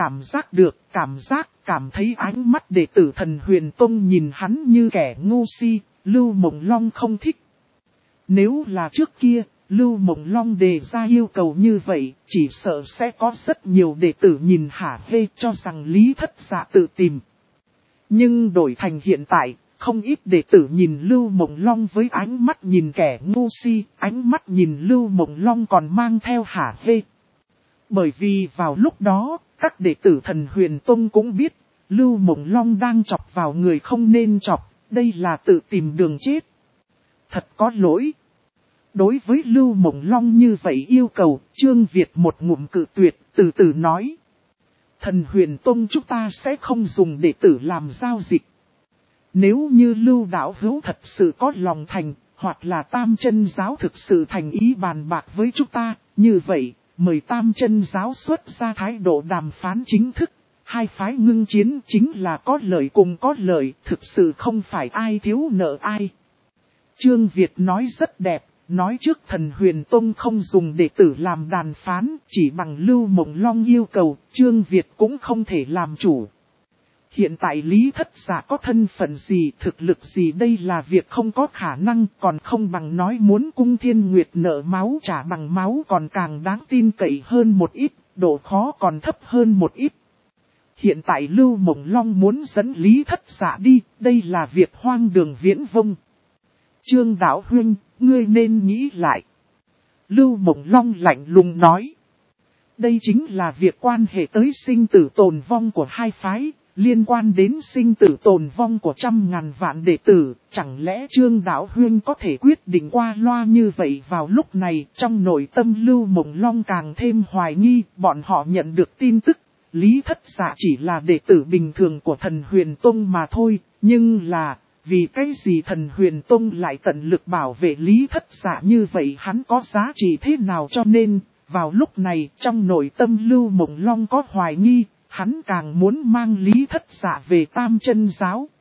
cảm thấy ánh mắt đệ tử Thần Huyền Tông nhìn hắn như kẻ ngu si, Lưu Mộng Long không thích. Nếu là trước kia, Lưu Mộng Long đề ra yêu cầu như vậy, chỉ sợ sẽ có rất nhiều đệ tử nhìn hả hê cho rằng Lý Thất Dạ tự tìm. Nhưng đổi thành hiện tại, không ít đệ tử nhìn Lưu Mộng Long với ánh mắt nhìn kẻ ngu si, ánh mắt nhìn Lưu Mộng Long còn mang theo hả hê. Bởi vì vào lúc đó, các đệ tử Thần Huyền Tông cũng biết, Lưu Mộng Long đang chọc vào người không nên chọc, đây là tự tìm đường chết. Thật có lỗi. Đối với Lưu Mộng Long như vậy yêu cầu, Trương Việt một ngụm cự tuyệt, từ từ nói. Thần Huyền Tông chúng ta sẽ không dùng đệ tử làm giao dịch. Nếu như Lưu đạo hữu thật sự có lòng thành, hoặc là Tam Chân Giáo thực sự thành ý bàn bạc với chúng ta, như vậy, mời Tam Chân Giáo xuất ra thái độ đàm phán chính thức. Hai phái ngưng chiến chính là có lợi cùng có lợi, thực sự không phải ai thiếu nợ ai. Trương Việt nói rất đẹp, nói trước Thần Huyền Tông không dùng đệ tử làm đàm phán, chỉ bằng Lưu Mộng Long yêu cầu, Trương Việt cũng không thể làm chủ. Hiện tại Lý Thất Dạ có thân phận gì, thực lực gì đây là việc không có khả năng, còn không bằng nói muốn Cung Thiên Nguyệt nợ máu trả bằng máu còn càng đáng tin cậy hơn một ít, độ khó còn thấp hơn một ít. Hiện tại Lưu Mộng Long muốn dẫn Lý Thất Dạ đi, đây là việc hoang đường viễn vông. Trương Đạo Huynh, ngươi nên nghĩ lại. Lưu Mộng Long lạnh lùng nói. Đây chính là việc quan hệ tới sinh tử tồn vong của hai phái, liên quan đến sinh tử tồn vong của trăm ngàn vạn đệ tử. Chẳng lẽ Trương Đạo Huynh có thể quyết định qua loa như vậy? Vào lúc này, trong nội tâm Lưu Mộng Long càng thêm hoài nghi, bọn họ nhận được tin tức. Lý Thất Dạ chỉ là đệ tử bình thường của Thần Huyền Tông mà thôi, nhưng là, vì cái gì Thần Huyền Tông lại tận lực bảo vệ Lý Thất Dạ như vậy, hắn có giá trị thế nào? Cho nên, vào lúc này, trong nội tâm Lưu Mộng Long có hoài nghi, hắn càng muốn mang Lý Thất Dạ về Tam Chân Giáo.